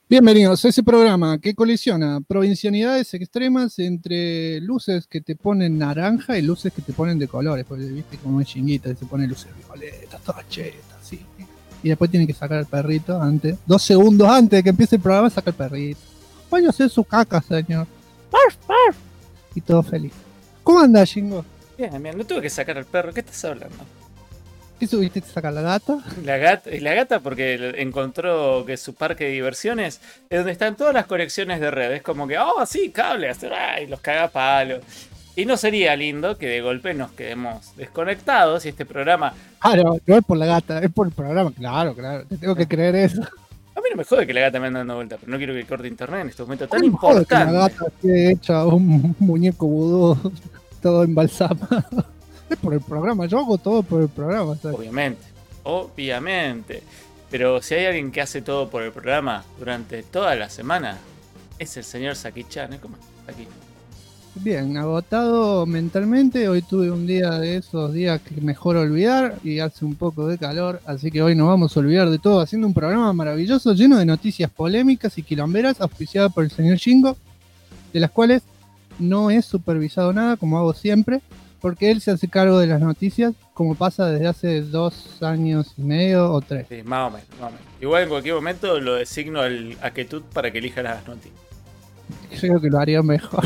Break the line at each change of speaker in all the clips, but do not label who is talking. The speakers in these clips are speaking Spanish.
Bienvenidos a ese programa que colisiona provincialidades extremas entre luces que te ponen naranja y luces que te ponen de colores, porque viste como es chinguita, se pone luces violetas, todas chetas, así. Y después tiene que sacar al perrito antes, 2 segundos antes de que empiece el programa, saca el perrito. Vaya a hacer su caca, señor. ¡Parf, parf! Y todo feliz. ¿Cómo anda, Chingo?
Bien, no tuve que sacar al perro. ¿Qué estás hablando?
¿Qué subiste a sacar la gata?
La gata porque encontró que su parque de diversiones es donde están todas las conexiones de red. Es como que, oh, sí, cables, y los caga palos. Y no sería lindo que de golpe nos quedemos desconectados y este programa...
Ah, no es por la gata, es por el programa. Claro, te tengo que creer eso.
A mí no me jode que la gata me ande dando vuelta, pero no quiero que corte internet en este momento tan
No me jode que
importante.
la gata esté hecha un muñeco vudú todo embalsamado. Es por el programa, yo hago todo por el programa. ¿Sabes?
Obviamente. Pero si hay alguien que hace todo por el programa durante toda la semana, es el señor Saki-chan. ¿Cómo está aquí?
Bien, agotado mentalmente, hoy tuve un día de esos días que mejor olvidar y hace un poco de calor, así que hoy nos vamos a olvidar de todo haciendo un programa maravilloso lleno de noticias polémicas y quilomberas auspiciado por el señor Shingo, de las cuales no he supervisado nada como hago siempre, porque él se hace cargo de las noticias como pasa desde hace 2 años y medio o 3.
Sí, más o menos. Igual en cualquier momento lo designo a Ketut para que elija las noticias.
Creo que lo haría mejor.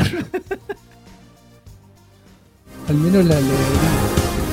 Al menos la leería.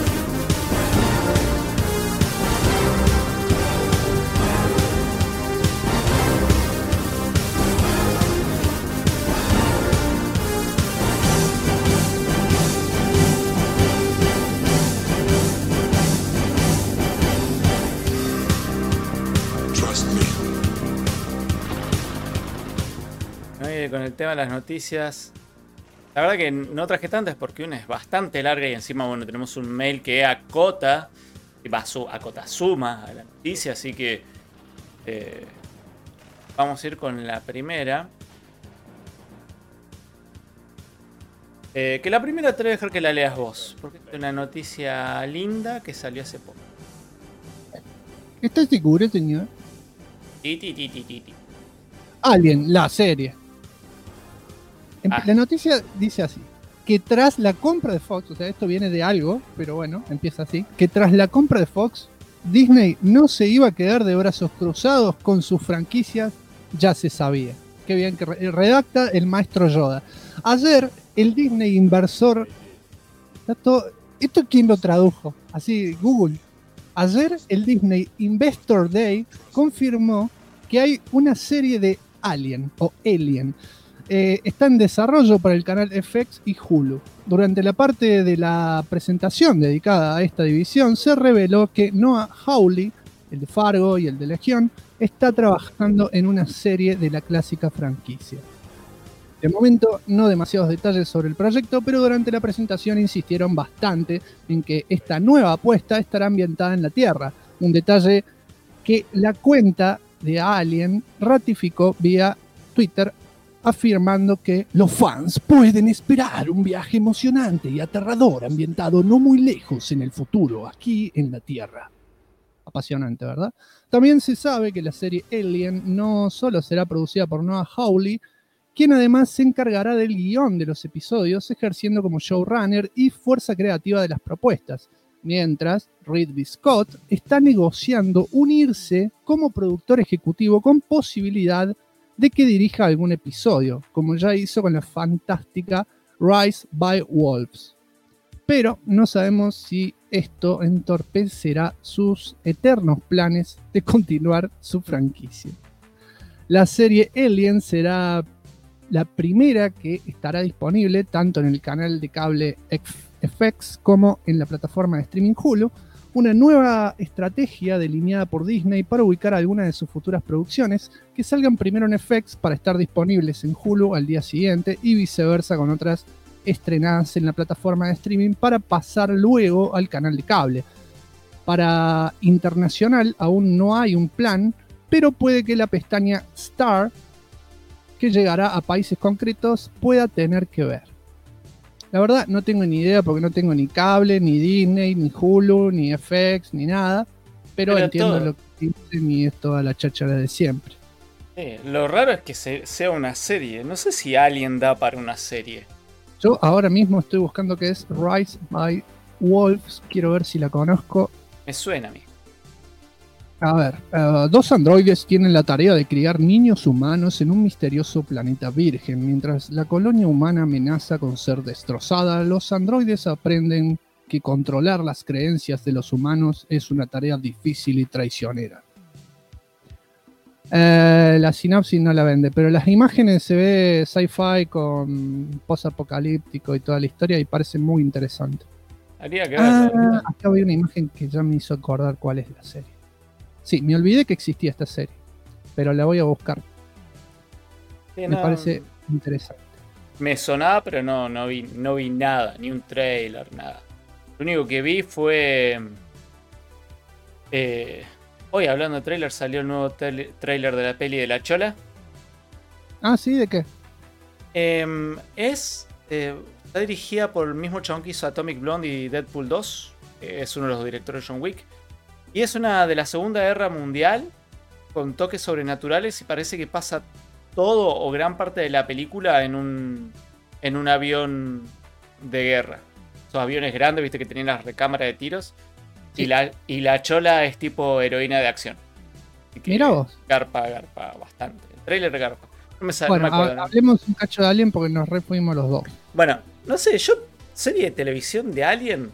Con el tema de las noticias, la verdad que no traje tantas porque una es bastante larga y encima, bueno, tenemos un mail que acota, suma a la noticia, así que vamos a ir con la primera. Que la primera te voy a dejar que la leas vos, porque es una noticia linda que salió hace poco.
¿Estás seguro, señor?
Ti.
Alien, la serie. La noticia dice así, que tras la compra de Fox, o sea, esto viene de algo, pero bueno, empieza así, que tras la compra de Fox, Disney no se iba a quedar de brazos cruzados con sus franquicias, ya se sabía. Qué bien que redacta el maestro Yoda. Ayer, el Disney inversor, ¿esto quién lo tradujo? Así, Google. Ayer, el Disney Investor Day confirmó que hay una serie de Alien, o Alien, está en desarrollo para el canal FX y Hulu. Durante la parte de la presentación dedicada a esta división, se reveló que Noah Hawley, el de Fargo y el de Legión, está trabajando en una serie de la clásica franquicia. De momento, no demasiados detalles sobre el proyecto, pero durante la presentación insistieron bastante en que esta nueva apuesta estará ambientada en la Tierra. Un detalle que la cuenta de Alien ratificó vía Twitter, afirmando que los fans pueden esperar un viaje emocionante y aterrador ambientado no muy lejos en el futuro, aquí en la Tierra. Apasionante, ¿verdad? También se sabe que la serie Alien no solo será producida por Noah Hawley, quien además se encargará del guión de los episodios, ejerciendo como showrunner y fuerza creativa de las propuestas, mientras Ridley Scott está negociando unirse como productor ejecutivo con posibilidad de que dirija algún episodio, como ya hizo con la fantástica Rise by Wolves. Pero no sabemos si esto entorpecerá sus eternos planes de continuar su franquicia. La serie Alien será la primera que estará disponible tanto en el canal de cable FX como en la plataforma de streaming Hulu, una nueva estrategia delineada por Disney para ubicar algunas de sus futuras producciones que salgan primero en FX para estar disponibles en Hulu al día siguiente y viceversa con otras estrenadas en la plataforma de streaming para pasar luego al canal de cable. Para internacional aún no hay un plan, pero puede que la pestaña Star, que llegará a países concretos, pueda tener que ver. La verdad no tengo ni idea porque no tengo ni cable, ni Disney, ni Hulu, ni FX, ni nada. Pero entiendo todo lo que dicen y es toda la cháchara de siempre.
Lo raro es que sea una serie. No sé si Alien da para una serie.
Yo ahora mismo estoy buscando qué es Rise by Wolves. Quiero ver si la conozco.
Me suena a mí.
A ver, dos androides tienen la tarea de criar niños humanos en un misterioso planeta virgen. Mientras la colonia humana amenaza con ser destrozada, los androides aprenden que controlar las creencias de los humanos es una tarea difícil y traicionera. La sinopsis no la vende, pero las imágenes se ve sci-fi con post-apocalíptico y toda la historia y parece muy interesante.
Haría que verlo.
Acá veo una imagen que ya me hizo acordar cuál es la serie. Sí, me olvidé que existía esta serie, pero la voy a buscar.
Sí,
Me parece interesante.
Me sonaba, pero no vi nada, ni un trailer, nada. Lo único que vi fue... hoy, hablando de trailer, salió el nuevo trailer de la peli de La Chola.
Ah, ¿sí? ¿De qué?
Está dirigida por el mismo chabón que hizo Atomic Blonde y Deadpool 2. Es uno de los directores de John Wick. Y es una de la Segunda Guerra Mundial, con toques sobrenaturales, y parece que pasa todo o gran parte de la película en un avión de guerra. Esos aviones grandes, viste, que tenían las recámaras de tiros. Sí. Y la chola es tipo heroína de acción.
Mira vos.
Garpa bastante. El trailer garpa.
Bueno, no me acuerdo, hablemos un cacho de Alien porque nos refuimos los dos.
Bueno, no sé, serie de televisión de Alien.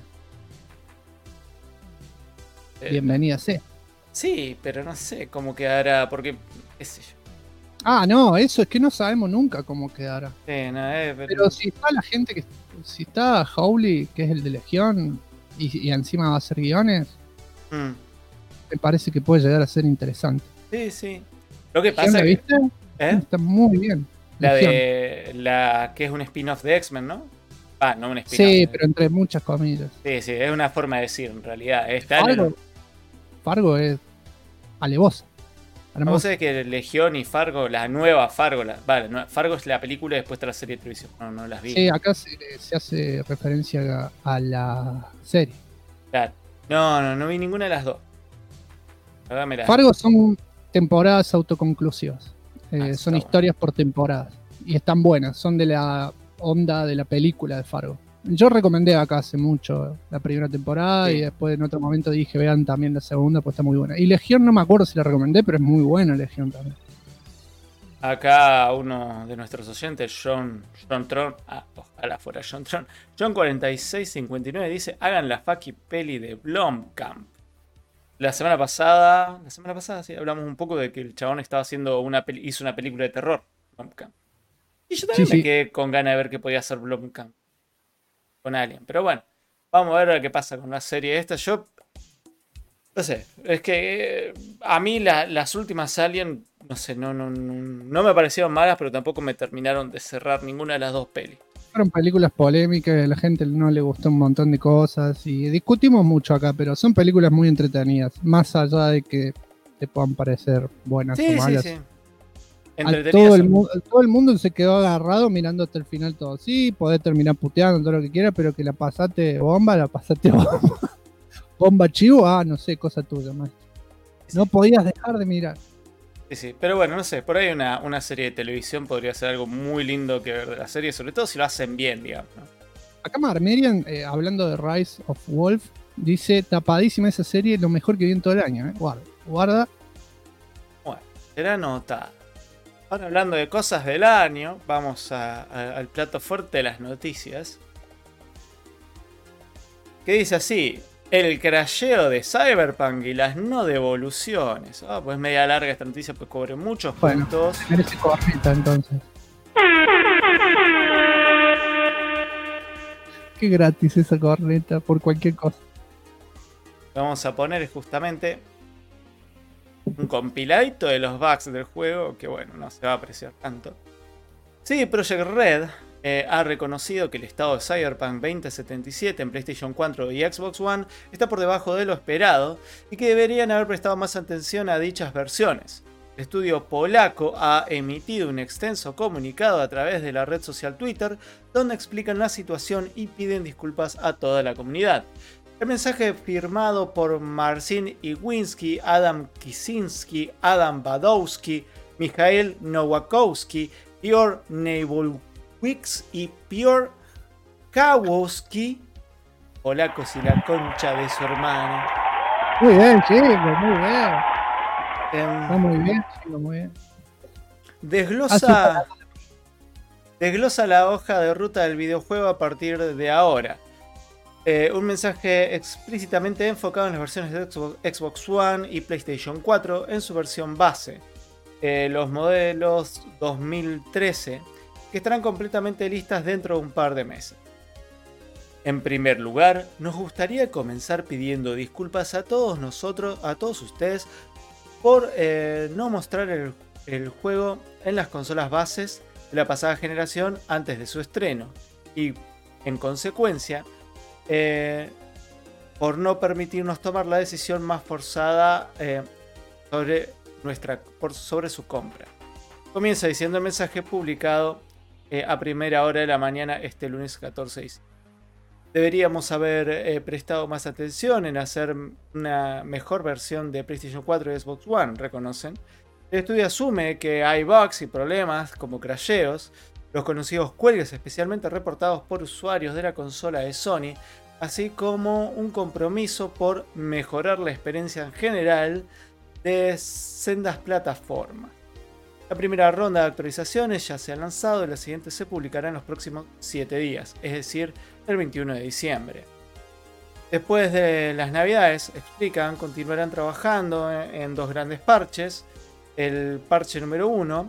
Bienvenida sea.
Sí, pero no sé cómo quedará, porque, qué sé yo.
Ah, no, eso es que no sabemos nunca cómo quedará.
Sí,
pero si está la gente si está Howley, que es el de Legión, y encima va a hacer guiones, me parece que puede llegar a ser interesante.
Sí. Lo que pasa
es que... ¿Viste? Está muy bien.
La que es un spin-off de X-Men, ¿no? No un spin-off.
Sí, pero entre muchas comillas.
Sí, es una forma de decir, en realidad.
Fargo es alevosa.
Vamos a ver que Legión y Fargo, la nueva Fargo, Fargo es la película y después está la serie de televisión. No las vi.
Sí, acá se hace referencia a la serie.
Claro. No vi ninguna de las dos.
Fargo son temporadas autoconclusivas. Son historias por temporadas. Y están buenas. Son de la onda de la película de Fargo. Yo recomendé acá hace mucho la primera temporada, sí. Y después en otro momento dije vean también la segunda, pues está muy buena. Y Legión no me acuerdo si la recomendé, pero es muy buena Legión también.
Acá uno de nuestros oyentes, John Tron, ojalá fuera John Tron, John 4659 dice, hagan la fucking peli de Blomkamp. La semana pasada sí, hablamos un poco de que el chabón estaba haciendo hizo una película de terror, Blomkamp. Y yo también me quedé con ganas de ver qué podía hacer Blomkamp con Alien. Pero bueno, vamos a ver qué pasa con la serie esta. Yo no sé, es que a mí las últimas Alien, no sé, no me parecieron malas, pero tampoco me terminaron de cerrar ninguna de las dos pelis.
Fueron películas polémicas, a la gente no le gustó un montón de cosas y discutimos mucho acá, pero son películas muy entretenidas, más allá de que te puedan parecer buenas o malas. Sí. Todo el mundo se quedó agarrado mirando hasta el final todo. Sí, podés terminar puteando todo lo que quieras, pero que la pasaste bomba. Bomba chivo, no sé, cosa tuya, maestro. No podías dejar de mirar.
Sí, pero bueno, no sé, por ahí una serie de televisión podría ser algo muy lindo que ver de la serie, sobre todo si lo hacen bien, digamos, ¿no?
Acá Marmerian, hablando de Rise of Wolf, dice, tapadísima esa serie, lo mejor que vi en todo el año, Guarda.
Bueno, será nota. Ahora hablando de cosas del año, vamos al plato fuerte de las noticias. Que dice así, el crasheo de Cyberpunk y las no devoluciones. Pues media larga esta noticia, pues cobre muchos puntos.
Merece corneta entonces. Qué gratis esa corneta por cualquier cosa.
Vamos a poner justamente un compiladito de los bugs del juego, que bueno, no se va a apreciar tanto. CD Projekt Red ha reconocido que el estado de Cyberpunk 2077 en PlayStation 4 y Xbox One está por debajo de lo esperado y que deberían haber prestado más atención a dichas versiones. El estudio polaco ha emitido un extenso comunicado a través de la red social Twitter, donde explican la situación y piden disculpas a toda la comunidad. El mensaje firmado por Marcin Iwinski, Adam Kicinski, Adam Badowski, Mikhail Nowakowski, Piotr Neibolwicz y Piotr Kawowski, polacos y la concha de su hermano.
Muy bien, chicos, muy bien. Está muy bien, chicos, muy bien.
Desglosa la hoja de ruta del videojuego a partir de ahora. Un mensaje explícitamente enfocado en las versiones de Xbox One y PlayStation 4 en su versión base. Los modelos 2013 que estarán completamente listas dentro de un par de meses. En primer lugar, nos gustaría comenzar pidiendo disculpas a todos ustedes, por no mostrar el juego en las consolas bases de la pasada generación antes de su estreno. Y, en consecuencia, por no permitirnos tomar la decisión más forzada sobre su compra. Comienza diciendo el mensaje publicado a primera hora de la mañana este lunes 14 de diciembre. Deberíamos haber prestado más atención en hacer una mejor versión de PlayStation 4 y Xbox One, reconocen. El estudio asume que hay bugs y problemas como crasheos, los conocidos cuelgues especialmente reportados por usuarios de la consola de Sony, así como un compromiso por mejorar la experiencia en general de sendas plataformas. La primera ronda de actualizaciones ya se ha lanzado y la siguiente se publicará en los próximos 7 días, es decir, el 21 de diciembre. Después de las navidades, explican, continuarán trabajando en dos grandes parches. El parche número 1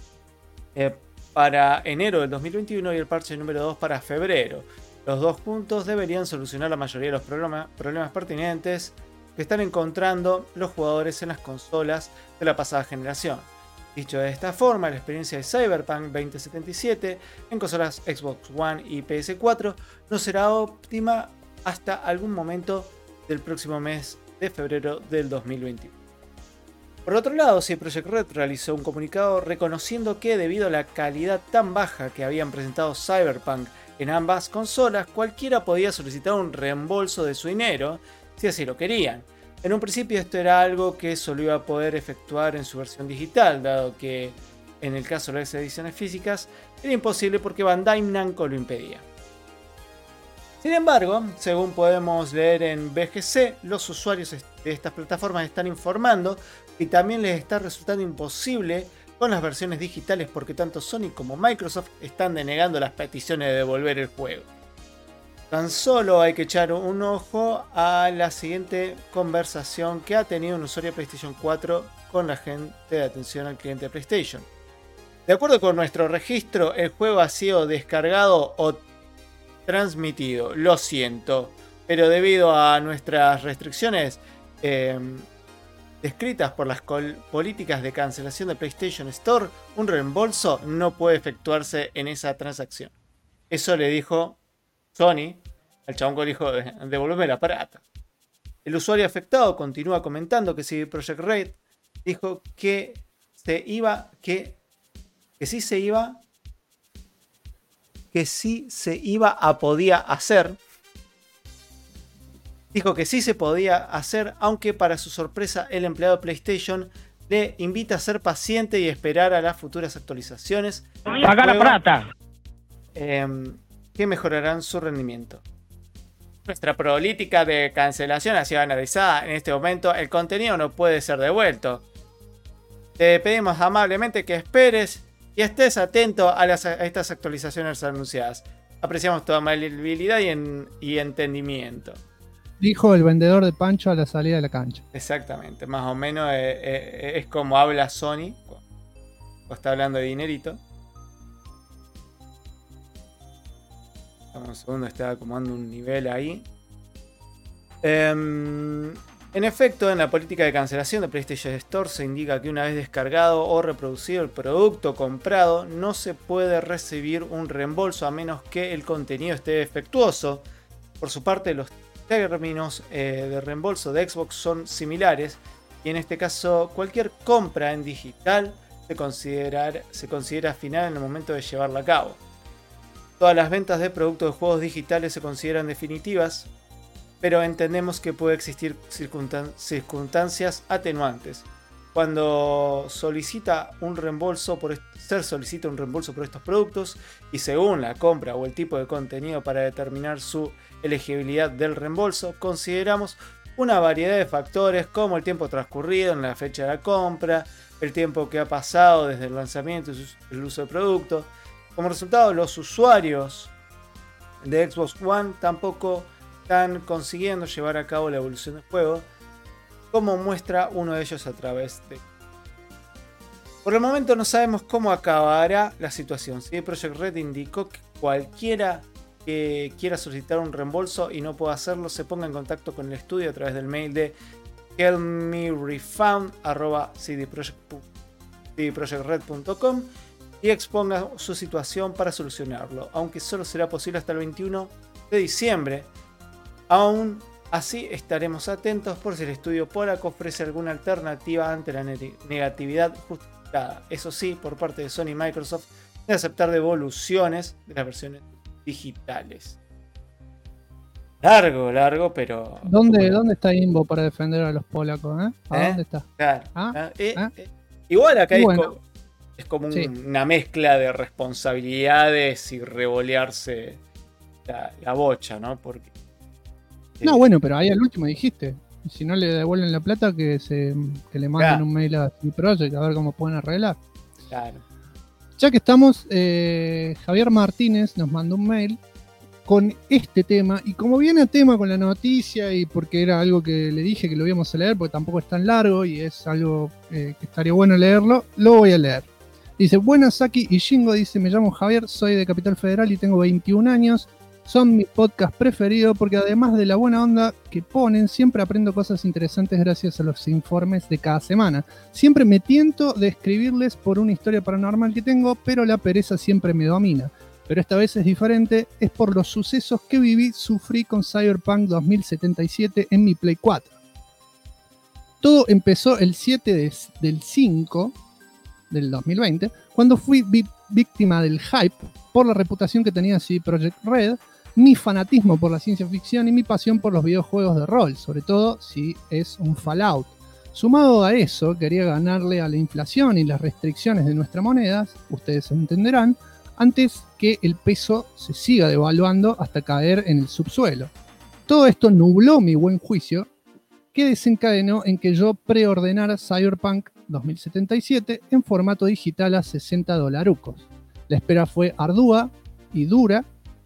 para enero del 2021 y el parche número 2 para febrero. Los dos juntos deberían solucionar la mayoría de los problemas pertinentes que están encontrando los jugadores en las consolas de la pasada generación. Dicho de esta forma, la experiencia de Cyberpunk 2077 en consolas Xbox One y PS4 no será óptima hasta algún momento del próximo mes de febrero del 2021. Por otro lado, CD Projekt Red realizó un comunicado reconociendo que debido a la calidad tan baja que habían presentado Cyberpunk en ambas consolas, cualquiera podía solicitar un reembolso de su dinero si así lo querían. En un principio esto era algo que solo iba a poder efectuar en su versión digital, dado que en el caso de las ediciones físicas era imposible porque Bandai Namco lo impedía. Sin embargo, según podemos leer en VGC, los usuarios de estas plataformas están informando que también les está resultando imposible con las versiones digitales porque tanto Sony como Microsoft están denegando las peticiones de devolver el juego. Tan solo hay que echar un ojo a la siguiente conversación que ha tenido un usuario de PlayStation 4 con la gente de atención al cliente de PlayStation. De acuerdo con nuestro registro, el juego ha sido descargado o transmitido. Lo siento, pero debido a nuestras restricciones descritas por las políticas de cancelación de PlayStation Store, un reembolso no puede efectuarse en esa transacción. Eso le dijo Sony, el chabón que dijo, devolverme la plata. El usuario afectado continúa comentando que CD Projekt Red dijo que sí se iba a podía hacer. Dijo que sí se podía hacer, aunque para su sorpresa el empleado de PlayStation le invita a ser paciente y esperar a las futuras actualizaciones.
¡Paga la plata!
Que mejorarán su rendimiento. Nuestra política de cancelación ha sido analizada. En este momento el contenido no puede ser devuelto. Te pedimos amablemente que esperes y estés atento a estas actualizaciones anunciadas. Apreciamos tu amabilidad y entendimiento.
Dijo el vendedor de pancho a la salida de la cancha.
Exactamente, más o menos es como habla Sony o está hablando de dinerito. Un segundo, estaba acomodando un nivel ahí. En efecto, en la política de cancelación de PlayStation Store se indica que una vez descargado o reproducido el producto comprado, no se puede recibir un reembolso a menos que el contenido esté defectuoso. Por su parte, los términos de reembolso de Xbox son similares y en este caso cualquier compra en digital se considera final en el momento de llevarla a cabo. Todas las ventas de productos de juegos digitales se consideran definitivas, pero entendemos que puede existir circunstancias atenuantes. cuando solicita un reembolso por estos productos, y según la compra o el tipo de contenido para determinar su elegibilidad del reembolso, consideramos una variedad de factores como el tiempo transcurrido en la fecha de la compra, el tiempo que ha pasado desde el lanzamiento y el uso del producto. Como resultado, los usuarios de Xbox One tampoco están consiguiendo llevar a cabo la evolución del juego, como muestra uno de ellos a través de... Por el momento no sabemos cómo acabará la situación. CD Projekt Red indicó que cualquiera que quiera solicitar un reembolso y no pueda hacerlo, se ponga en contacto con el estudio a través del mail de helmerefund@cdprojectred.com y exponga su situación para solucionarlo, aunque solo será posible hasta el 21 de diciembre. Aún así estaremos atentos por si el estudio polaco ofrece alguna alternativa ante la negatividad justificada, eso sí, por parte de Sony y Microsoft, de aceptar devoluciones de las versiones digitales. Largo, pero...
¿Dónde está Imbo para defender a los polacos? ¿Dónde está?
Claro. Igual acá
bueno,
es como una mezcla de responsabilidades y revolearse la bocha, ¿no? Porque...
No, bueno, pero ahí al último dijiste. Si no le devuelven la plata, que le manden un mail a CD Projekt a ver cómo pueden arreglar.
Claro.
Ya que estamos, Javier Martínez nos mandó un mail con este tema, y como viene a tema con la noticia, y porque era algo que le dije que lo íbamos a leer, porque tampoco es tan largo y es algo que estaría bueno leerlo, lo voy a leer. Dice: buenas Saki y Shingo, dice, me llamo Javier, soy de Capital Federal y tengo 21 años. Son mi podcast preferido porque además de la buena onda que ponen, siempre aprendo cosas interesantes gracias a los informes de cada semana. Siempre me tiento de escribirles por una historia paranormal que tengo, pero la pereza siempre me domina. Pero esta vez es diferente, es por los sucesos que sufrí con Cyberpunk 2077 en mi Play 4. Todo empezó el 7 del 5 del 2020, cuando fui víctima del hype por la reputación que tenía CD Projekt Red, mi fanatismo por la ciencia ficción y mi pasión por los videojuegos de rol, sobre todo si es un Fallout. Sumado a eso, quería ganarle a la inflación y las restricciones de nuestras monedas, ustedes entenderán, antes que el peso se siga devaluando hasta caer en el subsuelo. Todo esto nubló mi buen juicio, que desencadenó en que yo preordenara Cyberpunk 2077 en formato digital a $60. La espera fue ardua y dura,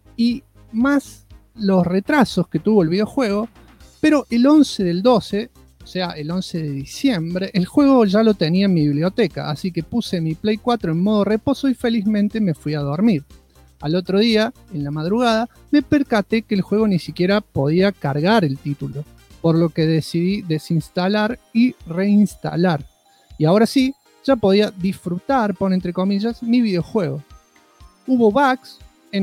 y más los retrasos que tuvo el videojuego, pero el 11 del 12, o sea, el 11 de diciembre, el juego ya lo tenía en mi biblioteca, así que puse mi Play 4 en modo reposo y felizmente me fui a dormir. Al otro día, en la madrugada, me percaté que el juego ni siquiera podía cargar el título, por lo que decidí desinstalar y reinstalar. Y ahora sí, ya podía disfrutar, pon entre comillas, mi videojuego. Hubo bugs,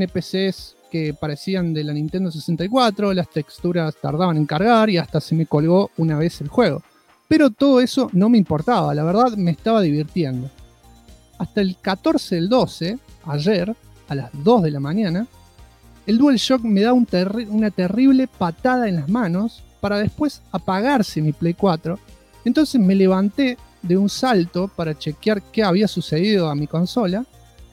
NPCs que parecían de la Nintendo 64, las texturas tardaban en cargar y hasta se me colgó una vez el juego. Pero todo eso no me importaba, la verdad me estaba divirtiendo. Hasta el 14 del 12, ayer, a las 2 de la mañana, el DualShock me da una terrible patada en las manos para después apagarse mi Play 4. Entonces me levanté de un salto para chequear qué había sucedido a mi consola,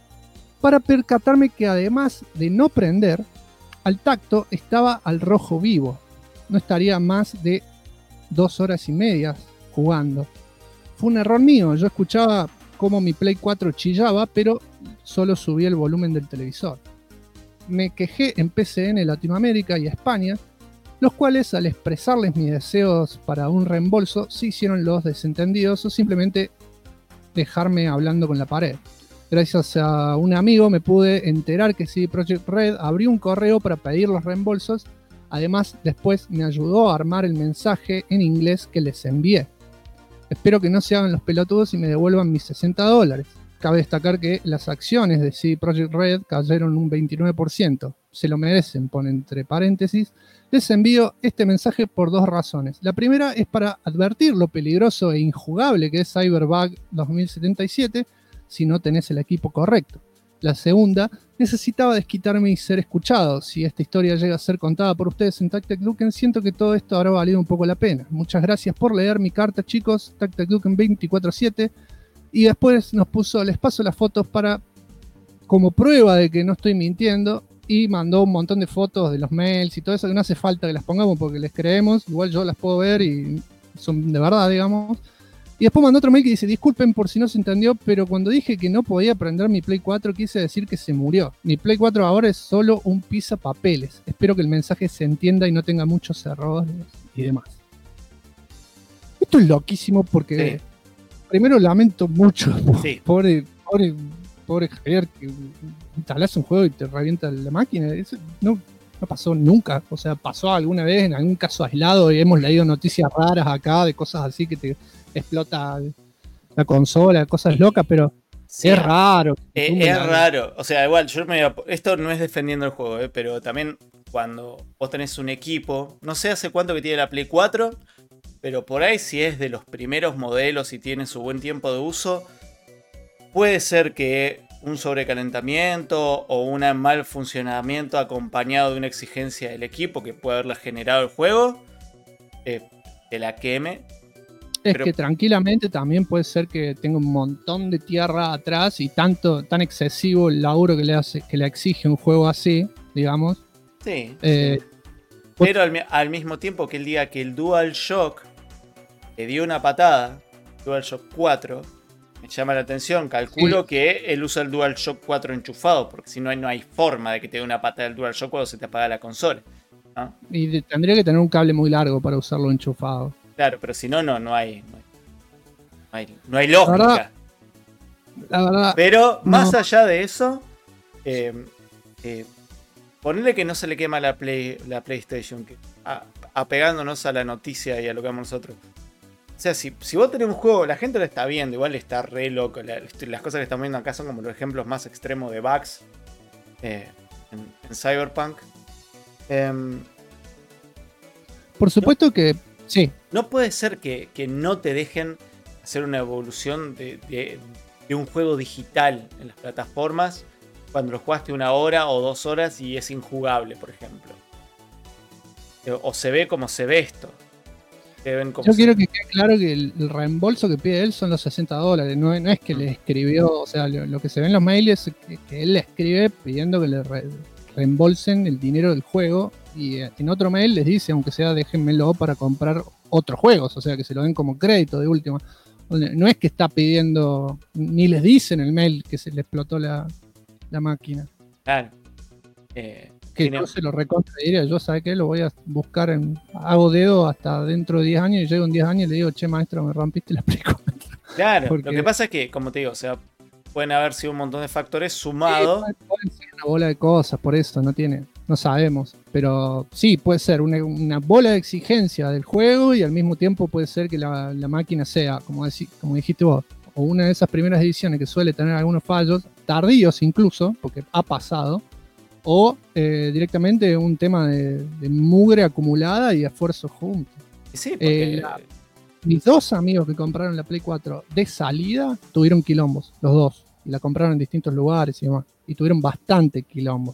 para percatarme que además de no prender, al tacto estaba al rojo vivo. No estaría más de 2 horas y media jugando. Fue un error mío, yo escuchaba cómo mi Play 4 chillaba, pero solo subí el volumen del televisor. Me quejé en PCN Latinoamérica y España, los cuales al expresarles mis deseos para un reembolso se hicieron los desentendidos o simplemente dejarme hablando con la pared. Gracias a un amigo me pude enterar que CD Projekt Red abrió un correo para pedir los reembolsos. Además, después me ayudó a armar el mensaje en inglés que les envié. Espero que no se hagan los pelotudos y me devuelvan mis $60. Cabe destacar que las acciones de CD Projekt Red cayeron un 29%. Se lo merecen, pone entre paréntesis. Les envío este mensaje por 2 razones. La primera es para advertir lo peligroso e injugable que es Cyberpunk 2077 si no tenés el equipo correcto. La segunda, necesitaba desquitarme y ser escuchado. Si esta historia llega a ser contada por ustedes en TacTacDuken, siento que todo esto habrá valido un poco la pena. Muchas gracias por leer mi carta, chicos. TacTacDuken 24/7. Y después nos puso, les paso las fotos como prueba de que no estoy mintiendo. Y mandó un montón de fotos de los mails y todo eso, que no hace falta que las pongamos porque les creemos. Igual yo las puedo ver y son de verdad, digamos. Y después mandó otro mail que dice, disculpen por si no se entendió, pero cuando dije que no podía prender mi Play 4 quise decir que se murió. Mi Play 4 ahora es solo un pisapapeles. Espero que el mensaje se entienda y no tenga muchos errores y demás. Esto es loquísimo porque primero lamento mucho pobre Javier, que instalás un juego y te revienta la máquina. Eso no pasó nunca. O sea, pasó alguna vez en algún caso aislado y hemos leído noticias raras acá de cosas así que te explota la consola, cosas locas, pero sí, es raro.
Es raro. O sea, igual, esto no es defendiendo el juego, pero también cuando vos tenés un equipo, no sé hace cuánto que tiene la Play 4, pero por ahí si es de los primeros modelos y tiene su buen tiempo de uso, puede ser que un sobrecalentamiento o un mal funcionamiento acompañado de una exigencia del equipo que puede haberla generado el juego, te la queme.
Pero que tranquilamente también puede ser que tenga un montón de tierra atrás y tan excesivo el laburo que le exige un juego así, digamos.
Sí. Pero al mismo tiempo que él diga que el DualShock le dio una patada, DualShock 4, me llama la atención. Calculo que él usa el DualShock 4 enchufado, porque si no, no hay forma de que te dé una patada del DualShock cuando se te apaga la consola, ¿no?
Y tendría que tener un cable muy largo para usarlo enchufado.
Claro, pero si no, no hay lógica.
La verdad,
pero más allá de eso, ponerle que no se le quema la PlayStation, apegándonos a la noticia y a lo que vamos nosotros. O sea, si vos tenés un juego, la gente lo está viendo, igual está re loco. Las cosas que estamos viendo acá son como los ejemplos más extremos de bugs en Cyberpunk.
Por supuesto que sí.
No puede ser que no te dejen hacer una evolución de un juego digital en las plataformas cuando lo jugaste 1 hora o 2 horas y es injugable, por ejemplo. O se ve como se ve esto.
Yo quiero que quede claro que el reembolso que pide él son los $60. No es que le escribió, o sea, lo que se ve en los mails es que él le escribe pidiendo que le reembolsen el dinero del juego. Y en otro mail les dice, aunque sea déjenmelo para comprar otros juegos, o sea, que se lo den como crédito de última. No es que está pidiendo, ni les dice en el mail que se le explotó la máquina.
Claro.
Que no se lo recontra diría, yo sabe que lo voy a buscar hago dedo hasta dentro de 10 años y llego en 10 años y le digo, che maestro, me rompiste la Play 4.
Claro, porque lo que pasa es que, como te digo, o sea, pueden haber sido un montón de factores sumados.
Sí, pueden ser una bola de cosas, por eso no sabemos. Pero sí, puede ser una bola de exigencia del juego y al mismo tiempo puede ser que la máquina sea, como dijiste vos, o una de esas primeras ediciones que suele tener algunos fallos, tardíos incluso, porque ha pasado, o directamente un tema de mugre acumulada y esfuerzo juntos.
Sí, porque...
mis 2 amigos que compraron la Play 4 de salida tuvieron quilombos, los dos. Y la compraron en distintos lugares y demás. Y tuvieron bastante quilombos.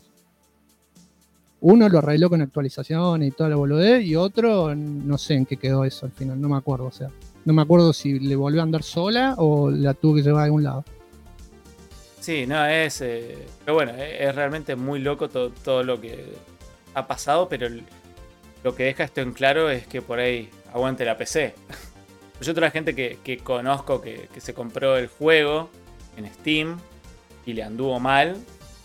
Uno lo arregló con actualizaciones y toda la boludez, y otro no sé en qué quedó eso al final, no me acuerdo. O sea, no me acuerdo si le volvió a andar sola o la tuvo que llevar a algún lado.
Sí, no, pero bueno, es realmente muy loco todo lo que ha pasado, pero lo que deja esto en claro es que por ahí aguante la PC. Yo otra gente que conozco que se compró el juego en Steam y le anduvo mal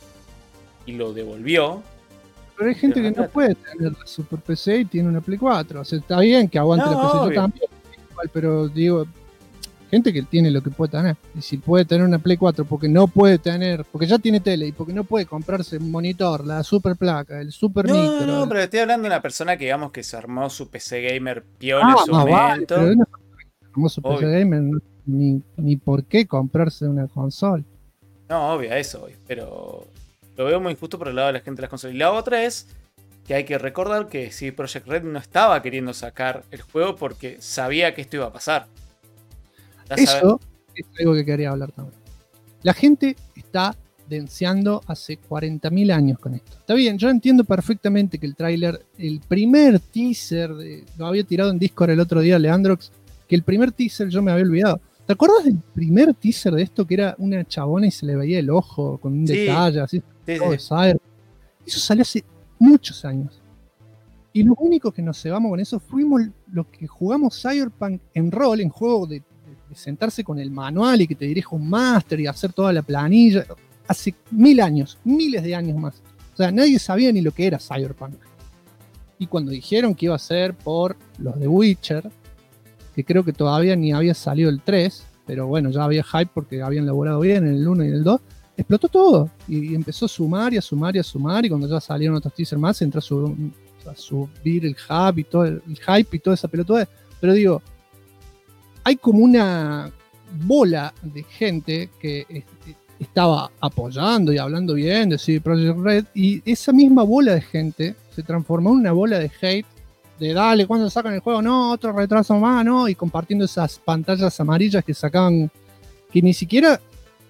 y lo devolvió.
Pero hay gente que no puede tener la Super PC y tiene una Play 4. O sea, está bien que aguante la PC, yo también, pero digo, gente que tiene lo que puede tener. Y si puede tener una Play 4 porque ya tiene tele y porque no puede comprarse un monitor, la super placa, el super micro.
No, pero estoy hablando de una persona que digamos que se armó su PC gamer piola en su momento.
Vale, pero armó su PC gamer, ni por qué comprarse una consola.
No, obvio, eso, pero lo veo muy injusto por el lado de la gente de las consolas. Y la otra es que hay que recordar que CD Projekt Red no estaba queriendo sacar el juego porque sabía que esto iba a pasar. Eso
es algo que quería hablar también. La gente está denseando hace 40.000 años con esto. Está bien, yo entiendo perfectamente que el tráiler, el primer teaser, lo había tirado en Discord el otro día, Leandrox, que el primer teaser yo me había olvidado. ¿Te acuerdas del primer teaser de esto que era una chabona y se le veía el ojo con un detalle así? Todo de Cyberpunk. Eso salió hace muchos años. Y los únicos que nos cebamos con eso fuimos los que jugamos Cyberpunk en rol, en juego de sentarse con el manual y que te dirija un máster y hacer toda la planilla. Hace 1000 años, miles de años más. O sea, nadie sabía ni lo que era Cyberpunk. Y cuando dijeron que iba a ser por los de Witcher, que creo que todavía ni había salido el 3, pero bueno, ya había hype porque habían laburado bien en el 1 y en el 2, explotó todo. Y empezó a sumar y a sumar y a sumar, y cuando ya salieron otros teasers más, entró a subir el hype y todo el hype y toda esa pelotuda. Pero digo, hay como una bola de gente que estaba apoyando y hablando bien de CD Projekt Red, y esa misma bola de gente se transformó en una bola de hate, de dale, ¿cuándo sacan el juego? No, otro retraso más, ¿no? Y compartiendo esas pantallas amarillas que sacaban, que ni siquiera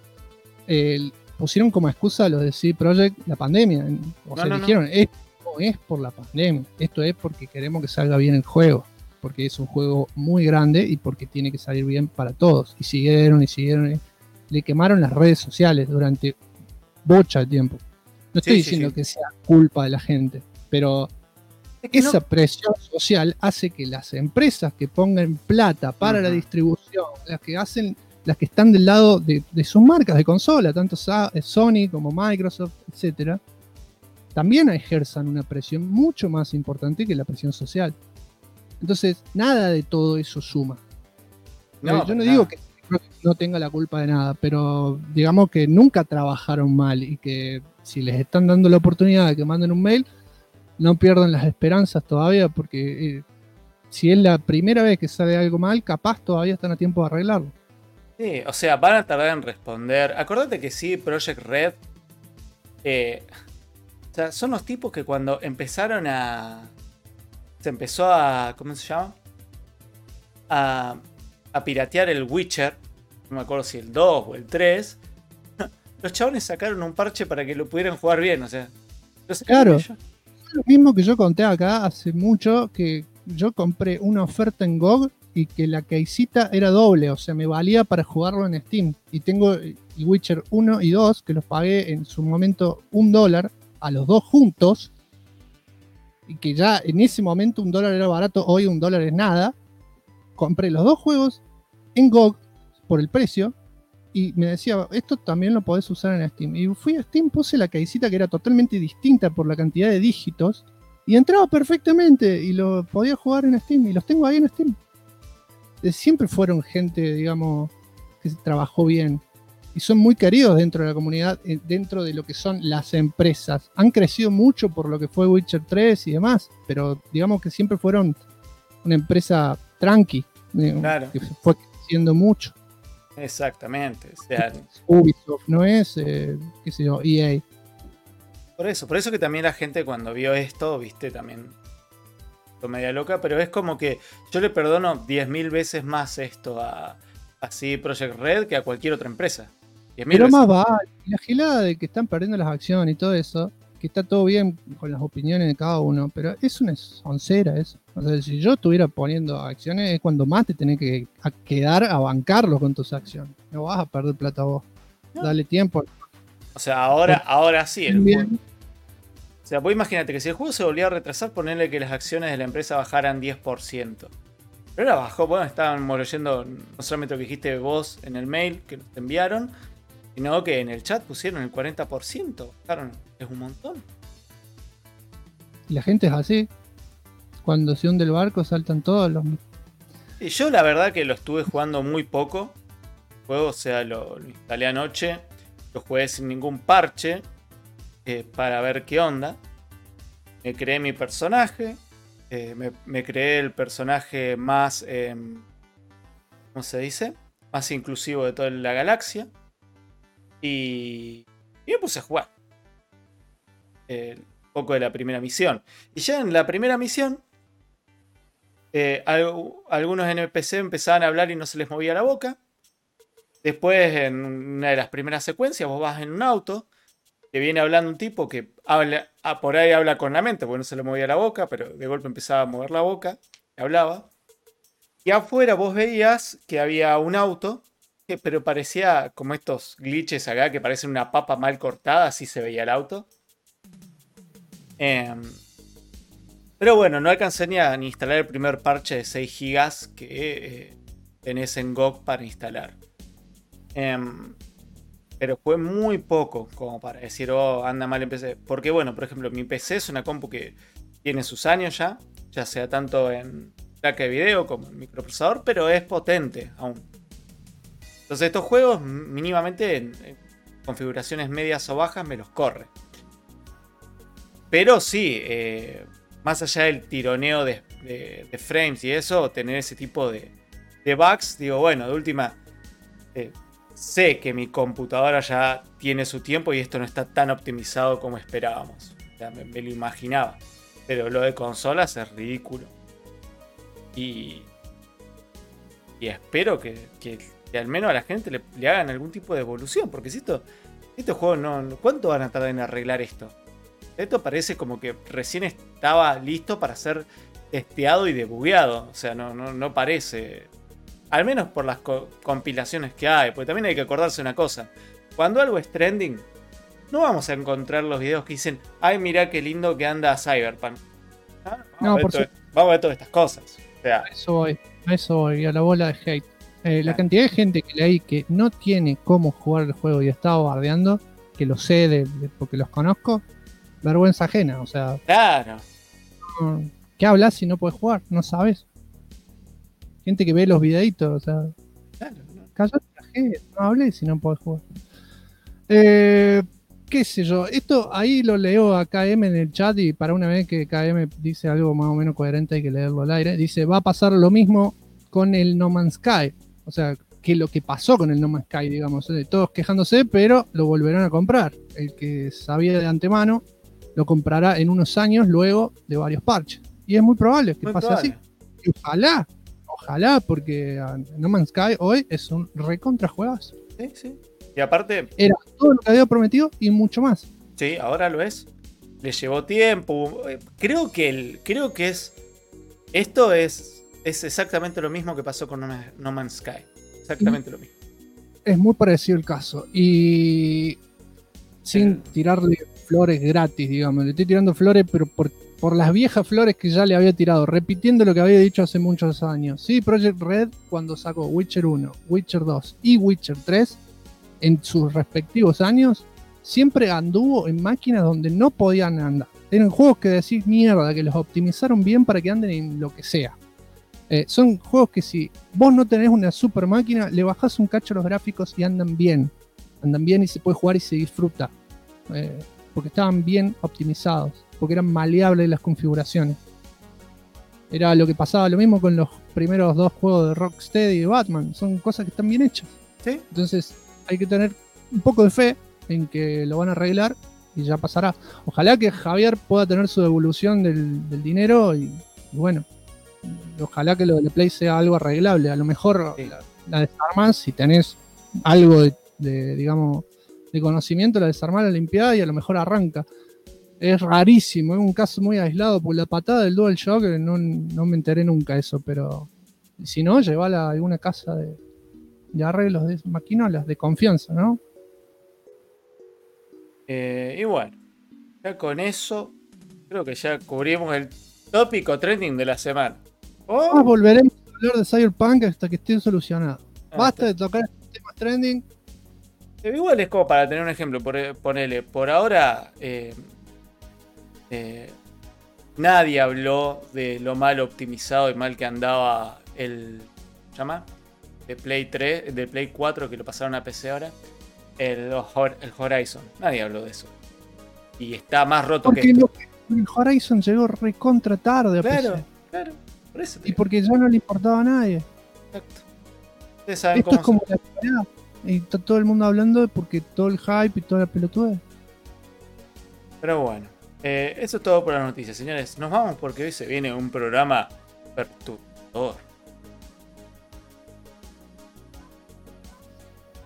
pusieron como excusa a los de CD Projekt la pandemia. O sea, dijeron, esto no es por la pandemia, esto es porque queremos que salga bien el juego, porque es un juego muy grande y porque tiene que salir bien para todos. Y siguieron, le quemaron las redes sociales durante bocha de tiempo. No estoy diciendo que sea culpa de la gente, pero esa presión social hace que las empresas que pongan plata para la distribución, las que están del lado de sus marcas de consola, tanto Sony como Microsoft, etcétera, también ejerzan una presión mucho más importante que la presión social. Entonces, nada de todo eso suma. Yo no digo que no tenga la culpa de nada, pero digamos que nunca trabajaron mal, y que si les están dando la oportunidad de que manden un mail, no pierdan las esperanzas todavía, porque si es la primera vez que sale algo mal, capaz todavía están a tiempo de arreglarlo.
Sí, o sea, van a tardar en responder. Acordate que sí, Project Red, o sea, son los tipos que cuando empezaron se empezó a, ¿cómo se llama? A piratear el Witcher, no me acuerdo si el 2 o el 3, los chabones sacaron un parche para que lo pudieran jugar bien, o sea.
Claro, es lo mismo que yo conté acá hace mucho, que yo compré una oferta en GOG y que la casita era doble, o sea, me valía para jugarlo en Steam. Y tengo el Witcher 1 y 2, que los pagué en su momento $1 a los dos juntos, y que ya en ese momento $1 era barato, hoy $1 es nada. Compré los dos juegos en GOG por el precio y me decía, esto también lo podés usar en Steam. Y fui a Steam, puse la casita que era totalmente distinta por la cantidad de dígitos y entraba perfectamente y lo podía jugar en Steam, y los tengo ahí en Steam. Siempre fueron gente, digamos, que trabajó bien y son muy queridos dentro de la comunidad, dentro de lo que son las empresas. Han crecido mucho por lo que fue Witcher 3 y demás, pero digamos que siempre fueron una empresa tranqui,
claro,
que fue creciendo mucho.
Exactamente. O sea,
Ubisoft no es, qué sé yo, EA.
Por eso que también la gente cuando vio esto, viste, también fue media loca, pero es como que yo le perdono 10.000 veces más esto a CD Projekt Red que a cualquier otra empresa.
Pero más vale, la gilada de que están perdiendo las acciones y todo eso, que está todo bien con las opiniones de cada uno, pero es una soncera eso. O sea, si yo estuviera poniendo acciones, es cuando más te tenés que quedar a bancarlo con tus acciones. No vas a perder plata vos. No. Dale tiempo.
O sea, ahora sí el juego. O sea, vos imagínate que si el juego se volvía a retrasar, ponerle que las acciones de la empresa bajaran 10%. Pero ahora bajó, bueno, estaban leyendo no solamente lo que dijiste vos en el mail que nos enviaron, sino que en el chat pusieron el 40%. Claro, es un montón.
Y la gente es así. Cuando se hunde el barco saltan todos los...
Y yo la verdad que lo estuve jugando muy poco. El juego, o sea, lo instalé anoche. Lo jugué sin ningún parche. Para ver qué onda. Me creé mi personaje. Me creé el personaje más... ¿cómo se dice? Más inclusivo de toda la galaxia. Y me puse a jugar. Un poco de la primera misión. Y ya en la primera misión, algunos NPC empezaban a hablar y no se les movía la boca. Después, en una de las primeras secuencias, vos vas en un auto, te viene hablando un tipo que habla, por ahí habla con la mente, porque no se le movía la boca, pero de golpe empezaba a mover la boca, y hablaba. Y afuera vos veías que había un auto, pero parecía como estos glitches acá, que parecen una papa mal cortada, así se veía el auto. Em, pero bueno, no alcancé ni instalar el primer parche de 6 gigas que tenés en GOG para instalar. Em, pero fue muy poco como para decir, oh, anda mal en PC. Porque bueno, por ejemplo, mi PC es una compu que tiene sus años ya sea tanto en placa de video como en microprocesador, pero es potente aún. Entonces estos juegos mínimamente en configuraciones medias o bajas me los corre. Pero sí, más allá del tironeo de frames y eso, tener ese tipo de bugs, digo, bueno, de última, sé que mi computadora ya tiene su tiempo y esto no está tan optimizado como esperábamos. O sea, me lo imaginaba. Pero lo de consolas es ridículo. Y espero que al menos a la gente le hagan algún tipo de evolución. Porque si estos juegos no. ¿Cuánto van a tardar en arreglar esto? Esto parece como que recién estaba listo para ser testeado y debugueado. O sea, no parece. Al menos por las compilaciones que hay. Porque también hay que acordarse una cosa. Cuando algo es trending, no vamos a encontrar los videos que dicen, ay, mirá qué lindo que anda Cyberpunk. Vamos a ver todas estas cosas. O sea,
a eso voy, a la bola de hate. La cantidad de gente que leí que no tiene cómo jugar el juego y está bardeando, que lo sé porque los conozco, vergüenza ajena, o sea.
Claro.
¿Qué hablas si no puedes jugar? No sabes. Gente que ve los videitos, o sea.
Claro,
Cállate la gente, no hables si no puedes jugar. Qué sé yo, esto ahí lo leo a KM en el chat y para una vez que KM dice algo más o menos coherente hay que leerlo al aire. Dice, va a pasar lo mismo con el No Man's Sky. O sea, que lo que pasó con el No Man's Sky, digamos, todos quejándose, pero lo volverán a comprar. El que sabía de antemano lo comprará en unos años luego de varios parches. Y es muy probable que pase así. Y ojalá, porque No Man's Sky hoy es un recontra juegazo.
Sí. Y aparte,
era todo lo que había prometido y mucho más.
Sí, ahora lo es. Le llevó tiempo. Creo que esto es exactamente lo mismo que pasó con No Man's Sky. Exactamente lo mismo.
Es muy parecido el caso. Y sin tirarle flores gratis, digamos. Le estoy tirando flores, pero por las viejas flores que ya le había tirado, repitiendo lo que había dicho hace muchos años. Sí, Project Red, cuando sacó Witcher 1, Witcher 2 y Witcher 3, en sus respectivos años, siempre anduvo en máquinas donde no podían andar. Eran juegos que decís mierda, que los optimizaron bien para que anden en lo que sea. Son juegos que si vos no tenés una super máquina, le bajás un cacho a los gráficos y andan bien. Andan bien y se puede jugar y se disfruta. Porque estaban bien optimizados. Porque eran maleables las configuraciones. Era lo que pasaba lo mismo con los primeros dos juegos de Rocksteady y de Batman. Son cosas que están bien hechas.
¿Sí?
Entonces hay que tener un poco de fe en que lo van a arreglar y ya pasará. Ojalá que Javier pueda tener su devolución del dinero y bueno, ojalá que lo de Play sea algo arreglable. A lo mejor la desarmás si tenés algo de digamos, de conocimiento, la desarmás, la limpiada y a lo mejor arranca. Es rarísimo, es un caso muy aislado, porque la patada del DualShock no me enteré nunca eso, pero si no, llevala a alguna casa de arreglos de maquinolas de confianza, ¿no?
Y bueno, ya con eso creo que ya cubrimos el tópico trending de la semana.
Volveremos a hablar de Cyberpunk hasta que esté solucionado. Basta de tocar temas trending.
Igual es como para tener un ejemplo, ponele, por ahora nadie habló de lo mal optimizado y mal que andaba el ¿llama? De Play 3, de Play 4 que lo pasaron a PC ahora, el Horizon. Nadie habló de eso. Y está más roto que esto.
El Horizon llegó recontra tarde a
PC.
Claro, por eso. Y porque ya no le importaba a nadie.
Exacto. Ustedes saben
esto es como la actualidad. Y está todo el mundo hablando porque todo el hype y toda la pelotuda.
Pero bueno, eso es todo por las noticias, señores. Nos vamos porque hoy se viene un programa perturbador.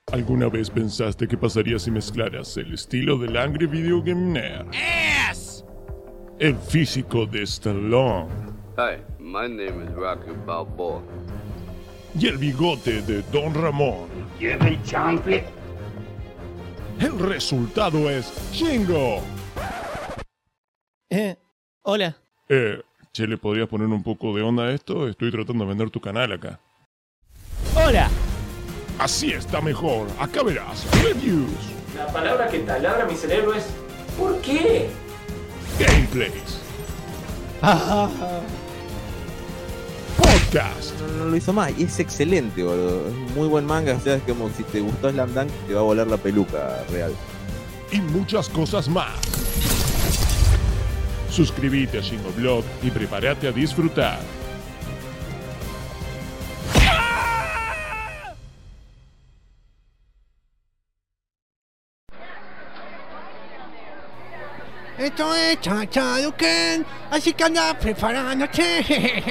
¿Alguna vez pensaste qué pasaría si mezclaras el estilo del Angry Video Game Nerd, el físico de Stallone
Hi, my name is Rocky Balboa.
y el bigote de Don Ramón? El resultado es Shingo.
Hola.
Che, ¿le podrías poner un poco de onda a esto? Estoy tratando de vender tu canal acá.
Hola.
Así está mejor. Acá verás. Reviews,
La palabra que taladra mi cerebro es ¿por qué?
gameplays, podcast
No lo hizo más y es excelente, boludo. Es un muy buen manga. O sea, es como si te gustó Slam Dunk, te va a volar la peluca real.
y muchas cosas más. Suscríbete a Shingo Blog y prepárate a disfrutar.
Esto es Chachaduken, así que anda preparándote.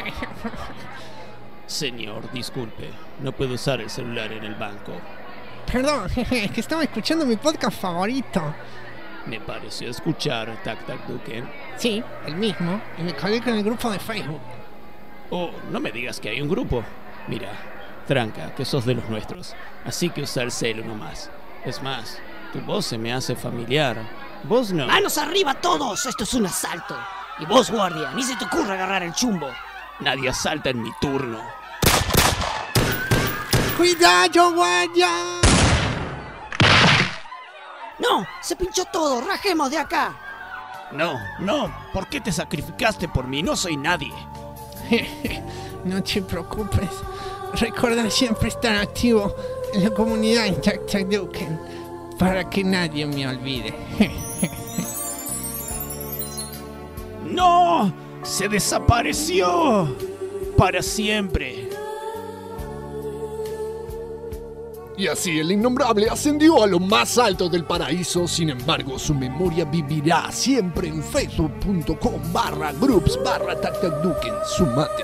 Señor, disculpe. No puedo usar el celular en el banco.
Perdón, es que estaba escuchando mi podcast favorito.
Me pareció escuchar Tac Tac Duken.
Sí, el mismo, y me colgué con el grupo de Facebook.
Oh, no me digas que hay un grupo. Mira, tranca, que sos de los nuestros. Así que usa el celu nomás. Es más, tu voz se me hace familiar. Vos no.
¡Manos arriba todos! ¡Esto es un asalto! Y vos, guardia, ni se te ocurra agarrar el chumbo.
Nadie asalta en mi turno.
¡Cuidado, guardia!
¡No! ¡Se pinchó todo! ¡Rajemos de acá!
No, no. ¿Por qué te sacrificaste por mí? No soy nadie.
No te preocupes. Recuerda siempre estar activo en la comunidad en Chachaduken para que nadie me olvide.
¡No! ¡Se desapareció! Para siempre.
Y así el innombrable ascendió a lo más alto del paraíso. Sin embargo, su memoria vivirá siempre en facebook.com/groups/tactacduken. Sumate.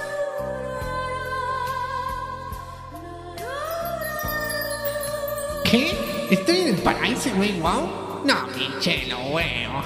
¿Qué? ¿Estoy en el paraíso, güey? ¿Wow? No, pinche, lo veo.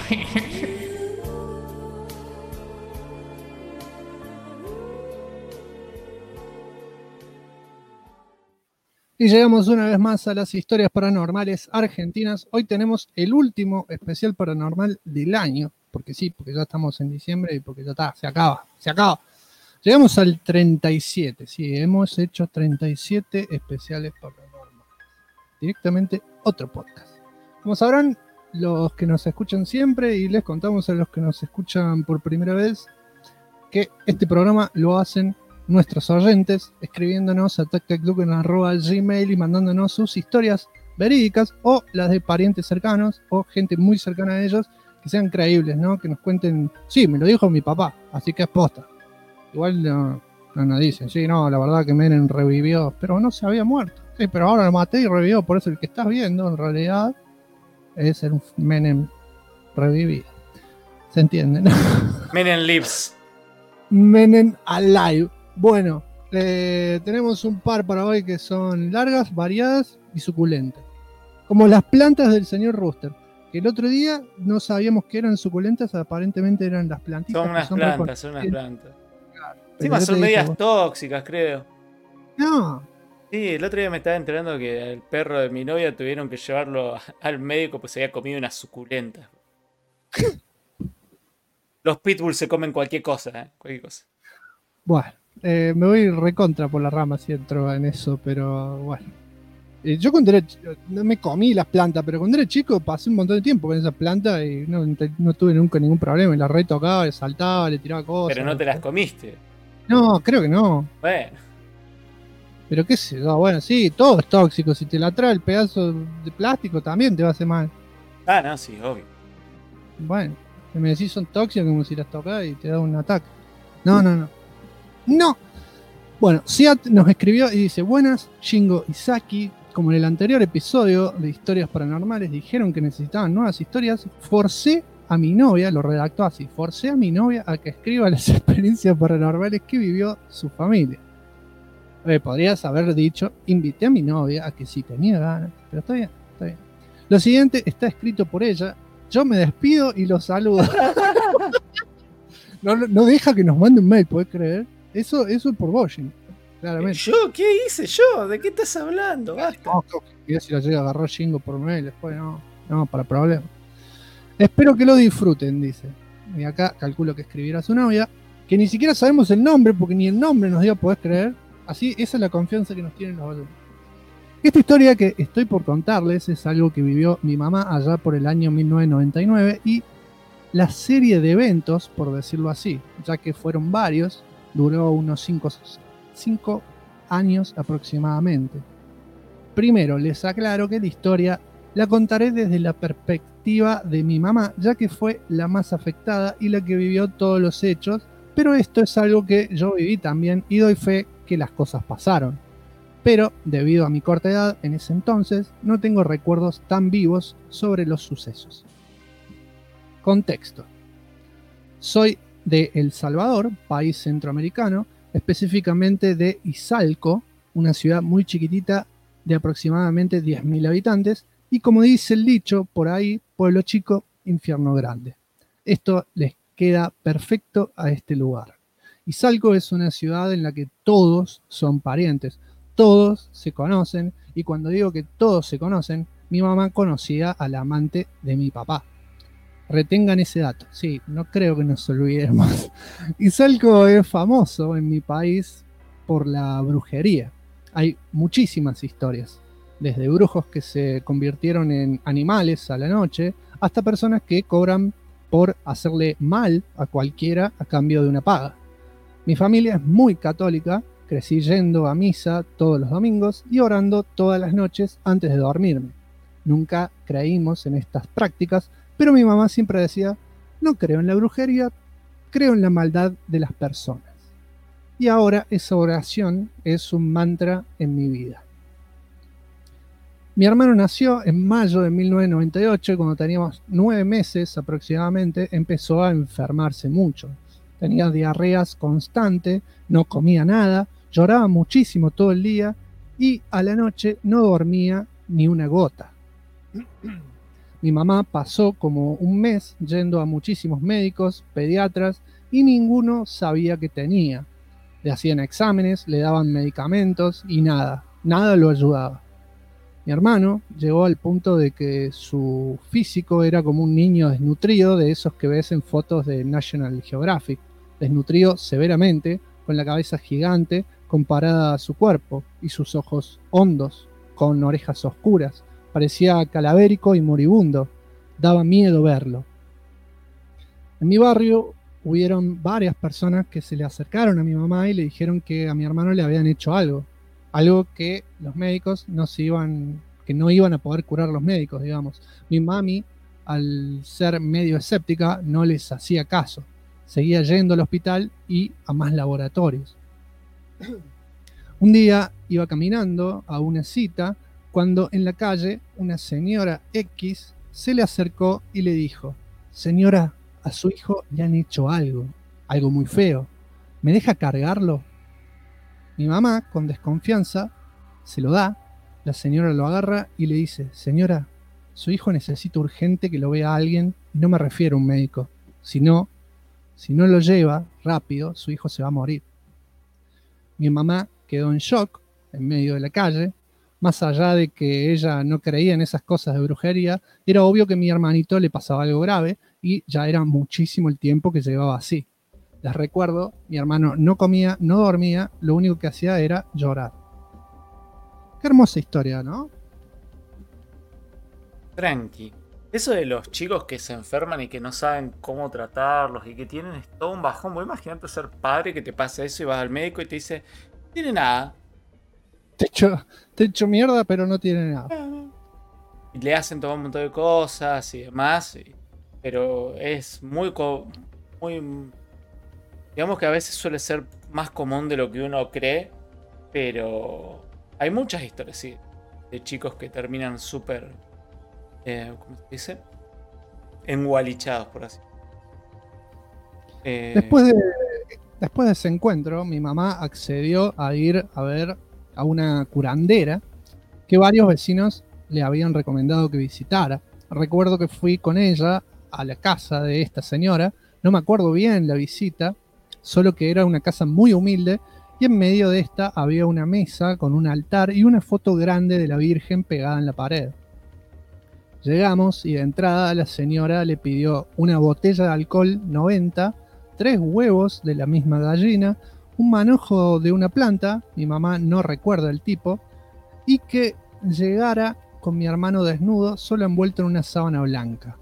Y llegamos una vez más a las historias paranormales argentinas. Hoy tenemos el último especial paranormal del año. Porque sí, porque ya estamos en diciembre y porque ya está, se acaba. Llegamos al 37, sí, hemos hecho 37 especiales paranormales. Directamente otro podcast. Como sabrán, los que nos escuchan siempre, y les contamos a los que nos escuchan por primera vez, que este programa lo hacen nuestros oyentes, escribiéndonos a tactacduken@gmail y mandándonos sus historias verídicas o las de parientes cercanos o gente muy cercana a ellos que sean creíbles, ¿no? Que nos cuenten, sí, me lo dijo mi papá, así que es posta. Igual no nos dicen, sí, no, la verdad que Menem revivió, pero no se había muerto. Sí, pero ahora lo maté y revivió, por eso el que estás viendo en realidad es un Menem revivido. ¿Se entiende, no?
Menem lives.
Menem alive. Bueno, tenemos un par para hoy que son largas, variadas y suculentas. Como las plantas del señor Rooster. Que el otro día no sabíamos que eran suculentas, aparentemente eran las plantitas.
Son unas plantas, son unas plantas.
Claro,
Encima son medias tóxicas, creo.
No.
Sí, el otro día me estaba enterando que el perro de mi novia tuvieron que llevarlo al médico pues se había comido unas suculentas. Los pitbulls se comen cualquier cosa, cualquier cosa.
Bueno, me voy recontra por la rama si entro en eso, pero bueno. Yo cuando no me comí las plantas, pero cuando era chico pasé un montón de tiempo con esas plantas y no tuve nunca ningún problema. Y las retocaba, le saltaba, le tiraba cosas.
Pero no te las comiste.
No, creo que no.
Bueno.
Pero qué sé yo, bueno, sí, todo es tóxico. Si te la trae el pedazo de plástico también te va a hacer mal.
Ah, no, sí, obvio.
Bueno, me decís son tóxicos como si las tocas y te da un ataque. No. No. Bueno, Siat nos escribió y dice: buenas, Shingo y Saki. Como en el anterior episodio de Historias Paranormales dijeron que necesitaban nuevas historias, forcé a mi novia, lo redactó así, forcé a mi novia a que escriba las experiencias paranormales que vivió su familia. Podrías haber dicho, invité a mi novia a que sí tenía ganas, pero está bien, está bien. Lo siguiente está escrito por ella. Yo me despido y los saludo. No deja que nos mande un mail, ¿podés creer? Eso es por Bosching, claramente.
¿Yo? ¿Qué hice yo? ¿De qué estás hablando? Basta.
No, que si lo llega a agarrar Jingo por mail, después no, para problemas. Espero que lo disfruten, dice. Y acá calculo que escribirá su novia, que ni siquiera sabemos el nombre, porque ni el nombre nos dio, ¿podés creer? Así, esa es la confianza que nos tienen los oyentes. Esta historia que estoy por contarles es algo que vivió mi mamá allá por el año 1999 y la serie de eventos, por decirlo así, ya que fueron varios, duró unos 5 años aproximadamente. Primero, les aclaro que la historia la contaré desde la perspectiva de mi mamá, ya que fue la más afectada y la que vivió todos los hechos, pero esto es algo que yo viví también y doy fe que las cosas pasaron. Pero, debido a mi corta edad en ese entonces, no tengo recuerdos tan vivos sobre los sucesos. Contexto. Soy de El Salvador, país centroamericano, específicamente de Izalco, una ciudad muy chiquitita de aproximadamente 10.000 habitantes, y como dice el dicho por ahí, pueblo chico, infierno grande. Esto les queda perfecto a este lugar. Izalco es una ciudad en la que todos son parientes, todos se conocen, y cuando digo que todos se conocen, mi mamá conocía al amante de mi papá. Retengan ese dato, sí, no creo que nos olvidemos. Izalco es famoso en mi país por la brujería. Hay muchísimas historias, desde brujos que se convirtieron en animales a la noche, hasta personas que cobran por hacerle mal a cualquiera a cambio de una paga. Mi familia es muy católica, crecí yendo a misa todos los domingos y orando todas las noches antes de dormirme. Nunca creímos en estas prácticas, pero mi mamá siempre decía, no creo en la brujería, creo en la maldad de las personas. Y ahora esa oración es un mantra en mi vida. Mi hermano nació en mayo de 1998 y cuando teníamos 9 meses aproximadamente empezó a enfermarse mucho. Tenía diarreas constantes, no comía nada, lloraba muchísimo todo el día y a la noche no dormía ni una gota. Mi mamá pasó como un mes yendo a muchísimos médicos, pediatras y ninguno sabía qué tenía. Le hacían exámenes, le daban medicamentos y nada lo ayudaba. Mi hermano llegó al punto de que su físico era como un niño desnutrido, de esos que ves en fotos de National Geographic, desnutrido severamente, con la cabeza gigante comparada a su cuerpo y sus ojos hondos, con orejas oscuras. Parecía calavérico y moribundo. Daba miedo verlo. En mi barrio hubieron varias personas que se le acercaron a mi mamá y le dijeron que a mi hermano le habían hecho algo que los médicos que no iban a poder curar los médicos, digamos. Mi mami, al ser medio escéptica, no les hacía caso. Seguía yendo al hospital y a más laboratorios. Un día iba caminando a una cita cuando en la calle una señora X se le acercó y le dijo, señora, a su hijo le han hecho algo muy feo. ¿Me deja cargarlo? Mi mamá, con desconfianza, se lo da, la señora lo agarra y le dice, señora, su hijo necesita urgente que lo vea alguien, y no me refiero a un médico, si no lo lleva rápido, su hijo se va a morir. Mi mamá quedó en shock, en medio de la calle. Más allá de que ella no creía en esas cosas de brujería, era obvio que a mi hermanito le pasaba algo grave y ya era muchísimo el tiempo que llevaba así. Les recuerdo, mi hermano no comía, no dormía, lo único que hacía era llorar. Qué hermosa historia, ¿no?
Tranqui. Eso de los chicos que se enferman y que no saben cómo tratarlos y que tienen todo un bajón. Vos imaginate ser padre que te pasa eso y vas al médico y te dice, no tiene nada.
Te echo mierda, pero no tiene nada.
Y le hacen tomar un montón de cosas y demás. Pero es muy... Digamos que a veces suele ser más común de lo que uno cree. Pero hay muchas historias, sí. De chicos que terminan súper... ¿cómo se dice? Engualichados, por así.
Después de ese encuentro, mi mamá accedió a ir a ver a una curandera que varios vecinos le habían recomendado que visitara. Recuerdo que fui con ella a la casa de esta señora, no me acuerdo bien la visita, solo que era una casa muy humilde y en medio de esta había una mesa con un altar y una foto grande de la Virgen pegada en la pared. Llegamos y de entrada la señora le pidió una botella de alcohol 90, 3 huevos de la misma gallina, un manojo de una planta, mi mamá no recuerda el tipo, y que llegara con mi hermano desnudo, solo envuelto en una sábana blanca.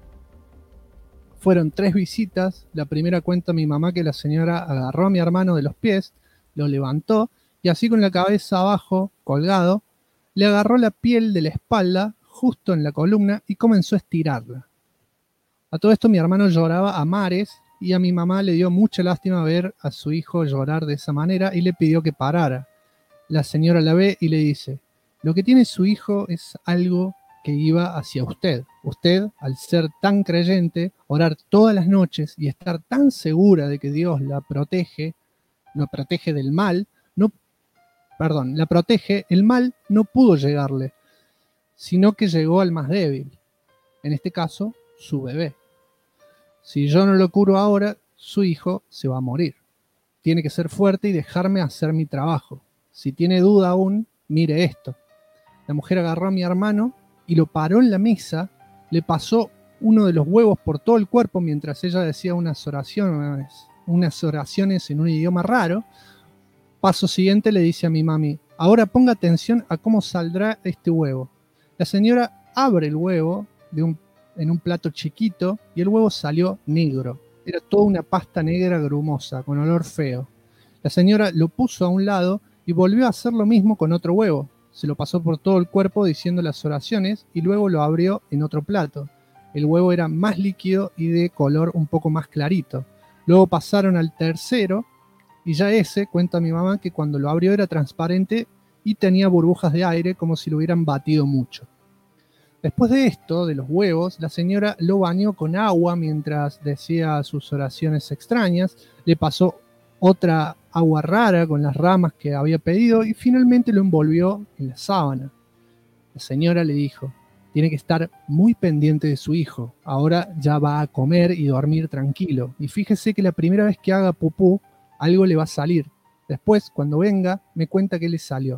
Fueron 3 visitas. La primera cuenta mi mamá que la señora agarró a mi hermano de los pies, lo levantó y así con la cabeza abajo, colgado, le agarró la piel de la espalda justo en la columna y comenzó a estirarla. A todo esto mi hermano lloraba a mares y a mi mamá le dio mucha lástima ver a su hijo llorar de esa manera y le pidió que parara. La señora la ve y le dice: lo que tiene su hijo es algo que iba hacia usted. Usted, al ser tan creyente, orar todas las noches y estar tan segura de que Dios la protege del mal, la protege, el mal no pudo llegarle, sino que llegó al más débil, en este caso, su bebé. Si yo no lo curo ahora, su hijo se va a morir. Tiene que ser fuerte y dejarme hacer mi trabajo. Si tiene duda aún, mire esto. La mujer agarró a mi hermano y lo paró en la mesa, le pasó uno de los huevos por todo el cuerpo mientras ella decía unas oraciones en un idioma raro. Paso siguiente le dice a mi mami: ahora ponga atención a cómo saldrá este huevo. La señora abre el huevo en un plato chiquito y el huevo salió negro. Era toda una pasta negra grumosa, con olor feo. La señora lo puso a un lado y volvió a hacer lo mismo con otro huevo. Se lo pasó por todo el cuerpo diciendo las oraciones y luego lo abrió en otro plato. El huevo era más líquido y de color un poco más clarito. Luego pasaron al tercero y ya ese, cuenta mi mamá, que cuando lo abrió era transparente y tenía burbujas de aire como si lo hubieran batido mucho. Después de esto, de los huevos, la señora lo bañó con agua mientras decía sus oraciones extrañas, le pasó otra agua rara con las ramas que había pedido y finalmente lo envolvió en la sábana. La señora le dijo: tiene que estar muy pendiente de su hijo, ahora ya va a comer y dormir tranquilo, y fíjese que la primera vez que haga pupú, algo le va a salir. Después, cuando venga, me cuenta qué le salió.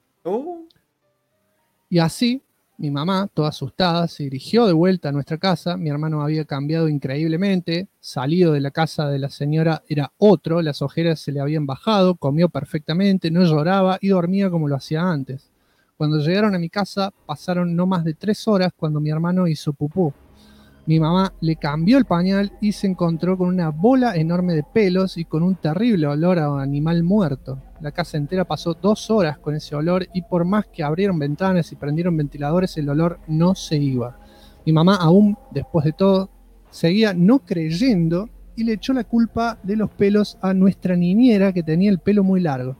Y así, mi mamá, toda asustada, se dirigió de vuelta a nuestra casa. Mi hermano había cambiado increíblemente, salido de la casa de la señora era otro, las ojeras se le habían bajado, comió perfectamente, no lloraba y dormía como lo hacía antes. Cuando llegaron a mi casa, pasaron no más de 3 horas cuando mi hermano hizo pupú. Mi mamá le cambió el pañal y se encontró con una bola enorme de pelos y con un terrible olor a animal muerto. La casa entera pasó 2 horas con ese olor y por más que abrieron ventanas y prendieron ventiladores, el olor no se iba. Mi mamá aún, después de todo, seguía no creyendo y le echó la culpa de los pelos a nuestra niñera que tenía el pelo muy largo.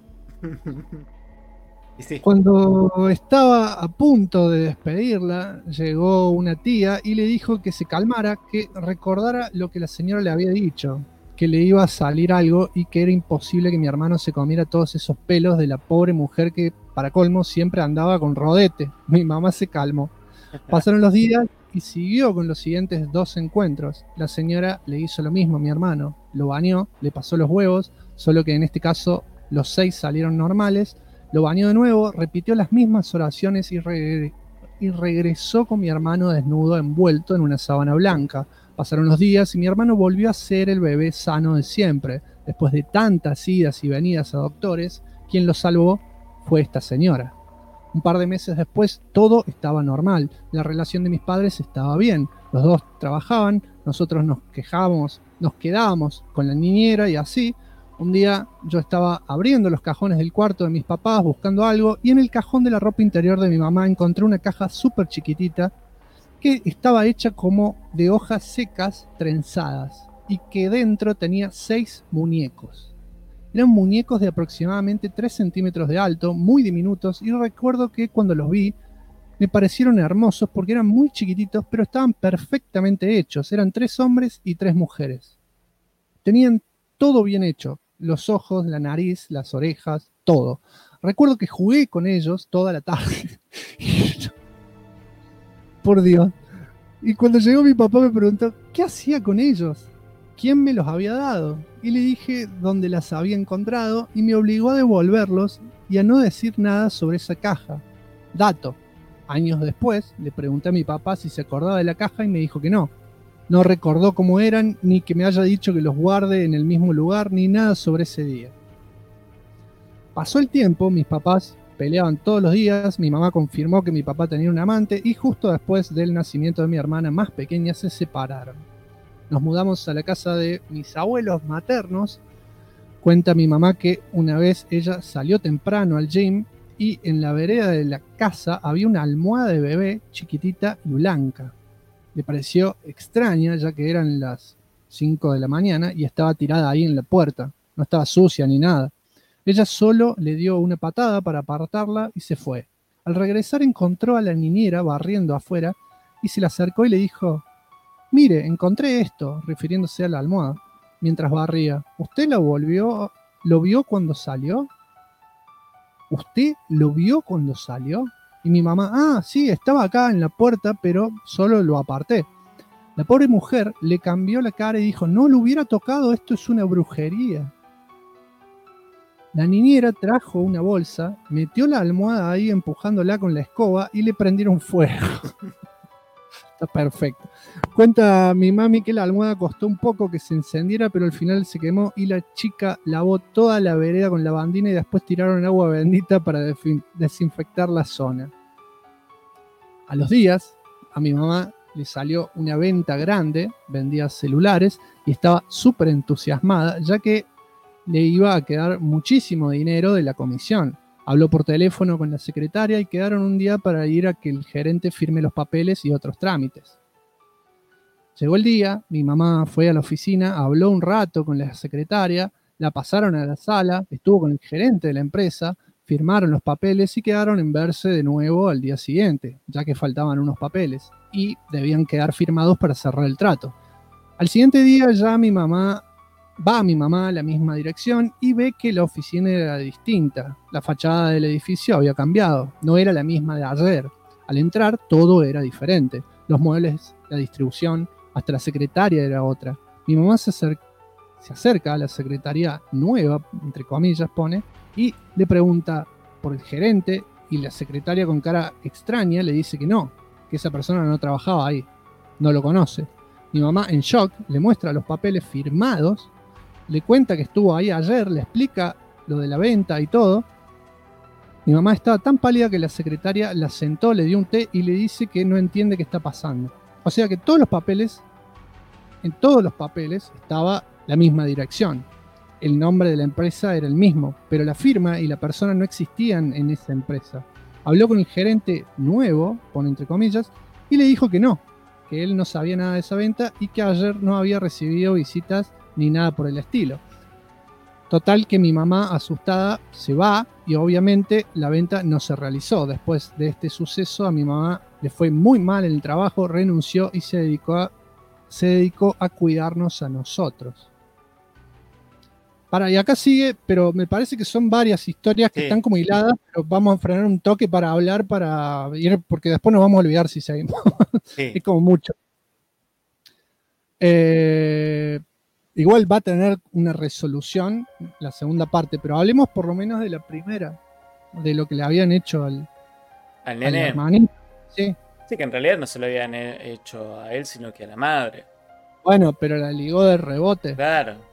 Sí.
Cuando estaba a punto de despedirla, llegó una tía y le dijo que se calmara, que recordara lo que la señora le había dicho, que le iba a salir algo y que era imposible que mi hermano se comiera todos esos pelos de la pobre mujer que, para colmo, siempre andaba con rodete. Mi mamá se calmó. Pasaron los días y siguió con los siguientes 2 encuentros. La señora le hizo lo mismo a mi hermano, lo bañó, le pasó los huevos, solo que en este caso los 6 salieron normales. Lo bañó de nuevo, repitió las mismas oraciones y regresó con mi hermano desnudo envuelto en una sábana blanca. Pasaron los días y mi hermano volvió a ser el bebé sano de siempre. Después de tantas idas y venidas a doctores, quien lo salvó fue esta señora. Un par de meses después todo estaba normal. La relación de mis padres estaba bien. Los dos trabajaban, nosotros nos quedábamos con la niñera y así. Un día yo estaba abriendo los cajones del cuarto de mis papás buscando algo y en el cajón de la ropa interior de mi mamá encontré una caja súper chiquitita que estaba hecha como de hojas secas trenzadas y que dentro tenía 6 muñecos. Eran muñecos de aproximadamente 3 centímetros de alto, muy diminutos, y recuerdo que cuando los vi me parecieron hermosos porque eran muy chiquititos pero estaban perfectamente hechos. Eran 3 hombres y 3 mujeres. Tenían todo bien hecho. Los ojos, la nariz, las orejas, todo. Recuerdo que jugué con ellos toda la tarde. Por Dios. Y cuando llegó mi papá me preguntó, ¿qué hacía con ellos? ¿Quién me los había dado? Y le dije dónde las había encontrado y me obligó a devolverlos y a no decir nada sobre esa caja. Dato. Años después le pregunté a mi papá si se acordaba de la caja y me dijo que no. No recordó cómo eran, ni que me haya dicho que los guarde en el mismo lugar, ni nada sobre ese día. Pasó el tiempo, mis papás peleaban todos los días, mi mamá confirmó que mi papá tenía un amante y justo después del nacimiento de mi hermana más pequeña se separaron. Nos mudamos a la casa de mis abuelos maternos. Cuenta mi mamá que una vez ella salió temprano al gym y en la vereda de la casa había una almohada de bebé chiquitita y blanca. Le pareció extraña ya que eran las 5 de la mañana y estaba tirada ahí en la puerta. No estaba sucia ni nada. Ella solo le dio una patada para apartarla y se fue. Al regresar encontró a la niñera barriendo afuera y se le acercó y le dijo: «Mire, encontré esto», refiriéndose a la almohada, mientras barría. «¿Usted lo vio cuando salió? ¿Usted lo vio cuando salió?» Y mi mamá: «Ah, sí, estaba acá en la puerta, pero solo lo aparté». La pobre mujer le cambió la cara y dijo: «No lo hubiera tocado, esto es una brujería». La niñera trajo una bolsa, metió la almohada ahí empujándola con la escoba y le prendieron fuego. Está perfecto. Cuenta mi mami que la almohada costó un poco que se encendiera, pero al final se quemó y la chica lavó toda la vereda con lavandina y después tiraron agua bendita para desinfectar la zona. A los días, a mi mamá le salió una venta grande, vendía celulares y estaba súper entusiasmada, ya que le iba a quedar muchísimo dinero de la comisión. Habló por teléfono con la secretaria y quedaron un día para ir a que el gerente firme los papeles y otros trámites. Llegó el día, mi mamá fue a la oficina, habló un rato con la secretaria, la pasaron a la sala, estuvo con el gerente de la empresa, firmaron los papeles y quedaron en verse de nuevo al día siguiente, ya que faltaban unos papeles y debían quedar firmados para cerrar el trato. Al siguiente día ya va mi mamá a la misma dirección y ve que la oficina era distinta. La fachada del edificio había cambiado, no era la misma de ayer. Al entrar todo era diferente. Los muebles, la distribución, hasta la secretaria era otra. Mi mamá se acerca a la secretaria nueva, entre comillas pone, y le pregunta por el gerente y la secretaria con cara extraña le dice que no, que esa persona no trabajaba ahí, no lo conoce. Mi mamá en shock le muestra los papeles firmados, le cuenta que estuvo ahí ayer, le explica lo de la venta y todo. Mi mamá estaba tan pálida que la secretaria la sentó, le dio un té y le dice que no entiende qué está pasando. O sea que en todos los papeles estaba la misma dirección. El nombre de la empresa era el mismo, pero la firma y la persona no existían en esa empresa. Habló con el gerente nuevo, pone entre comillas, y le dijo que no, que él no sabía nada de esa venta y que ayer no había recibido visitas ni nada por el estilo. Total que mi mamá, asustada, se va y obviamente la venta no se realizó. Después de este suceso a mi mamá le fue muy mal en el trabajo, renunció y se dedicó a cuidarnos a nosotros. Y acá sigue, pero me parece que son varias historias que están como hiladas, pero vamos a frenar un toque para hablar, para ir, porque después nos vamos a olvidar si seguimos. Sí. Es como mucho. Igual va a tener una resolución la segunda parte, pero hablemos por lo menos de la primera, de lo que le habían hecho al
nene.
Hermanito. Sí.
Sí, que en realidad no se lo habían hecho a él, sino que a la madre.
Bueno, pero la ligó de rebote.
Claro.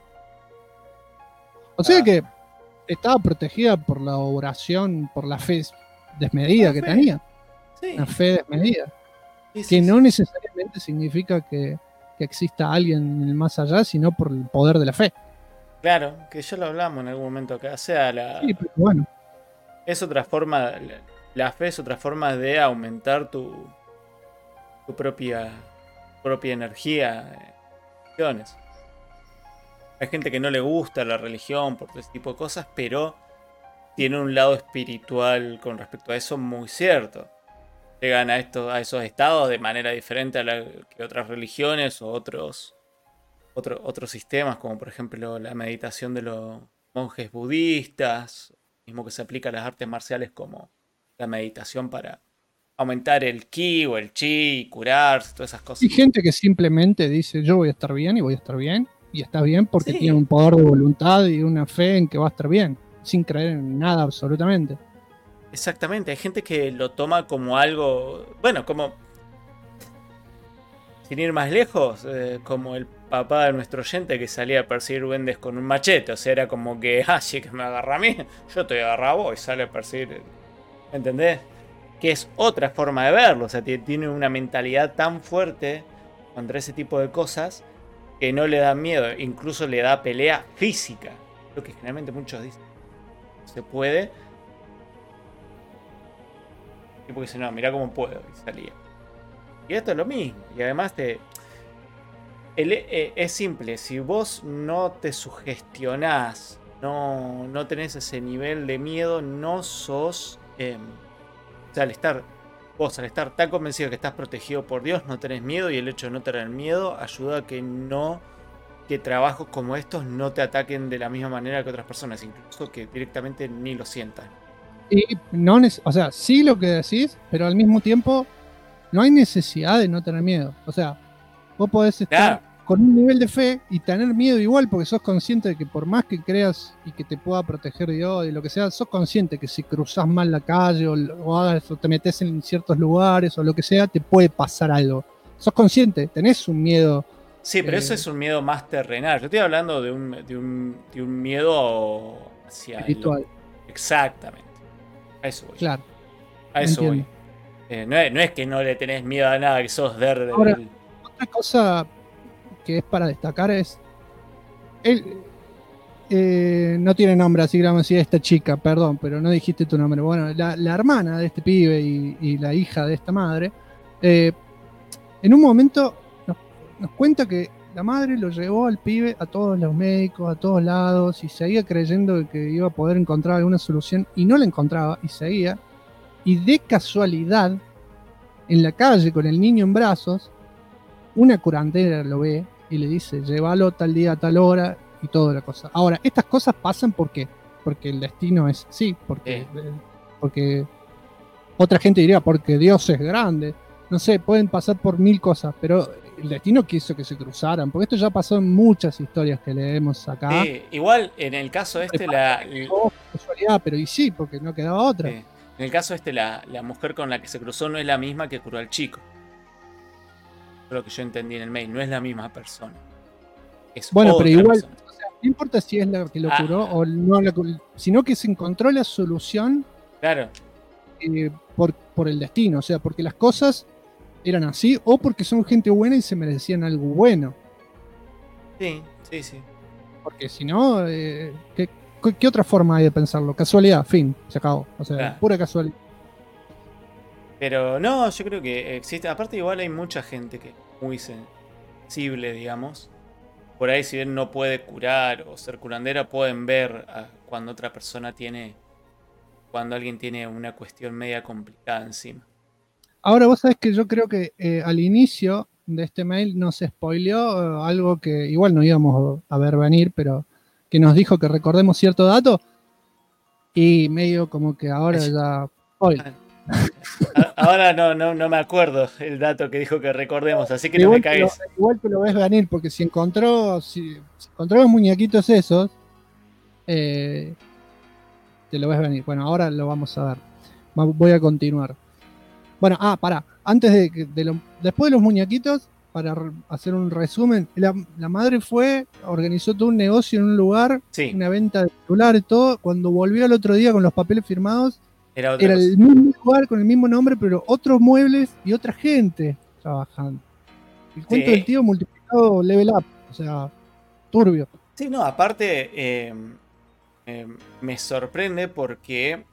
O sea que estaba protegida por la oración, por la fe desmedida que tenía. Sí. Una fe desmedida. Sí, que no necesariamente significa que exista alguien en el más allá, sino por el poder de la fe.
Claro, que ya lo hablamos en algún momento acá. O sea,
sí, pero bueno.
Es otra forma, la fe es otra forma de aumentar tu propia energía. Hay gente que no le gusta la religión por ese tipo de cosas, pero tiene un lado espiritual con respecto a eso muy cierto. Llegan a esos estados de manera diferente a que otras religiones o otros sistemas, como por ejemplo la meditación de los monjes budistas, mismo que se aplica a las artes marciales como la meditación para aumentar el ki o el chi, curarse, todas esas cosas.
Hay gente que simplemente dice, yo voy a estar bien y voy a estar bien, y está bien porque
Sí.
tiene un poder de voluntad y una fe en que va a estar bien, sin creer en nada absolutamente.
Exactamente, hay gente que lo toma como algo, bueno, como, sin ir más lejos, como el papá de nuestro oyente que salía a perseguir duendes con un machete, o sea, era como que, si que me agarra a mí, yo te voy a agarrar a vos y sale a perseguir, ¿entendés? Que es otra forma de verlo, o sea, tiene una mentalidad tan fuerte contra ese tipo de cosas que no le da miedo, incluso le da pelea física, lo que generalmente muchos dicen, se puede. Y porque dice, no, mirá cómo puedo. Y salía. Y esto es lo mismo. Y además es simple. Si vos no te sugestionás, no tenés ese nivel de miedo, no sos... o sea, al estar tan convencido que estás protegido por Dios, no tenés miedo. Y el hecho de no tener miedo ayuda a que trabajos como estos no te ataquen de la misma manera que otras personas. Incluso que directamente ni lo sientan.
Y no, o sea, sí lo que decís, pero al mismo tiempo no hay necesidad de no tener miedo. O sea, vos podés estar con un nivel de fe y tener miedo igual porque sos consciente de que por más que creas y que te pueda proteger Dios y lo que sea, sos consciente que si cruzás mal la calle o te metés en ciertos lugares o lo que sea, te puede pasar algo. Sos consciente, tenés un miedo.
Sí, pero eso es un miedo más terrenal. Yo estoy hablando de un miedo hacia
espiritual.
Exactamente. A eso voy.
Claro.
A eso voy. No es que no le tenés miedo a nada, que sos verde.
Ahora, otra cosa que es para destacar es. No tiene nombre, así que vamos a decir esta chica, perdón, pero no dijiste tu nombre. Bueno, la hermana de este pibe y la hija de esta madre, en un momento nos cuenta que la madre lo llevó al pibe a todos los médicos, a todos lados, y seguía creyendo que iba a poder encontrar alguna solución, y no la encontraba, y seguía. Y de casualidad, en la calle con el niño en brazos, una curandera lo ve y le dice, llévalo tal día, a tal hora, y toda la cosa. Ahora, estas cosas pasan ¿por qué? Porque el destino es así, porque otra gente diría, porque Dios es grande. No sé, pueden pasar por mil cosas, pero el destino quiso que se cruzaran, porque esto ya pasó en muchas historias que leemos acá.
Sí, igual en el caso este
casualidad, pero y sí, porque no quedaba otra.
En el caso este la mujer con la que se cruzó no es la misma que curó al chico. Lo que yo entendí en el mail, no es la misma persona.
Bueno, pero igual, o sea, no importa si es la que lo curó o no la curó, sino que se encontró la solución.
Claro.
Por el destino, o sea, porque las cosas eran así o porque son gente buena y se merecían algo bueno.
Sí.
Porque si no, ¿qué otra forma hay de pensarlo? Casualidad, fin, se acabó. O sea, pura casualidad.
Pero no, yo creo que existe. Aparte, igual hay mucha gente que es muy sensible, digamos. Por ahí, si bien no puede curar o ser curandera, pueden ver cuando otra persona cuando alguien tiene una cuestión media complicada encima.
Ahora, vos sabés que yo creo que al inicio de este mail nos spoileó algo que igual no íbamos a ver venir, pero que nos dijo que recordemos cierto dato y medio como que ahora ya...
Ahora no me acuerdo el dato que dijo que recordemos, así que
igual
no me cagues.
Igual te lo ves venir, porque si encontró los muñequitos esos, te lo ves venir. Bueno, ahora lo vamos a ver. Voy a continuar. Bueno, pará. Antes después de los muñequitos, para hacer un resumen, la madre organizó todo un negocio en un lugar, una venta de celular y todo. Cuando volvió al otro día con los papeles firmados, era el mismo lugar con el mismo nombre, pero otros muebles y otra gente trabajando. El cuento del tío multiplicado level up, o sea, turbio.
Sí, no, aparte me sorprende porque,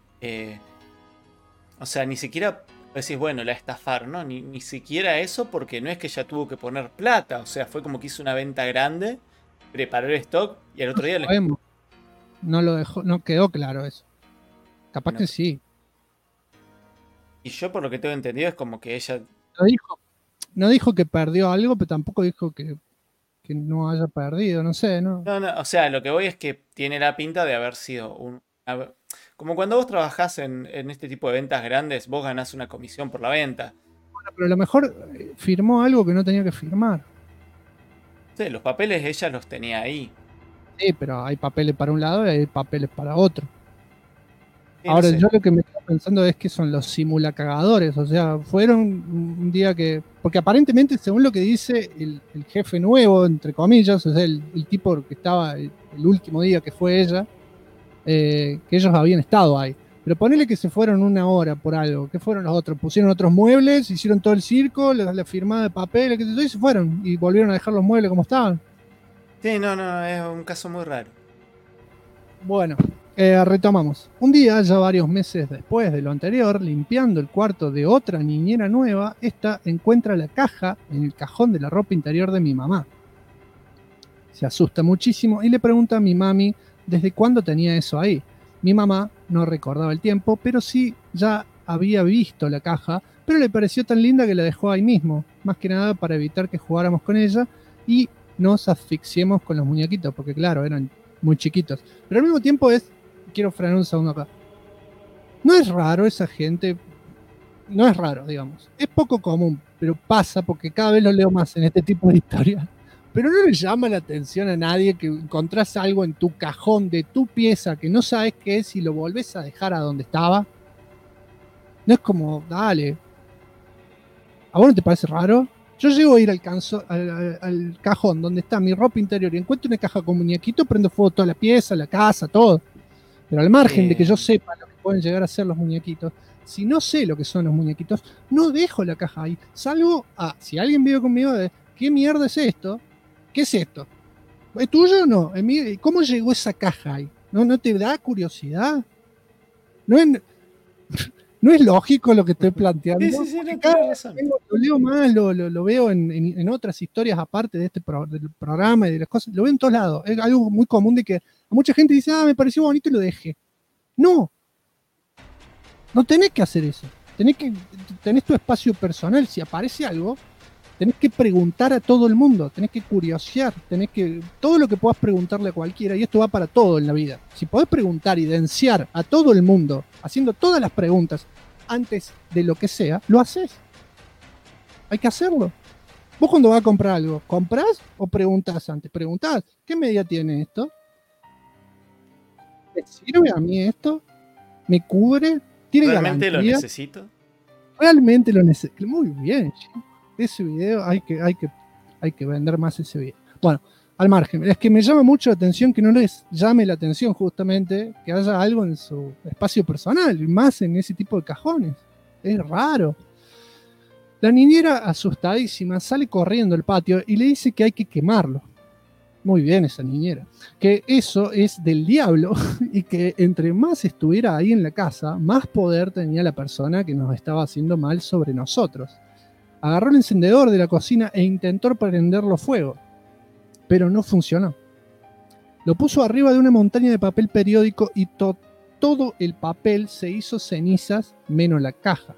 o sea, ni siquiera decís, bueno, la estafaron, ¿no? Ni siquiera eso, porque no es que ella tuvo que poner plata, o sea, fue como que hizo una venta grande, preparó el stock y al otro día...
No lo dejó, no quedó claro eso. Capaz que sí.
Y yo por lo que tengo entendido es como que ella...
No dijo que perdió algo, pero tampoco dijo que que no haya perdido, no sé, ¿no?
No, o sea, lo que voy es que tiene la pinta de haber sido como cuando vos trabajás en este tipo de ventas grandes, vos ganás una comisión por la venta.
Bueno, pero a lo mejor firmó algo que no tenía que firmar.
Sí, los papeles ella los tenía ahí.
Sí, pero hay papeles para un lado y hay papeles para otro.
Sí, no
Ahora,
sé.
yo lo que me estoy pensando es que son los simulacagadores, o sea, fueron un día que... Porque aparentemente, según lo que dice el jefe nuevo, entre comillas, o sea, el tipo que estaba el último día que fue ella, que ellos habían estado ahí. Pero ponele que se fueron una hora por algo. ¿Qué fueron los otros? Pusieron otros muebles, hicieron todo el circo, la firmada de papel, qué sé yo, y se fueron. Y volvieron a dejar los muebles como estaban.
Sí, no, es un caso muy raro.
Bueno, retomamos. Un día, ya varios meses después de lo anterior, limpiando el cuarto de otra niñera nueva, esta encuentra la caja en el cajón de la ropa interior de mi mamá. Se asusta muchísimo y le pregunta a mi mami desde cuándo tenía eso ahí. Mi mamá no recordaba el tiempo, pero sí ya había visto la caja, pero le pareció tan linda que la dejó ahí mismo, más que nada para evitar que jugáramos con ella y nos asfixiemos con los muñequitos, porque claro, eran muy chiquitos. Pero al mismo tiempo quiero frenar un segundo acá. No es raro esa gente, no es raro, digamos. Es poco común, pero pasa porque cada vez lo leo más en este tipo de historias. Pero no le llama la atención a nadie que encontrás algo en tu cajón de tu pieza que no sabes qué es y lo volvés a dejar a donde estaba. No es como, dale. ¿A vos no te parece raro? Yo llego a ir al cajón donde está mi ropa interior y encuentro una caja con muñequitos, prendo fuego toda la pieza, la casa, todo. Pero al margen de que yo sepa lo que pueden llegar a ser los muñequitos, si no sé lo que son los muñequitos, no dejo la caja ahí. Salvo a, si alguien vive conmigo, de ¿qué mierda es esto? ¿Qué es esto? ¿Es tuyo o no? ¿Cómo llegó esa caja ahí? ¿No te da curiosidad? ¿No es lógico lo que estoy planteando?
Sí, no,
Cada
tenés
vez
razón.
lo leo más, lo veo en otras historias aparte de del programa y de las cosas. Lo veo en todos lados. Es algo muy común de que a mucha gente dice, me pareció bonito y lo dejé. No tenés que hacer eso. Tenés tu espacio personal. Si aparece algo, tenés que preguntar a todo el mundo, tenés que curiosear, todo lo que puedas preguntarle a cualquiera, y esto va para todo en la vida. Si podés preguntar y denunciar a todo el mundo, haciendo todas las preguntas antes de lo que sea, lo haces. Hay que hacerlo. Vos cuando vas a comprar algo, ¿comprás o preguntás antes? Preguntás, ¿qué medida tiene esto? ¿Me sirve a mí esto? ¿Me cubre? ¿Tiene
¿Realmente
garantía?
lo necesito?
Realmente lo necesito. Muy bien, ese video hay que vender más ese video. Bueno, al margen, es que me llama mucho la atención que no les llame la atención justamente que haya algo en su espacio personal, más en ese tipo de cajones. Es raro. La niñera, asustadísima, sale corriendo al patio y le dice que hay que quemarlo. Muy bien esa niñera. Que eso es del diablo y que entre más estuviera ahí en la casa, más poder tenía la persona que nos estaba haciendo mal sobre nosotros. Agarró el encendedor de la cocina e intentó prenderlo fuego, pero no funcionó. Lo puso arriba de una montaña de papel periódico y todo el papel se hizo cenizas, menos la caja.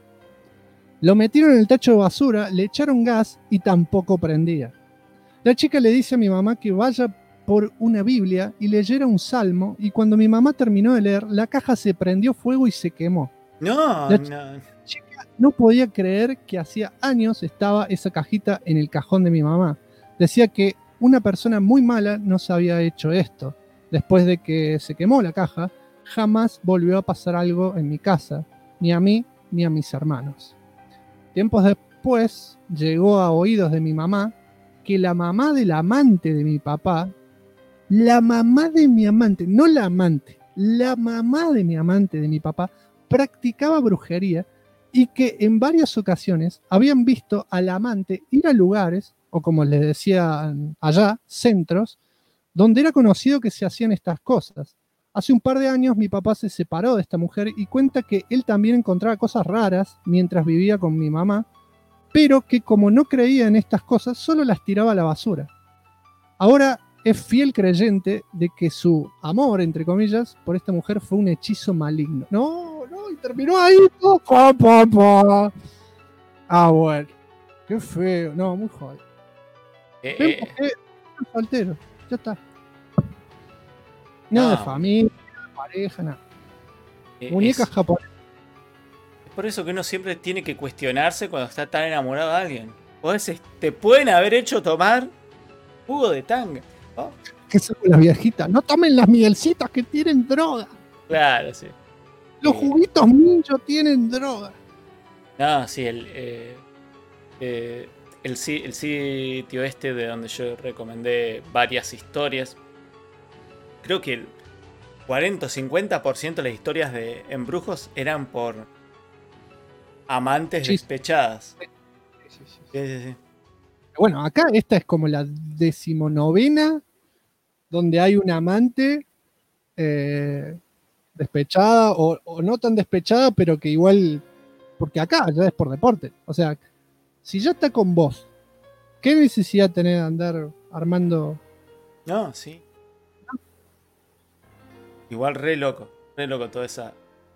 Lo metieron en el tacho de basura, le echaron gas y tampoco prendía. La chica le dice a mi mamá que vaya por una Biblia y leyera un salmo, y cuando mi mamá terminó de leer, la caja se prendió fuego y se quemó.
No.
Chica no podía creer que hacía años estaba esa cajita en el cajón de mi mamá. Decía que una persona muy mala nos había hecho esto. Después de que se quemó la caja, jamás volvió a pasar algo en mi casa, ni a mí ni a mis hermanos. Tiempos después llegó a oídos de mi mamá que la mamá del amante de mi papá, la mamá de mi amante, no la amante, la mamá de mi amante de mi papá, practicaba brujería y que en varias ocasiones habían visto al amante ir a lugares, o como les decían allá, centros, donde era conocido que se hacían estas cosas. Hace un par de años mi papá se separó de esta mujer y cuenta que él también encontraba cosas raras mientras vivía con mi mamá, pero que como no creía en estas cosas, solo las tiraba a la basura. Ahora es fiel creyente de que su amor, entre comillas, por esta mujer fue un hechizo maligno. No, y terminó ahí. Ah, bueno. Qué feo. No, muy jodido. soltero. Ya está. Nada de
No.
familia, pareja, nada. Muñecas
Es
japonesas.
por eso que uno siempre tiene que cuestionarse cuando está tan enamorado de alguien. O a veces te pueden haber hecho tomar jugo de tanga. ¿No?
Que son las viejitas. No tomen las mielcitas que tienen droga.
Claro, sí.
Los juguitos Mincho tienen droga.
No, sí, el sitio este de donde yo recomendé varias historias. Creo que el 40 o 50% de las historias de embrujos eran por amantes
Sí.
despechadas.
Sí.
Sí.
Bueno, acá esta es como la 19ª, donde hay una amante despechada, o no tan despechada, pero que igual, porque acá ya es por deporte. O sea, si ya está con vos, ¿qué necesidad tenés de andar armando?
No, sí. Igual re loco toda esa...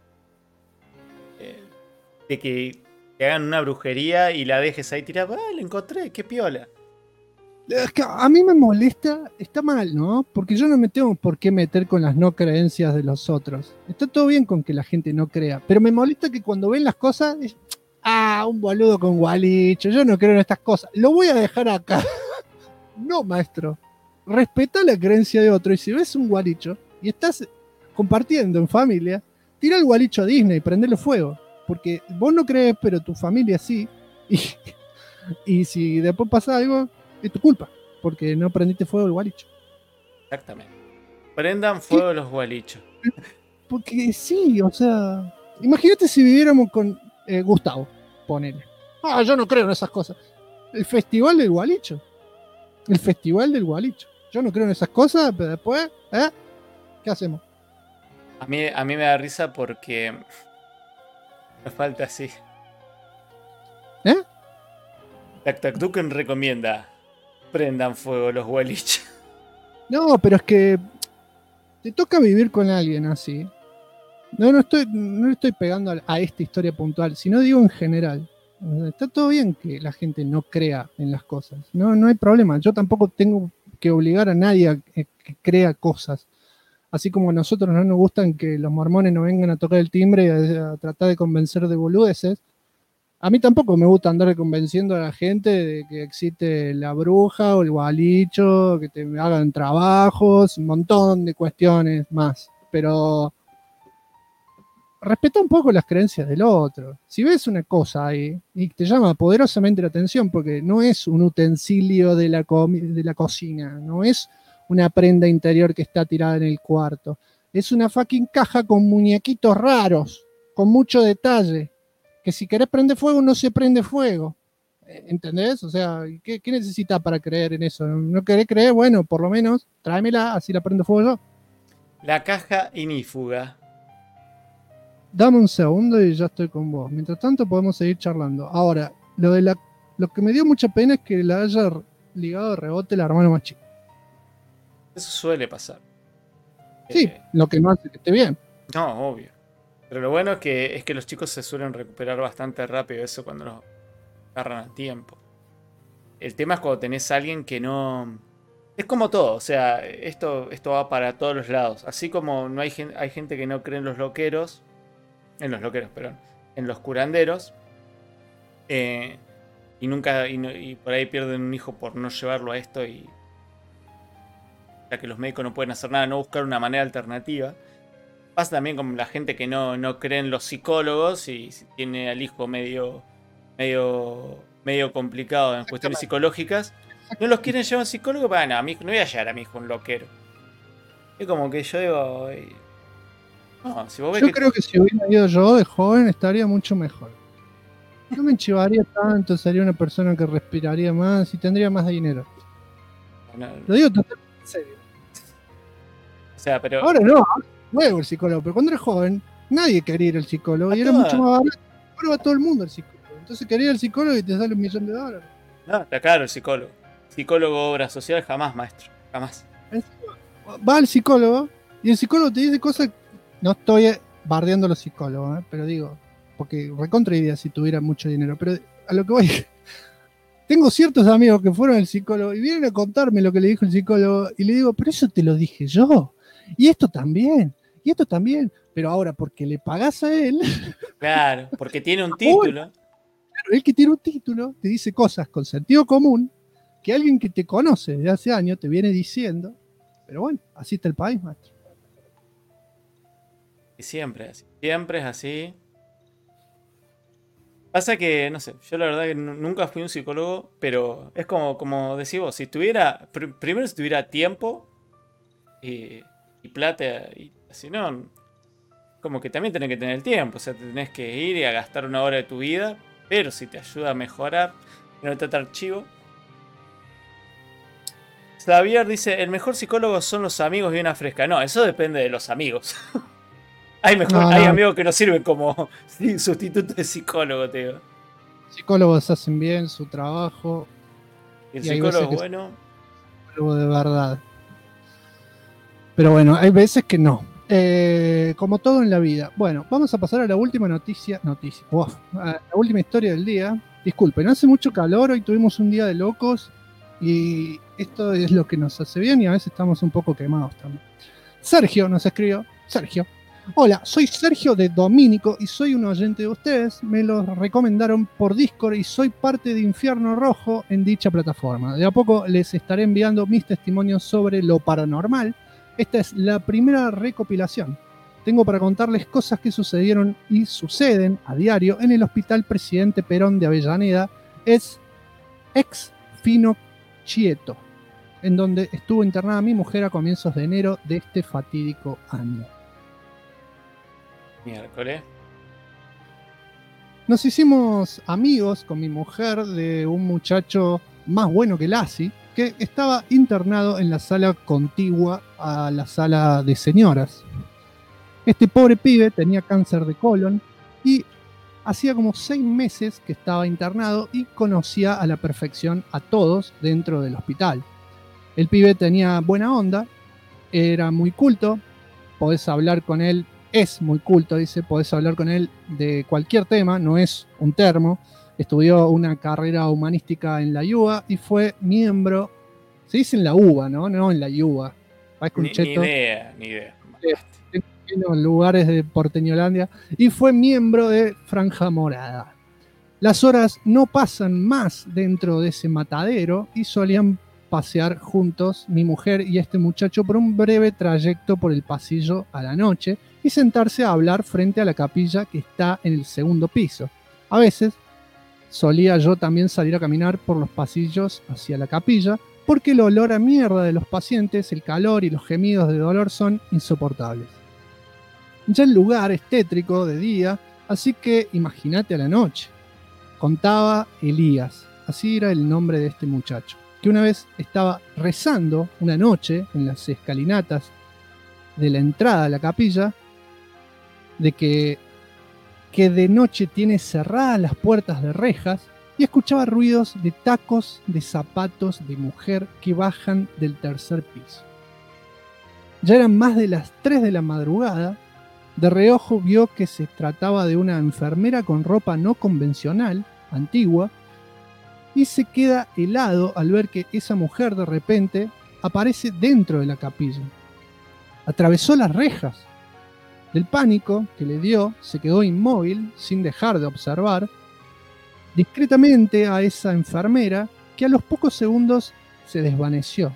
de que te hagan una brujería y la dejes ahí tirada. Ah, la encontré, qué piola.
Es que a mí me molesta, está mal, ¿no? Porque yo no me tengo por qué meter con las no creencias de los otros. Está todo bien con que la gente no crea, pero me molesta que cuando ven las cosas, un boludo con gualicho, yo no creo en estas cosas, lo voy a dejar acá. No, maestro, respeta la creencia de otro, y si ves un gualicho y estás compartiendo en familia, tira el gualicho a Disney, prendele fuego, porque vos no crees, pero tu familia sí, y si después pasa algo, es tu culpa, porque no prendiste fuego el gualicho.
Exactamente. Prendan fuego los gualichos.
Porque sí, o sea, imagínate si viviéramos con Gustavo, ponele. Yo no creo en esas cosas. El festival del gualicho. El festival del gualicho. Yo no creo en esas cosas, pero después, ¿qué hacemos?
A mí me da risa porque me falta así.
¿Eh?
Taktakduken recomienda: prendan fuego los gualichos.
No, pero es que te toca vivir con alguien así. No le estoy pegando a esta historia puntual, sino digo en general. Está todo bien que la gente no crea en las cosas. No hay problema. Yo tampoco tengo que obligar a nadie a que crea cosas. Así como a nosotros no nos gustan que los mormones no vengan a tocar el timbre y a tratar de convencer de boludeces. A mí tampoco me gusta andar convenciendo a la gente de que existe la bruja o el gualicho, que te hagan trabajos, un montón de cuestiones más. Pero respeta un poco las creencias del otro. Si ves una cosa ahí y te llama poderosamente la atención, porque no es un utensilio de la cocina, no es una prenda interior que está tirada en el cuarto, es una fucking caja con muñequitos raros, con mucho detalle, que si querés prender fuego no se prende fuego. ¿Entendés? O sea, ¿qué necesitas para creer en eso? ¿No querés creer? Bueno, por lo menos tráemela, así la prendo fuego yo.
La caja inífuga.
Dame un segundo y ya estoy con vos. Mientras tanto podemos seguir charlando. Ahora, lo que me dio mucha pena es que la haya ligado de rebote el hermano más chico.
Eso suele pasar.
Sí, lo que no hace que esté bien.
No, obvio. Pero lo bueno es que los chicos se suelen recuperar bastante rápido eso cuando los agarran a tiempo. El tema es cuando tenés a alguien que no... Es como todo, o sea, esto va para todos los lados. Así como no hay gente que no cree en los loqueros, perdón, en los curanderos, y por ahí pierden un hijo por no llevarlo a esto, y ya que los médicos no pueden hacer nada, no buscar una manera alternativa. Pasa también con la gente que no cree en los psicólogos y tiene al hijo medio complicado en cuestiones psicológicas. No los quieren llevar a un psicólogo. Bueno, no voy a llevar a mi hijo un loquero. Es como que yo digo... No, si vos ves
Yo creo que si hubiera ido yo de joven estaría mucho mejor. No me enchivaría tanto, sería una persona que respiraría más y tendría más dinero. Lo digo totalmente en serio.
O sea, pero...
Ahora no, luego el psicólogo, pero cuando era joven nadie quería ir al psicólogo y era mucho más barato. Ahora va todo el mundo al psicólogo. Entonces quería ir al psicólogo y te sale $1.000.000.
No, está caro el psicólogo. Psicólogo, obra social, jamás, maestro. Jamás.
Va al psicólogo y el psicólogo te dice cosas. No estoy bardeando a los psicólogos, pero digo, porque recontra idea si tuviera mucho dinero. Pero a lo que voy, Tengo ciertos amigos que fueron al psicólogo y vienen a contarme lo que le dijo el psicólogo y le digo, pero eso te lo dije yo. Y esto también. Y esto también. Pero ahora, porque le pagás a él.
Claro, porque tiene un título.
Claro, él que tiene un título te dice cosas con sentido común que alguien que te conoce desde hace años te viene diciendo. Pero bueno, así está el país, maestro.
Y siempre es así. Siempre es así. Pasa que, no sé, yo la verdad que nunca fui un psicólogo, pero es como decís vos, si tuviera, primero si tuviera tiempo y plata, y si no, como que también tenés que tener el tiempo, o sea, tenés que ir y a gastar una hora de tu vida, pero si te ayuda a mejorar, no te archivo. Xavier dice, el mejor psicólogo son los amigos y una fresca. No, eso depende de los amigos. Hay amigos que no sirven como sustituto de psicólogo, te digo.
Psicólogos hacen bien su trabajo.
El psicólogo es bueno.
Psicólogo de verdad. Pero bueno, hay veces que no. Como todo en la vida. Bueno, vamos a pasar a la última noticia. A la última historia del día. Disculpen, hace mucho calor, hoy tuvimos un día de locos. Y esto es lo que nos hace bien y a veces estamos un poco quemados también. Sergio nos escribió. Sergio. Hola, soy Sergio de Domínico y soy un oyente de ustedes. Me lo recomendaron por Discord y soy parte de Infierno Rojo en dicha plataforma. De a poco les estaré enviando mis testimonios sobre lo paranormal. Esta es la primera recopilación. Tengo para contarles cosas que sucedieron y suceden a diario en el Hospital Presidente Perón de Avellaneda, ex Finocchieto, en donde estuvo internada mi mujer a comienzos de enero de este fatídico año.
Miércoles.
Nos hicimos amigos con mi mujer de un muchacho más bueno que Lassie, que estaba internado en la sala contigua a la sala de señoras. Este pobre pibe tenía cáncer de colon y hacía como 6 meses que estaba internado y conocía a la perfección a todos dentro del hospital. El pibe tenía buena onda, era muy culto, podés hablar con él. Es muy culto, dice, podés hablar con él de cualquier tema, no es un termo. Estudió una carrera humanística en la UBA y fue miembro, se dice en la UBA, ¿no? No en la UBA.
Ni idea.
En lugares de Porteñolandia y fue miembro de Franja Morada. Las horas no pasan más dentro de ese matadero y solían pasear juntos mi mujer y este muchacho por un breve trayecto por el pasillo a la noche y sentarse a hablar frente a la capilla que está en el segundo piso. A veces solía yo también salir a caminar por los pasillos hacia la capilla porque el olor a mierda de los pacientes, el calor y los gemidos de dolor son insoportables. Ya el lugar es tétrico de día, así que imagínate a la noche. Contaba Elías, así era el nombre de este muchacho, que una vez estaba rezando una noche en las escalinatas de la entrada a la capilla, de que de noche tiene cerradas las puertas de rejas y escuchaba ruidos de tacos de zapatos de mujer que bajan del tercer piso. Ya eran más de las 3 de la madrugada. De reojo vio que se trataba de una enfermera con ropa no convencional, antigua, y se queda helado al ver que esa mujer de repente aparece dentro de la capilla. Atravesó las rejas. Del pánico que le dio, se quedó inmóvil, sin dejar de observar discretamente a esa enfermera que a los pocos segundos se desvaneció.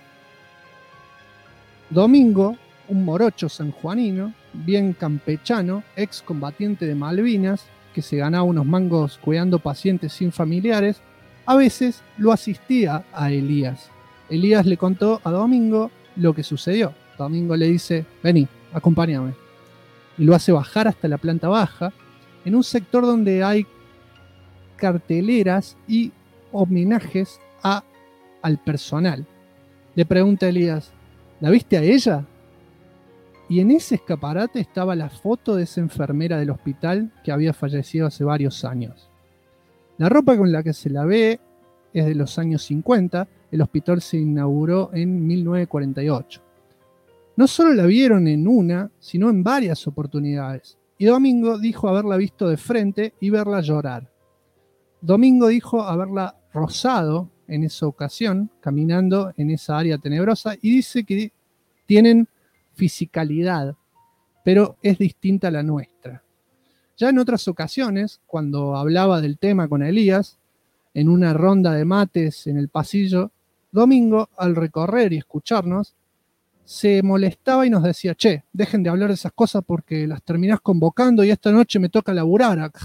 Domingo, un morocho sanjuanino, bien campechano, ex combatiente de Malvinas, que se ganaba unos mangos cuidando pacientes sin familiares, a veces lo asistía a Elías. Elías le contó a Domingo lo que sucedió. Domingo le dice, vení, acompáñame. Y lo hace bajar hasta la planta baja, en un sector donde hay carteleras y homenajes al personal. Le pregunta a Elías, ¿la viste a ella? Y en ese escaparate estaba la foto de esa enfermera del hospital que había fallecido hace varios años. La ropa con la que se la ve es de los años 50, el hospital se inauguró en 1948. No solo la vieron en una, sino en varias oportunidades. Y Domingo dijo haberla visto de frente y verla llorar. Domingo dijo haberla rosado en esa ocasión, caminando en esa área tenebrosa, y dice que tienen fisicalidad, pero es distinta a la nuestra. Ya en otras ocasiones, cuando hablaba del tema con Elías, en una ronda de mates en el pasillo, Domingo, al recorrer y escucharnos, se molestaba y nos decía: che, dejen de hablar de esas cosas porque las terminás convocando y esta noche me toca laburar acá.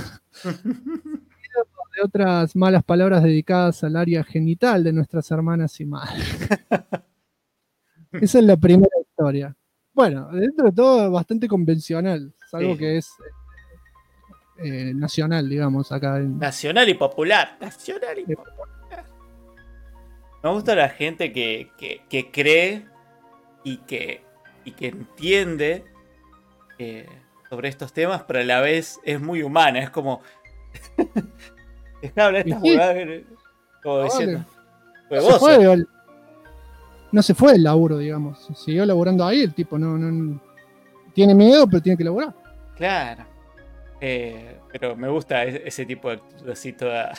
De otras malas palabras dedicadas al área genital de nuestras hermanas y madres. Esa es la primera historia. Bueno, dentro de todo bastante convencional, es algo
Sí.
que es nacional, digamos, acá en...
Nacional y popular. Nacional y popular. Me gusta la gente que cree y que entiende sobre estos temas, pero a la vez es muy humana. Es como... Deja de hablar estas jugadas. Como diciendo... Pues
No se
vos,
fue, no se fue del laburo, digamos. Siguió laburando ahí, el tipo no tiene miedo, pero tiene que laburar.
Claro. Pero me gusta ese tipo de actitud así toda...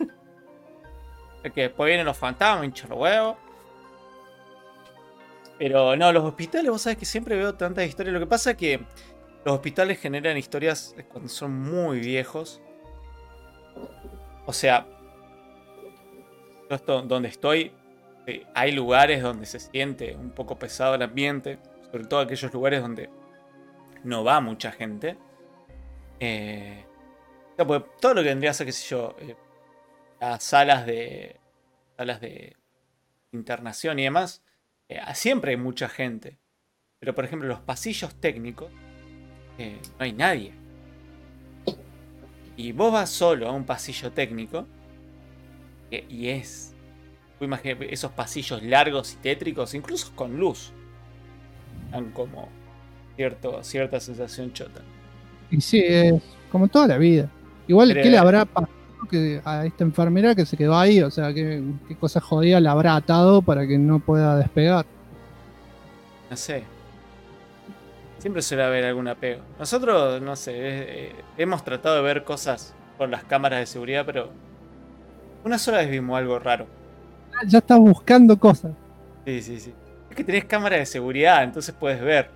que después vienen los fantasmas, hincha los huevos. Pero no, los hospitales, vos sabés que siempre veo tantas historias. Lo que pasa es que los hospitales generan historias cuando son muy viejos. O sea, yo donde estoy, hay lugares donde se siente un poco pesado el ambiente. Sobre todo aquellos lugares donde no va mucha gente. Pues, todo lo que vendría a ser, qué sé yo, las salas de internación y demás, siempre hay mucha gente. Pero por ejemplo, los pasillos técnicos, no hay nadie. Y vos vas solo a un pasillo técnico y es... Imagínate esos pasillos largos y tétricos, incluso con luz. Dan como cierta sensación chota.
Y sí, es como toda la vida. Igual,
Pero,
¿qué le habrá pasado a esta enfermera que se quedó ahí? O sea, ¿qué cosa jodida la habrá atado para que no pueda despegar?
No sé. Siempre suele haber algún apego. Nosotros, no sé, hemos tratado de ver cosas con las cámaras de seguridad, pero una sola vez vimos algo raro.
Ya estás buscando cosas.
Sí. Es que tenés cámaras de seguridad, entonces puedes ver.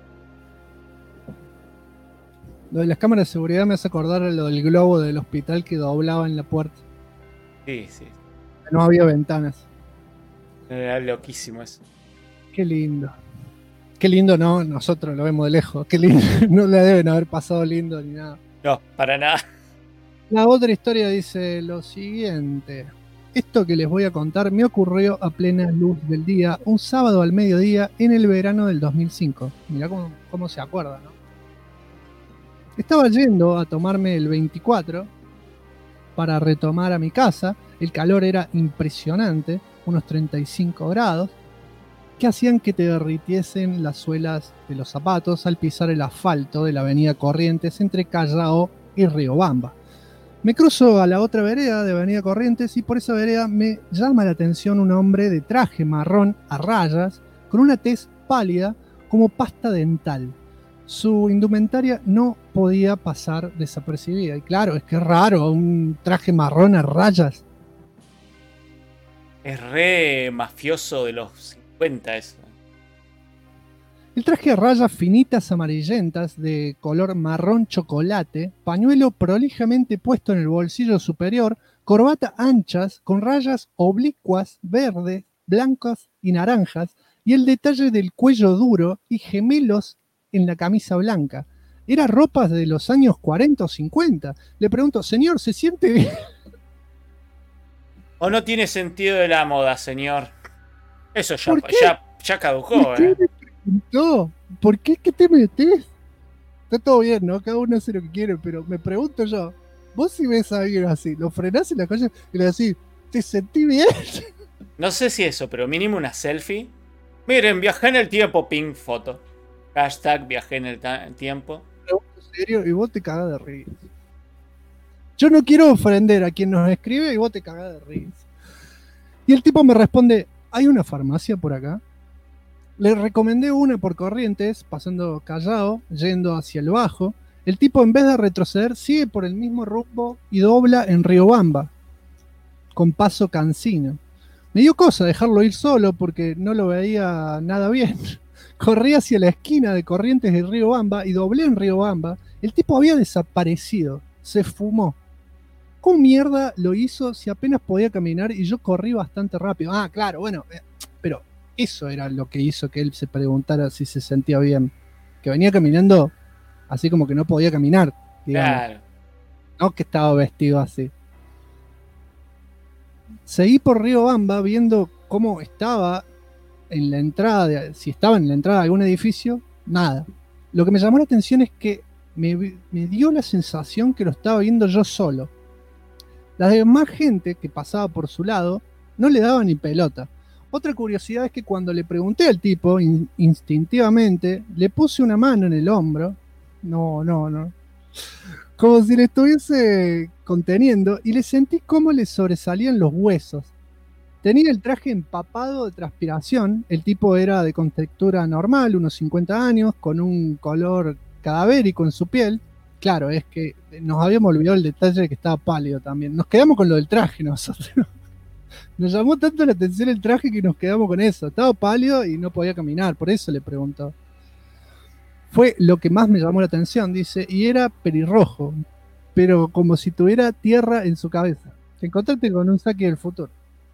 Lo de las cámaras de seguridad me hace acordar a lo del globo del hospital que doblaba en la puerta.
Sí.
No había ventanas.
Era loquísimo eso.
Qué lindo. Qué lindo, no, nosotros lo vemos de lejos. Qué lindo, no le deben haber pasado lindo ni nada.
No, para nada.
La otra historia dice lo siguiente. Esto que les voy a contar me ocurrió a plena luz del día, un sábado al mediodía en el verano del 2005. Mirá cómo se acuerda, ¿no? Estaba yendo a tomarme el 24 para retomar a mi casa. El calor era impresionante, unos 35 grados, que hacían que te derritiesen las suelas de los zapatos al pisar el asfalto de la avenida Corrientes entre Callao y Riobamba. Me cruzo a la otra vereda de avenida Corrientes y por esa vereda me llama la atención un hombre de traje marrón a rayas con una tez pálida como pasta dental. Su indumentaria no podía pasar desapercibida. Y claro, es que es raro, un traje marrón a rayas.
Es re mafioso de los 50 eso.
El traje a rayas finitas amarillentas de color marrón chocolate, pañuelo prolijamente puesto en el bolsillo superior, corbata anchas con rayas oblicuas, verdes, blancas y naranjas, y el detalle del cuello duro y gemelos en la camisa blanca. Era ropa de los años 40 o 50. Le pregunto, señor, ¿se siente bien?
O no tiene sentido de la moda, señor. Eso
¿Por qué?
ya caducó,
¿Qué me preguntó? ¿Por qué? ¿Qué te metes? Está todo bien, ¿no? Cada uno hace lo que quiere, pero me pregunto yo, vos si ves a alguien así, lo frenás en la calle y le decís, ¿te sentí bien?
No sé si eso, pero mínimo una selfie. Miren, viajé en el tiempo, ping, foto. Hashtag viajé en el tiempo.
En serio, y vos te cagás de risa. Yo no quiero ofender a quien nos escribe y vos te cagás de risa. Y el tipo me responde, ¿hay una farmacia por acá? Le recomendé una por Corrientes, pasando Callao, yendo hacia el Bajo. El tipo, en vez de retroceder, sigue por el mismo rumbo y dobla en Riobamba. con paso cansino. Me dio cosa dejarlo ir solo porque no lo veía nada bien. Corrí hacia la esquina de Corrientes y Riobamba y doblé en Riobamba. El tipo había desaparecido, se fumó. ¿Cómo mierda lo hizo si apenas podía caminar y yo corrí bastante rápido? Ah, claro, bueno, pero eso era lo que hizo que él se preguntara si se sentía bien. Que venía caminando así como que no podía caminar, digamos.
Claro.
No que estaba vestido así. Seguí por Riobamba viendo cómo estaba en la entrada, si estaba en la entrada de algún edificio, nada. Lo que me llamó la atención es que me dio la sensación que lo estaba viendo yo solo. La demás gente que pasaba por su lado no le daba ni pelota. Otra curiosidad es que cuando le pregunté al tipo, instintivamente, le puse una mano en el hombro. No. Como si le estuviese conteniendo y le sentí cómo le sobresalían los huesos. Tenía el traje empapado de transpiración. El tipo era de contextura normal, unos 50 años, con un color cadavérico en su piel. Claro, es que nos habíamos olvidado el detalle de que estaba pálido también. Nos quedamos con lo del traje nosotros. Nos llamó tanto la atención el traje que nos quedamos con eso. Estaba pálido y no podía caminar, por eso le preguntó. Fue lo que más me llamó la atención, dice, y era pelirrojo, pero como si tuviera tierra en su cabeza. Te encontraste con un Saki del futuro.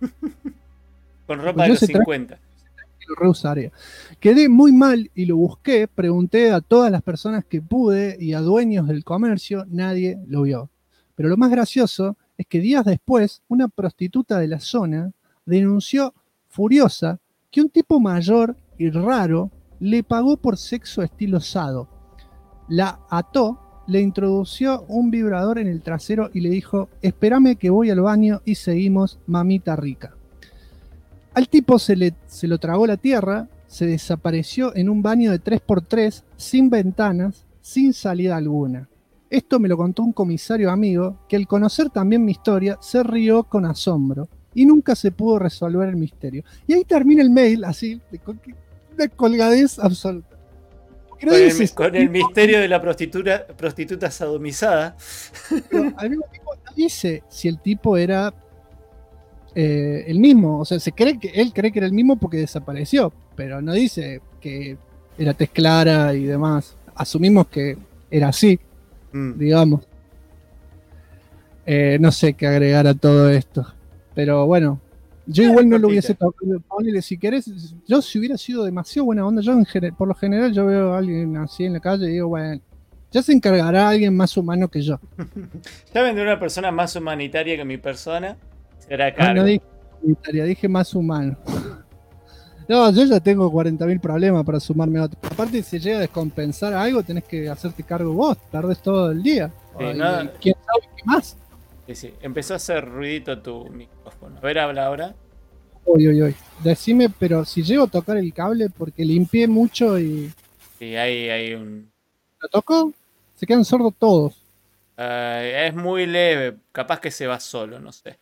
Con ropa de los 50.
Lo reusaría. Quedé muy mal y lo busqué, pregunté a todas las personas que pude y a dueños del comercio, nadie lo vio. Pero lo más gracioso es que días después, una prostituta de la zona denunció furiosa que un tipo mayor y raro le pagó por sexo estilo sado. La ató, le introdució un vibrador en el trasero y le dijo: espérame que voy al baño y seguimos, mamita rica. Al tipo se lo tragó la tierra, se desapareció en un baño de 3x3, sin ventanas, sin salida alguna. Esto me lo contó un comisario amigo que al conocer también mi historia se rió con asombro y nunca se pudo resolver el misterio. Y ahí termina el mail así, de colgadez absoluta.
Con el misterio de la prostituta sadomizada.
Pero al mismo tiempo no dice si el tipo era el mismo. O sea, él cree que era el mismo porque desapareció, pero no dice que era tez clara y demás. Asumimos que era así, digamos. No sé qué agregar a todo esto, pero bueno. Yo igual no lo hubiese tocado. Ponele, si querés, yo si hubiera sido demasiado buena onda, yo por lo general yo veo a alguien así en la calle y digo, bueno, ya se encargará alguien más humano que yo.
Ya vendré una persona más humanitaria que mi persona. Será cargo.
No dije humanitaria, dije más humano. No, yo ya tengo 40.000 problemas para sumarme a otro. Aparte, si llega a descompensar algo, tenés que hacerte cargo vos, perdés todo el día.
Sí,
¿quién sabe qué más?
Sí. Empezó a hacer ruidito tu micrófono. A ver, habla ahora.
Uy. Decime, pero si llego a tocar el cable, porque limpié mucho y...
Sí, hay un...
¿Lo toco? Se quedan sordos todos.
Es muy leve. Capaz que se va solo, no sé.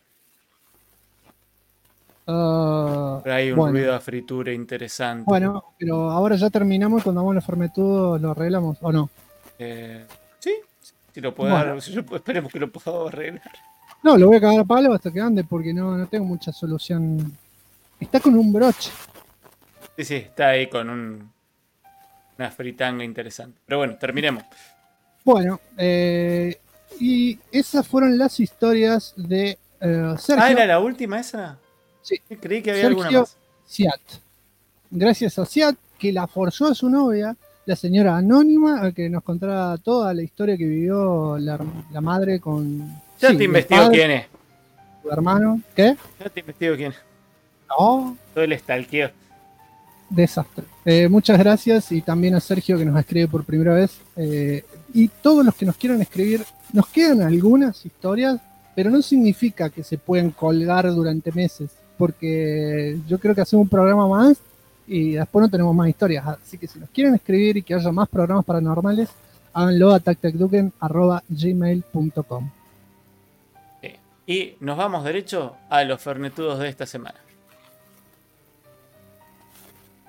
Pero hay un ruido a fritura interesante.
Bueno, pero ahora ya terminamos y cuando vamos a Fermetudo lo arreglamos, ¿o no?
Sí. Si lo puedo esperemos que lo pueda arreglar.
No, lo voy a cagar a palo hasta que ande porque no tengo mucha solución. Está con un broche.
Sí, está ahí con una fritanga interesante. Pero bueno, terminemos.
Bueno, y esas fueron las historias de Sergio.
Ah, ¿era la última esa?
Sí.
Creí que había
Sergio
alguna más.
Ciat. Gracias a Ciat, que la forzó a su novia, la señora anónima, a que nos contara toda la historia que vivió la madre con...
Ya te investigo quién es.
Tu hermano. ¿Qué?
Ya te investigo quién es.
No.
Todo el stalkeo.
Desastre. Muchas gracias y también a Sergio que nos escribe por primera vez. Y todos los que nos quieran escribir, nos quedan algunas historias, pero no significa que se pueden colgar durante meses, porque yo creo que hacemos un programa más y después no tenemos más historias. Así que si nos quieren escribir y que haya más programas paranormales, háganlo a tactacduken@gmail.com.
Y nos vamos derecho a los fernetudos de esta semana.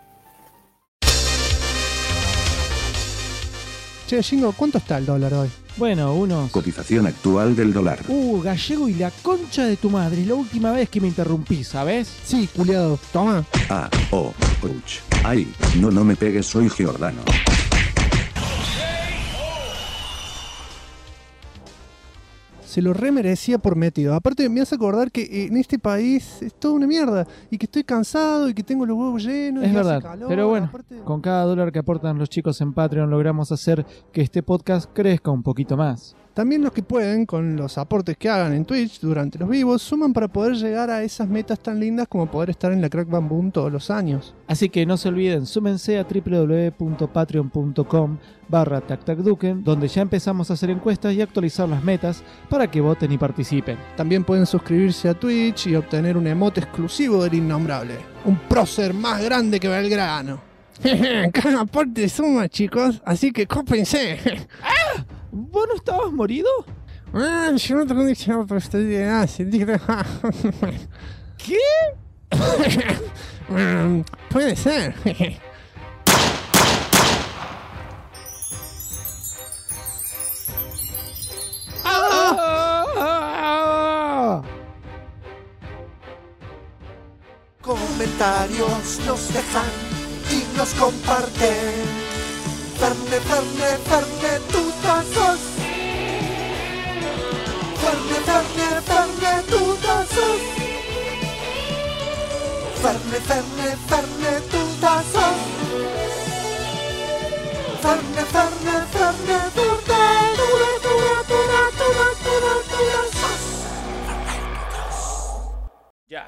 Che, Jingo, ¿cuánto está el dólar hoy?
Bueno, unos...
Cotización actual del dólar.
Gallego y la concha de tu madre. Es la última vez que me interrumpí, ¿sabes?
Sí, culiado. Toma.
Ouch. Ay, no me pegues, soy Giordano.
Se lo remerecía por metido. Aparte me hace acordar que en este país es toda una mierda. Y que estoy cansado y que tengo los huevos llenos.
Es
y
verdad,
hace calor,
pero bueno,
aparte...
con cada dólar que aportan los chicos en Patreon logramos hacer que este podcast crezca un poquito más.
También los que pueden, con los aportes que hagan en Twitch durante los vivos, suman para poder llegar a esas metas tan lindas como poder estar en la Crack Bam Boom todos los años.
Así que no se olviden, súmense a www.patreon.com/tactacduken, donde ya empezamos a hacer encuestas y actualizar las metas para que voten y participen.
También pueden suscribirse a Twitch y obtener un emote exclusivo del Innombrable. Un prócer más grande que Belgrano. Cada aporte suma, chicos, así que cópense.
¿Vos no estabas morido?
Yo no tengo diccionario, pero estoy bien.
¿Qué?
Puede ser.
Comentarios nos dejan y nos comparten. Ferne, tutazos. Ferne, tutazos. Ferne, tutazos. Ferne,
Ya.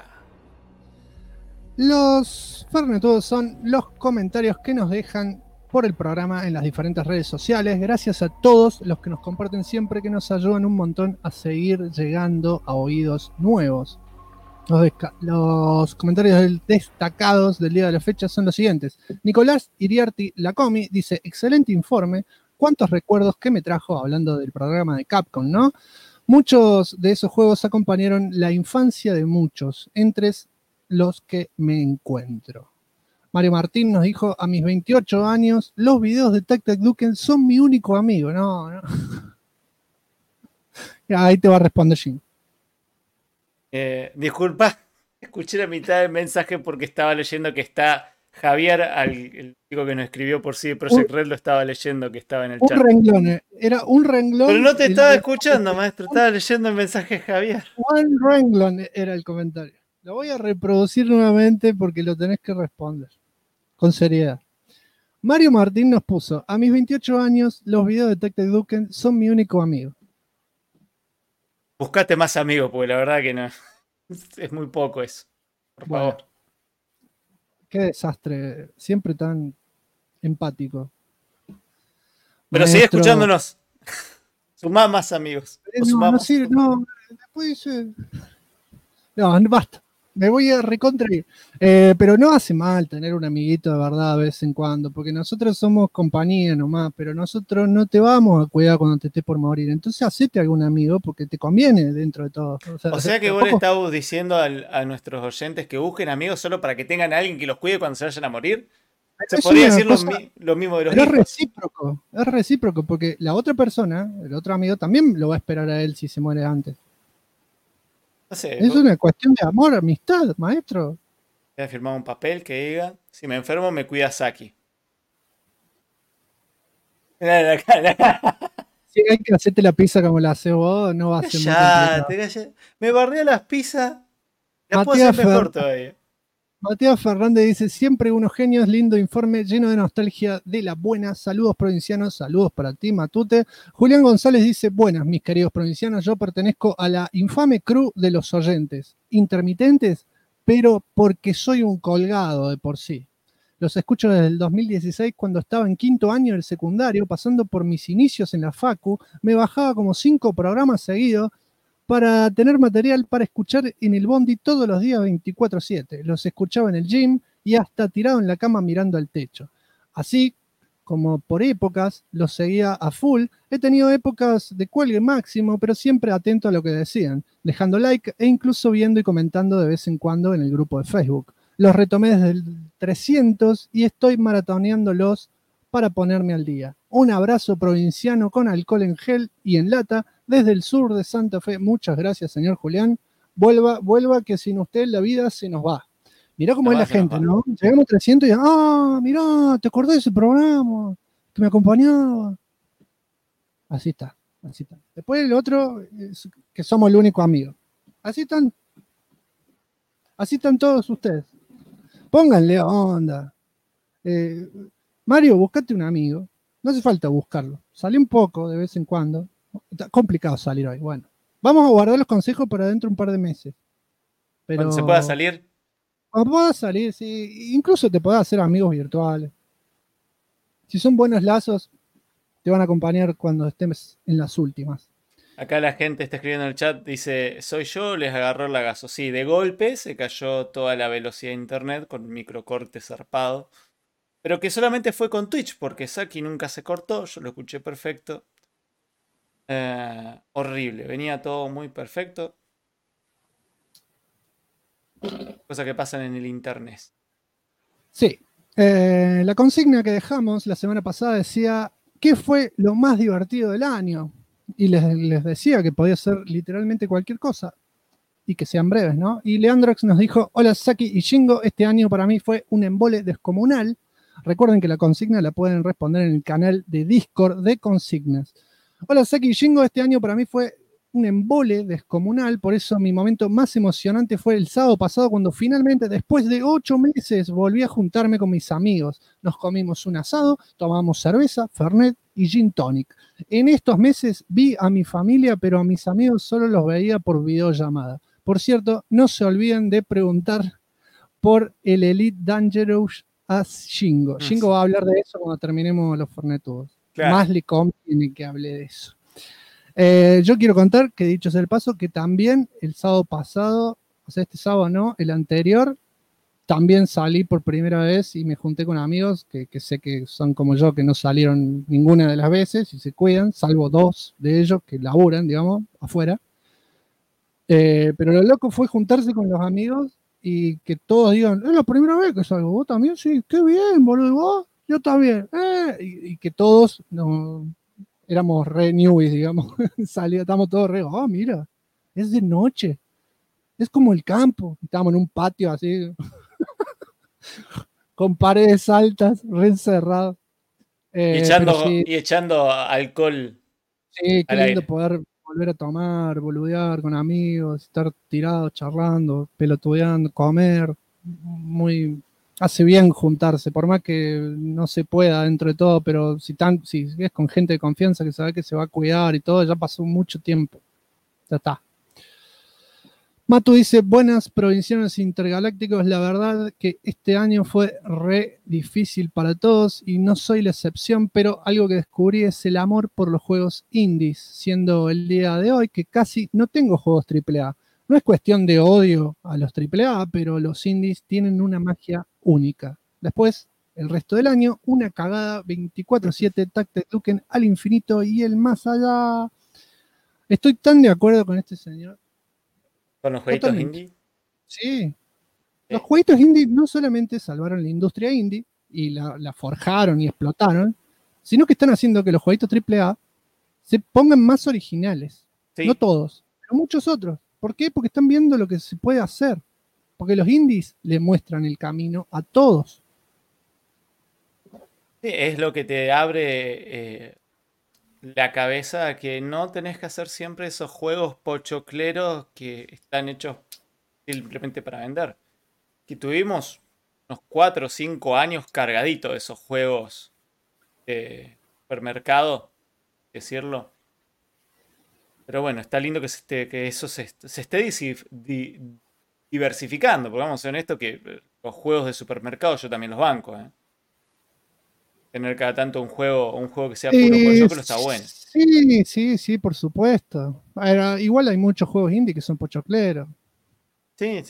Los Fernetudos son los comentarios que nos dejan por el programa en las diferentes redes sociales. Gracias a todos los que nos comparten siempre, que nos ayudan un montón a seguir llegando a oídos nuevos. Los comentarios destacados del día de la fecha son los siguientes. Nicolás Iriarty Lacomi dice: excelente informe, cuántos recuerdos que me trajo hablando del programa de Capcom, ¿no? Muchos de esos juegos acompañaron la infancia de muchos, entre los que me encuentro. Mario Martín nos dijo: a mis 28 años, los videos de Tac Tac Duken son mi único amigo. No. Ahí te va a responder Jim.
Disculpa, escuché la mitad del mensaje porque estaba leyendo que está Javier, el chico que nos escribió por sí de Project Red, lo estaba leyendo que estaba en el chat.
Un renglón, era un renglón.
Pero no te estaba escuchando, maestro, estaba leyendo el mensaje de Javier.
Un renglón era el comentario. Lo voy a reproducir nuevamente porque lo tenés que responder. Con seriedad. Mario Martín nos puso: a mis 28 años, los videos de Tac Tac Duken son mi único amigo.
Buscate más amigos, porque la verdad que no. Es muy poco eso. Por favor.
Qué desastre. Siempre tan empático.
Pero sigue escuchándonos. Sumá más amigos.
Después dice... No, basta. Me voy a recontrair. Pero no hace mal tener un amiguito de verdad de vez en cuando, porque nosotros somos compañía nomás, pero nosotros no te vamos a cuidar cuando te estés por morir. Entonces hacete algún amigo porque te conviene dentro de todo.
O sea que vos le estás diciendo a nuestros oyentes que busquen amigos solo para que tengan a alguien que los cuide cuando se vayan a morir. Se podría decir lo mismo de los hijos.
Es recíproco, porque la otra persona, el otro amigo, también lo va a esperar a él si se muere antes.
No sé,
es una cuestión de amor, amistad, maestro.
Voy a firmar un papel que diga: si me enfermo, me cuida Saki.
Si hay que hacerte la pizza como la haces vos, no va a ser muy complicado.
Me barré las pizzas. La puedo hacer mejor todavía.
Matías Fernández dice: siempre unos genios, lindo informe, lleno de nostalgia de la buena. Saludos provincianos, saludos para ti, Matute. Julián González dice: buenas, mis queridos provincianos, yo pertenezco a la infame crew de los oyentes. Intermitentes, pero porque soy un colgado de por sí. Los escucho desde el 2016, cuando estaba en quinto año del secundario, pasando por mis inicios en la facu, me bajaba como 5 programas seguidos para tener material para escuchar en el bondi todos los días 24/7. Los escuchaba en el gym y hasta tirado en la cama mirando al techo. Así como por épocas los seguía a full, he tenido épocas de cuelgue máximo, pero siempre atento a lo que decían, dejando like e incluso viendo y comentando de vez en cuando en el grupo de Facebook. Los retomé desde el 300 y estoy maratoneándolos para ponerme al día. Un abrazo provinciano con alcohol en gel y en lata desde el sur de Santa Fe. Muchas gracias, señor Julián. Vuelva, que sin usted la vida se nos va. Mirá cómo es la gente, ¿no? Llegamos a 300 y mirá, ¿te acordás de ese programa que me acompañaba? Así está. Después el otro, que somos el único amigo. Así están todos ustedes. Pónganle onda. Mario, buscate un amigo. No hace falta buscarlo. Salí un poco de vez en cuando. Está complicado salir hoy. Bueno, vamos a guardar los consejos para dentro de un par de meses. Pero
cuando se pueda salir.
Cuando puedas salir, sí. Incluso te podés hacer amigos virtuales. Si son buenos lazos, te van a acompañar cuando estés en las últimas.
Acá la gente está escribiendo en el chat, dice, soy yo, les agarró el lagazo. Sí, de golpe se cayó toda la velocidad de internet con un microcorte zarpado. Pero que solamente fue con Twitch, porque Saki nunca se cortó, yo lo escuché perfecto. Horrible, venía todo muy perfecto. Cosas que pasan en el internet.
Sí. La consigna que dejamos la semana pasada decía, ¿qué fue lo más divertido del año? Y les decía que podía ser literalmente cualquier cosa y que sean breves, ¿no? Y Leandrox nos dijo, hola Saki y Shingo, este año para mí fue un embole descomunal. Recuerden que la consigna la pueden responder en el canal de Discord de consignas. Hola Saki y Shingo, este año para mí fue un embole descomunal, por eso mi momento más emocionante fue el sábado pasado cuando finalmente, después de 8 meses, volví a juntarme con mis amigos. Nos comimos un asado, tomamos cerveza, fernet y gin tonic. En estos meses vi a mi familia, pero a mis amigos solo los veía por videollamada. Por cierto, no se olviden de preguntar por el Elite Dangerous a Shingo. Shingo va a hablar de eso cuando terminemos los fernetudos.
Claro.
Más Licom tiene que hable de eso. Yo quiero contar que, dicho sea el paso, que también el sábado pasado, o sea, este sábado no, el anterior, también salí por primera vez y me junté con amigos que sé que son como yo, que no salieron ninguna de las veces y se cuidan, salvo 2 de ellos que laburan, digamos, afuera. Pero lo loco fue juntarse con los amigos y que todos digan, es la primera vez que salgo, vos también, sí, qué bien, boludo, vos, yo también. Y que todos éramos re newbies, digamos, estamos todos re, mira, es de noche, es como el campo, estábamos en un patio así, con paredes altas, re encerrados.
Y echando alcohol.
Sí, qué lindo
aire.
poder volver a tomar, boludear con amigos, estar tirados, charlando, pelotudeando, comer, hace bien juntarse, por más que no se pueda dentro de todo, pero si es con gente de confianza que sabe que se va a cuidar y todo, ya pasó mucho tiempo. Ya está. Matu dice, buenas provincianos intergalácticos, la verdad que este año fue re difícil para todos y no soy la excepción, pero algo que descubrí es el amor por los juegos indies, siendo el día de hoy que casi no tengo juegos AAA. No es cuestión de odio a los AAA, pero los indies tienen una magia única. Después, el resto del año, una cagada 24/7, Tacte Duken al infinito y el más allá. Estoy tan de acuerdo con este señor.
¿Con los jueguitos
Totalmente.
indie?
Sí. Los jueguitos indie no solamente salvaron la industria indie y la forjaron y explotaron, sino que están haciendo que los jueguitos AAA se pongan más originales.
Sí.
No todos, pero muchos otros. ¿Por qué? Porque están viendo lo que se puede hacer. Porque los indies le muestran el camino a todos.
Sí, es lo que te abre la cabeza a que no tenés que hacer siempre esos juegos pochocleros que están hechos simplemente para vender. Que tuvimos unos 4 o 5 años cargaditos de esos juegos de supermercado, decirlo. Pero bueno, está lindo que eso se esté diversificando, porque vamos a ser honestos que los juegos de supermercado yo también los banco, ¿eh? Tener cada tanto un juego que sea puro pochoclo está bueno.
Sí, por supuesto. Igual hay muchos juegos indie que son pochocleros.
Sí.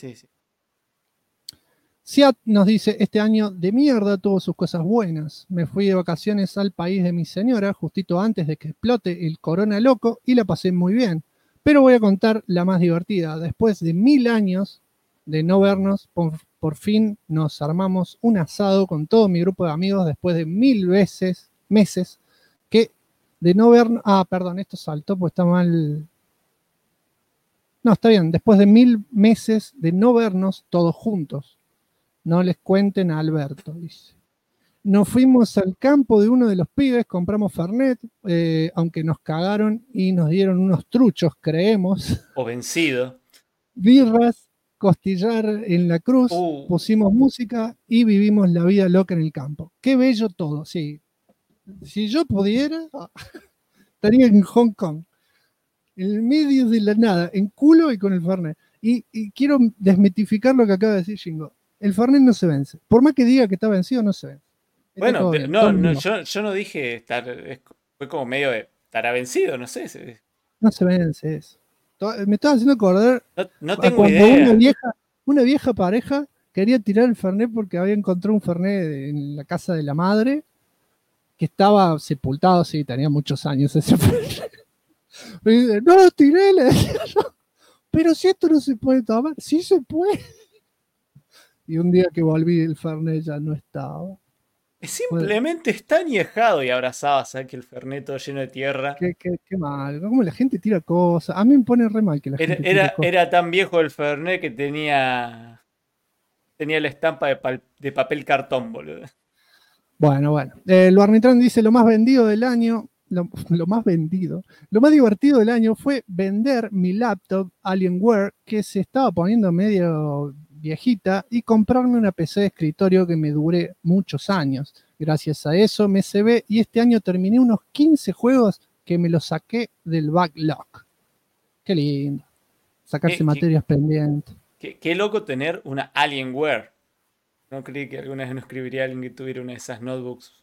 Siat nos dice, este año de mierda tuvo sus cosas buenas. Me fui de vacaciones al país de mi señora justito antes de que explote el corona loco y la pasé muy bien. Pero voy a contar la más divertida. Después de 1000 años de no vernos, por fin nos armamos un asado con todo mi grupo de amigos después de 1000 meses que de no ver... Ah, perdón, esto saltó porque está mal... No, está bien, después de 1000 meses de no vernos todos juntos. No les cuenten a Alberto, dice. Nos fuimos al campo de uno de los pibes, compramos Fernet, aunque nos cagaron y nos dieron unos truchos, creemos.
O vencido.
Birras, costillar en la cruz, pusimos música y vivimos la vida loca en el campo. Qué bello todo, sí. Si yo pudiera, estaría en Hong Kong, en el medio de la nada, en culo y con el Fernet. Y quiero desmitificar lo que acaba de decir Shingo. El Fernet no se vence. Por más que diga que está vencido, no se vence.
Bueno, yo no dije estar, fue como medio de estará vencido, no sé.
No se vence eso. Me estaba haciendo acordar
no tengo
cuando
idea.
Una vieja pareja quería tirar el Fernet porque había encontrado un Fernet en la casa de la madre que estaba sepultado, sí, tenía muchos años ese Fernet. Me dice, no lo tiré, le decía yo. Pero si esto no se puede tomar, sí se puede. Y un día que volví el Fernet ya no estaba.
Simplemente está añejado y abrazaba, ¿sabes? Que el Fernet todo lleno de tierra.
Qué mal, como la gente tira cosas. A mí me pone re mal que la gente tire cosas.
Era tan viejo el Fernet que tenía la estampa de papel cartón, boludo.
Bueno. El Barnitrán dice, lo más vendido del año, lo más vendido, lo más divertido del año fue vender mi laptop Alienware, que se estaba poniendo medio viejita, y comprarme una PC de escritorio que me duré muchos años. Gracias a eso me cebé y este año terminé unos 15 juegos que me los saqué del backlog. Qué lindo. Sacarse materias pendientes.
Qué loco tener una Alienware. No creí que alguna vez no escribiría a alguien que tuviera una de esas notebooks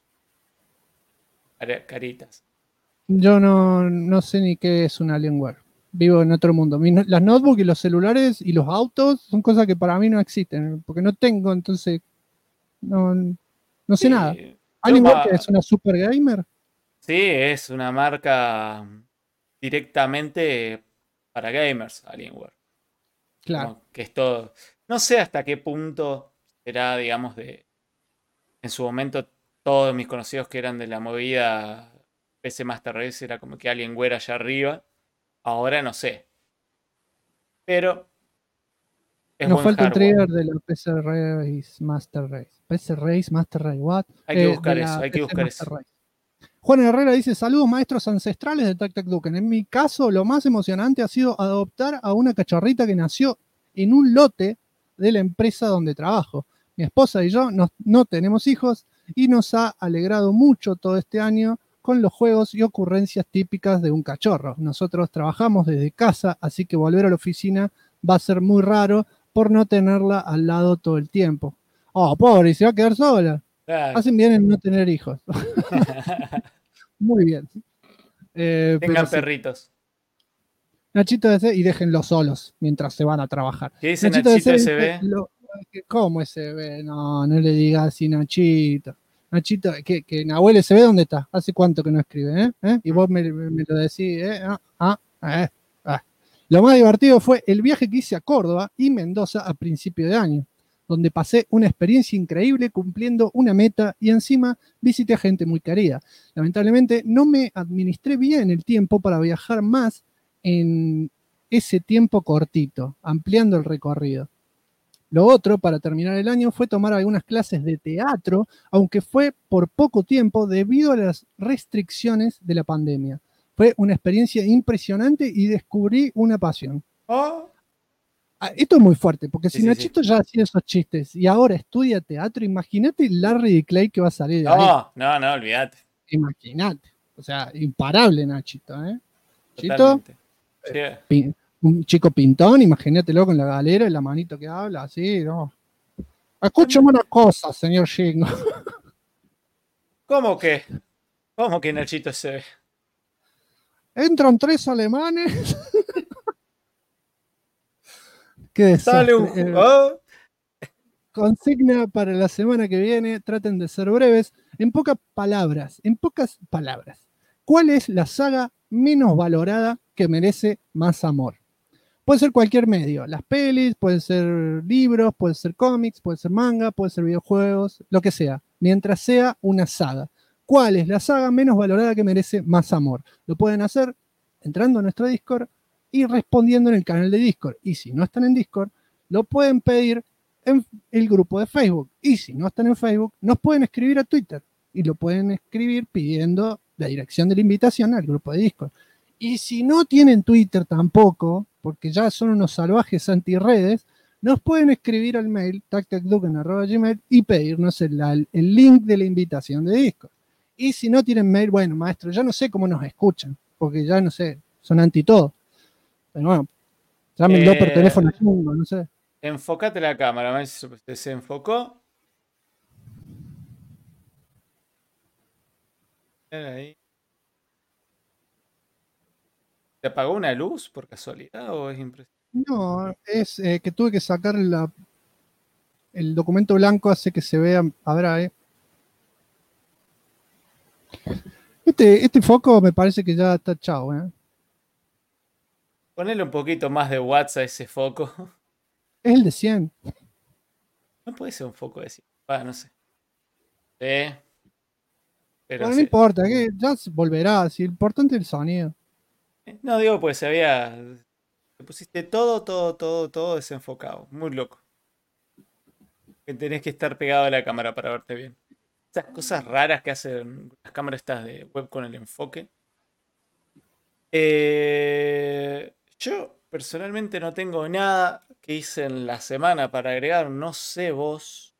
caritas.
Yo no sé ni qué es un Alienware. Vivo en otro mundo. Las notebooks y los celulares y los autos son cosas que para mí no existen, porque no tengo, entonces no sé nada. ¿Alienware es una super gamer?
Sí, es una marca directamente para gamers, Alienware.
Claro.
Como que es todo. No sé hasta qué punto será, digamos, en su momento todos mis conocidos que eran de la movida PC Master Race era como que Alienware allá arriba. Ahora no sé. Pero
nos falta el trigger de la PC Race Master Race. PC Race Master Race, what?
Hay que buscar eso.
Juan Herrera dice, saludos maestros ancestrales de Tac Tac Duken. En mi caso, lo más emocionante ha sido adoptar a una cachorrita que nació en un lote de la empresa donde trabajo. Mi esposa y yo no tenemos hijos y nos ha alegrado mucho todo este año con los juegos y ocurrencias típicas de un cachorro. Nosotros trabajamos desde casa, así que volver a la oficina va a ser muy raro por no tenerla al lado todo el tiempo. Oh, pobre, y se va a quedar sola.
Claro.
Hacen bien en no tener hijos. Muy bien.
Tengan perritos.
Nachito DC y déjenlos solos mientras se van a trabajar.
¿Qué dice Nachito SB?
¿Cómo SB? No le digas así, Nachito. Nachito, que Nahuel SB, ¿dónde está? ¿Hace cuánto que no escribe? Y vos me lo decís. Lo más divertido fue el viaje que hice a Córdoba y Mendoza a principio de año, donde pasé una experiencia increíble cumpliendo una meta y encima visité a gente muy querida. Lamentablemente no me administré bien el tiempo para viajar más en ese tiempo cortito, ampliando el recorrido. Lo otro, para terminar el año, fue tomar algunas clases de teatro, aunque fue por poco tiempo debido a las restricciones de la pandemia. Fue una experiencia impresionante y descubrí una pasión. Esto es muy fuerte, porque si Nachito ya hacía esos chistes y ahora estudia teatro, imagínate Larry Clay que va a salir de ahí.
No, olvídate.
Imagínate. O sea, imparable Nachito, ¿eh? Chito, un chico pintón, imagínatelo con la galera y la manito que habla, así, ¿no? Escúchame una cosa, señor Shingo.
¿Cómo que Nachito se ve?
Entran 3 alemanes. Qué desastre. Consigna para la semana que viene, traten de ser breves. En pocas palabras, ¿cuál es la saga menos valorada que merece más amor? Puede ser cualquier medio, las pelis, puede ser libros, puede ser cómics, puede ser manga, puede ser videojuegos, lo que sea, mientras sea una saga. cuál es la saga menos valorada que merece más amor. Lo pueden hacer entrando a nuestro Discord y respondiendo en el canal de Discord. Y si no están en Discord, lo pueden pedir en el grupo de Facebook. Y si no están en Facebook, nos pueden escribir a Twitter. Y lo pueden escribir pidiendo la dirección de la invitación al grupo de Discord. Y si no tienen Twitter tampoco, porque ya son unos salvajes antirredes, nos pueden escribir al mail tactacduken@gmail y pedirnos el link de la invitación de Discord. Y si no tienen mail, bueno, maestro, ya no sé cómo nos escuchan, porque ya no sé, son anti todo. Pero bueno, llámenlo por teléfono, no sé.
Enfócate la cámara, a ver si se desenfocó. Ahí. ¿Te apagó una luz por casualidad o es impresión?
No, es que tuve que sacar el documento blanco, hace que se vea. Habrá, Este foco me parece que ya está chao,
Ponele un poquito más de watts a ese foco.
Es el de 100.
No puede ser un foco de 100. No sé. Pero
Bueno, no importa, que ya volverá. Si lo importante es el sonido.
No digo, pues te pusiste todo desenfocado. Muy loco. Que tenés que estar pegado a la cámara para verte bien. Esas cosas raras que hacen las cámaras estas de web con el enfoque. Yo personalmente no tengo nada que hice en la semana para agregar. No sé vos.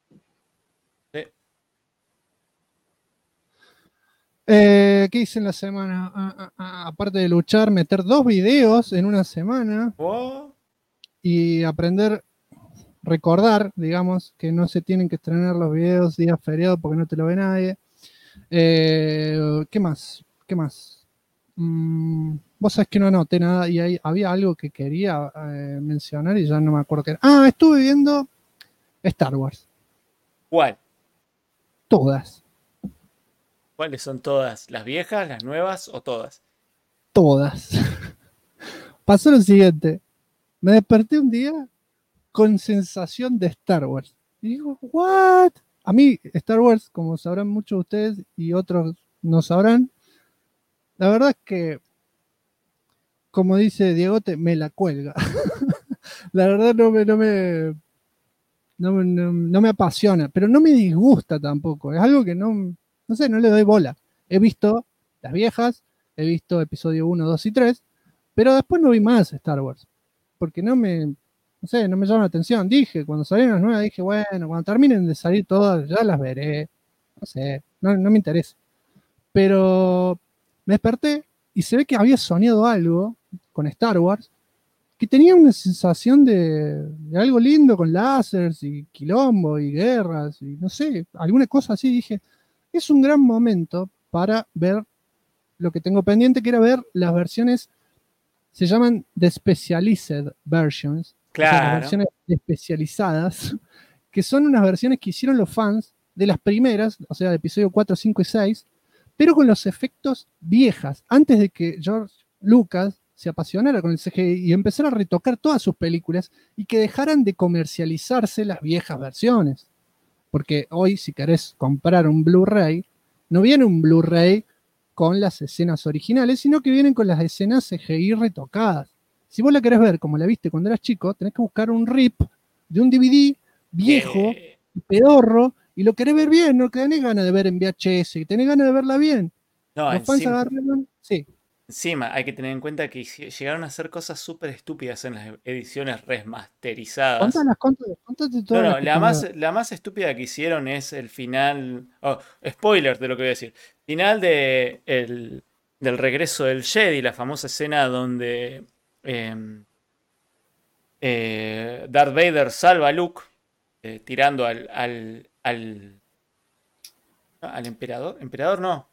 ¿Qué hice en la semana? Aparte de luchar, meter 2 videos en una semana. Y aprender, recordar, digamos, que no se tienen que estrenar los videos días feriados porque no te lo ve nadie. ¿Qué más? Vos sabés que no anoté nada y había algo que quería mencionar y ya no me acuerdo qué era. Estuve viendo Star Wars.
¿Cuál?
Todas.
¿Cuáles son todas? ¿Las viejas, las nuevas o todas?
Todas. Pasó lo siguiente. Me desperté un día con sensación de Star Wars. Y digo, ¿what? A mí, Star Wars, como sabrán muchos de ustedes y otros no sabrán, la verdad es que, como dice Diegote, me la cuelga. La verdad no me apasiona, pero no me disgusta tampoco. Es algo que no sé, no le doy bola. He visto las viejas, he visto episodio 1, 2 y 3, pero después no vi más Star Wars. Porque no me llama la atención. Cuando salieron las nuevas, dije, bueno, cuando terminen de salir todas, ya las veré. No sé, no me interesa. Pero me desperté y se ve que había soñado algo con Star Wars que tenía una sensación de algo lindo con láseres y quilombo y guerras y no sé, alguna cosa así. Dije, es un gran momento para ver lo que tengo pendiente, que era ver las versiones, se llaman The Specialized Versions,
claro.
O sea, las versiones especializadas, que son unas versiones que hicieron los fans de las primeras, o sea, de episodio 4, 5 y 6, pero con los efectos viejas, antes de que George Lucas se apasionara con el CGI y empezara a retocar todas sus películas y que dejaran de comercializarse las viejas versiones. Porque hoy, si querés comprar un Blu-ray, no viene un Blu-ray con las escenas originales, sino que vienen con las escenas CGI retocadas. Si vos la querés ver como la viste cuando eras chico, tenés que buscar un RIP de un DVD viejo, pedorro, y lo querés ver bien, no tenés ganas de ver en VHS, tenés ganas de verla bien.
No,
los fans agarraron, sí.
Encima, hay que tener en cuenta que llegaron a hacer cosas súper estúpidas en las ediciones remasterizadas.
Contate todas.
No, la más estúpida que hicieron es el final. Spoiler de lo que voy a decir. Final del regreso del Jedi, la famosa escena donde Darth Vader salva a Luke tirando al emperador. ¿Emperador no?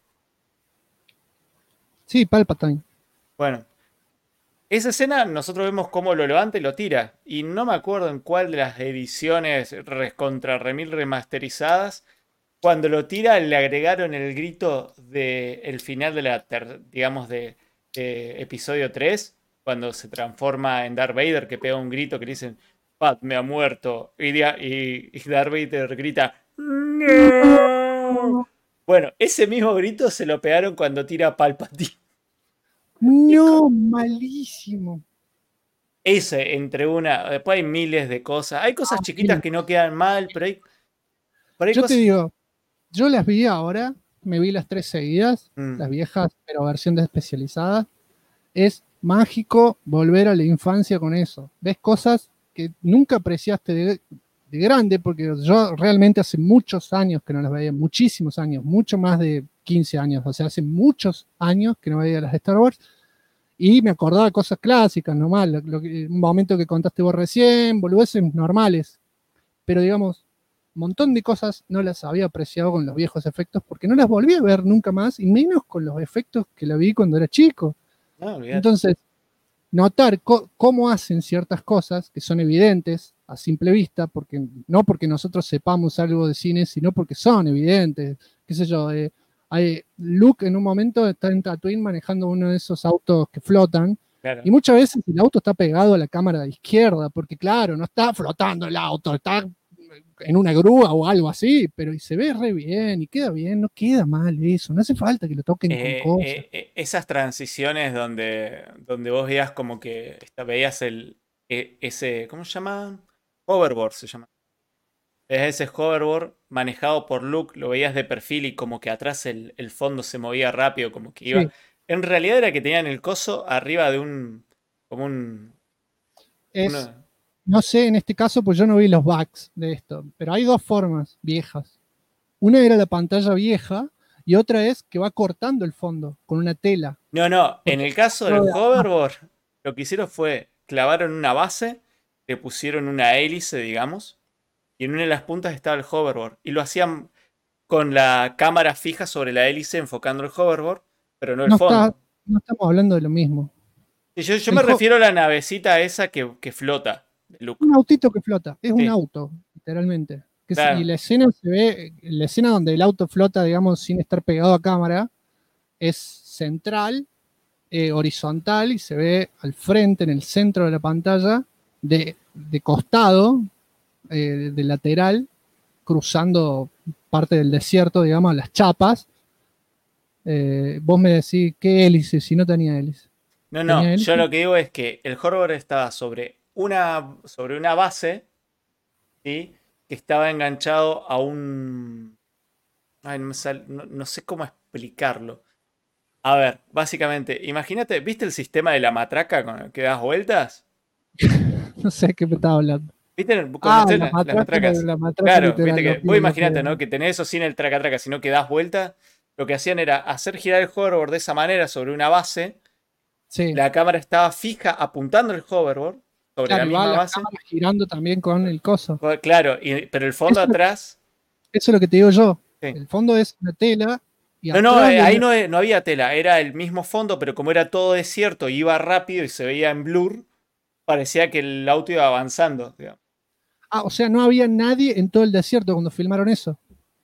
Sí, Palpatine.
Bueno, esa escena nosotros vemos cómo lo levanta y lo tira. Y no me acuerdo en cuál de las ediciones contra remil remasterizadas, cuando lo tira le agregaron el grito del final de de episodio 3, cuando se transforma en Darth Vader, que pega un grito que le dicen, Padme ha muerto. Y Darth Vader grita, ¡No! Bueno, ese mismo grito se lo pegaron cuando tira Palpatine.
No, malísimo.
Ese, entre una. Después hay miles de cosas. Hay cosas chiquitas que no quedan mal, pero hay
Yo
cosas.
te digo, yo las vi ahora, me vi las 3 seguidas, las viejas, pero versión especializada. Es mágico volver a la infancia con eso. Ves cosas que nunca apreciaste de grande, porque yo realmente hace muchos años que no las veía, muchísimos años, mucho más de 15 años, o sea, hace muchos años que no veía las Star Wars, y me acordaba de cosas clásicas, normal, un momento que contaste vos recién, boludeces normales, pero digamos, un montón de cosas no las había apreciado con los viejos efectos, porque no las volví a ver nunca más, y menos con los efectos que la vi cuando era chico.
No,
entonces, notar cómo hacen ciertas cosas que son evidentes a simple vista, no porque nosotros sepamos algo de cine, sino porque son evidentes. Qué sé yo, Luke en un momento está en Tatooine manejando uno de esos autos que flotan,
claro.
Y muchas veces el auto está pegado a la cámara de izquierda, porque claro, no está flotando el auto, está en una grúa o algo así, pero y se ve re bien y queda bien, no queda mal eso, no hace falta que lo toquen con cosas.
Esas transiciones donde vos veías como que veías ese, ¿cómo se llama? Hoverboard se llama. Ese hoverboard manejado por Luke, lo veías de perfil y como que atrás el fondo se movía rápido, como que iba.
Sí.
En realidad era que tenían el coso arriba de
No sé, en este caso, pues yo no vi los bugs de esto, pero hay dos formas viejas. Una era la pantalla vieja y otra es que va cortando el fondo con una tela.
No, en el caso del hoverboard, lo que hicieron fue clavaron una base, le pusieron una hélice, digamos, y en una de las puntas estaba el hoverboard. Y lo hacían con la cámara fija sobre la hélice enfocando el hoverboard, pero no el fondo.
No estamos hablando de lo mismo.
Sí, yo me refiero a la navecita esa que flota.
Un autito que flota, es un auto, literalmente.
Claro.
Y la escena se ve, la escena donde el auto flota, digamos, sin estar pegado a cámara, es central, horizontal, y se ve al frente, en el centro de la pantalla, de costado, de lateral, cruzando parte del desierto, digamos, las chapas. Vos me decís, ¿qué hélice? Si no tenía hélice.
No, yo lo que digo es que el hoverboard estaba sobre una base, ¿sí? Que estaba enganchado a un... Ay, no sé cómo explicarlo. A ver, básicamente, imagínate, ¿viste el sistema de la matraca con el que das vueltas?
No sé qué me estaba hablando.
¿Viste?
las
matracas.
matraca
Claro,
literal,
viste que vos imaginate, ¿no? Que tenés eso sin el traca-traca, sino que das vuelta. Lo que hacían era hacer girar el hoverboard de esa manera sobre una base.
Sí.
La cámara estaba fija apuntando el hoverboard sobre la misma base.
Girando también con el coso.
Claro, pero el fondo atrás.
Eso es lo que te digo yo.
Sí.
El fondo es una tela. Y
ahí no había tela, era el mismo fondo, pero como era todo desierto, iba rápido y se veía en blur, parecía que el auto iba avanzando. Digamos.
O sea, no había nadie en todo el desierto cuando filmaron eso.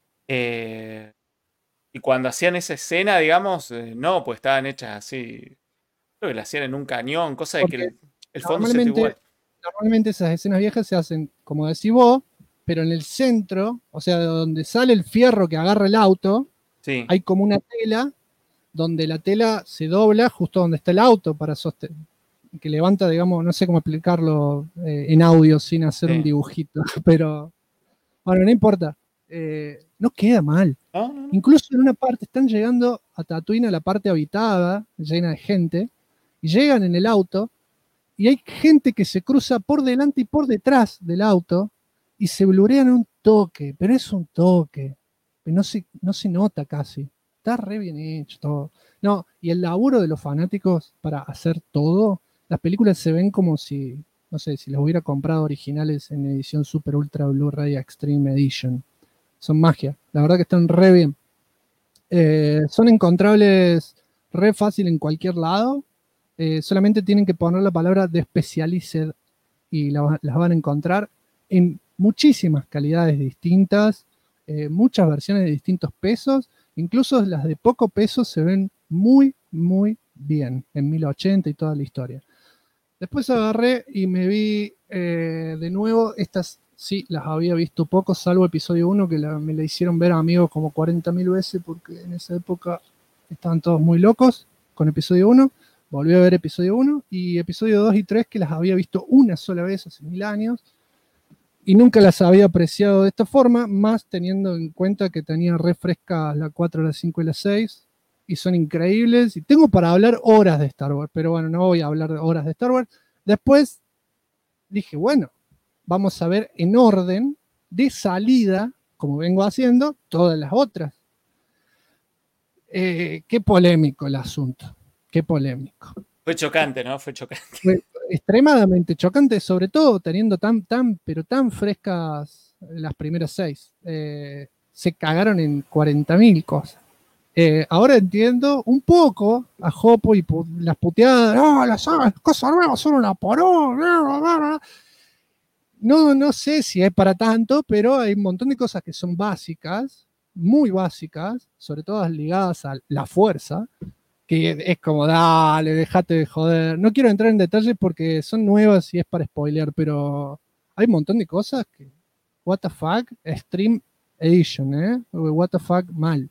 Y cuando hacían esa escena, digamos, no, pues estaban hechas así. Creo que la hacían en un cañón, cosa de que el fondo se ve igual.
Normalmente esas escenas viejas se hacen, como decís vos, pero en el centro, o sea, de donde sale el fierro que agarra el auto,
sí.
Hay como una tela donde la tela se dobla justo donde está el auto para sostener, que levanta, digamos, no sé cómo explicarlo en audio sin hacer un dibujito, pero bueno, no importa. No queda mal.
No.
Incluso en una parte están llegando a Tatooine, a la parte habitada, llena de gente, y llegan en el auto, y hay gente que se cruza por delante y por detrás del auto, y se blurean un toque, pero es un toque. No se nota casi. Está re bien hecho todo. No, y el laburo de los fanáticos para hacer todo, las películas se ven como si, no sé, si las hubiera comprado originales en edición Super Ultra Blu-ray Extreme Edition. Son magia. La verdad que están re bien. Son encontrables re fácil en cualquier lado. Solamente tienen que poner la palabra de Specialized y las van a encontrar en muchísimas calidades distintas. Muchas versiones de distintos pesos, incluso las de poco peso se ven muy, muy bien en 1080 y toda la historia. Después agarré y me vi de nuevo, estas sí las había visto poco, salvo episodio 1, que me la hicieron ver amigos como 40.000 veces, porque en esa época estaban todos muy locos con episodio 1. Volví a ver episodio 1 y episodio 2 y 3, que las había visto una sola vez hace 1000 años. Y nunca las había apreciado de esta forma, más teniendo en cuenta que tenía refrescas la 4, la 5 y la 6. Y son increíbles. Y tengo para hablar horas de Star Wars, pero bueno, no voy a hablar de horas de Star Wars. Después dije, bueno, vamos a ver en orden de salida, como vengo haciendo, todas las otras. Qué polémico el asunto. Qué polémico.
Fue chocante, ¿no? Fue chocante.
Fue extremadamente chocante, sobre todo teniendo pero tan frescas las primeras 6. Se cagaron en 40.000 cosas. Ahora entiendo un poco a Hopo y las puteadas. No, las cosas nuevas son una porón. No sé si es para tanto, pero hay un montón de cosas que son básicas, muy básicas, sobre todo ligadas a la fuerza, que es como, dale, dejate de joder. No quiero entrar en detalles porque son nuevas y es para spoilear, pero hay un montón de cosas que, what the fuck, Stream Edition, what the fuck, mal.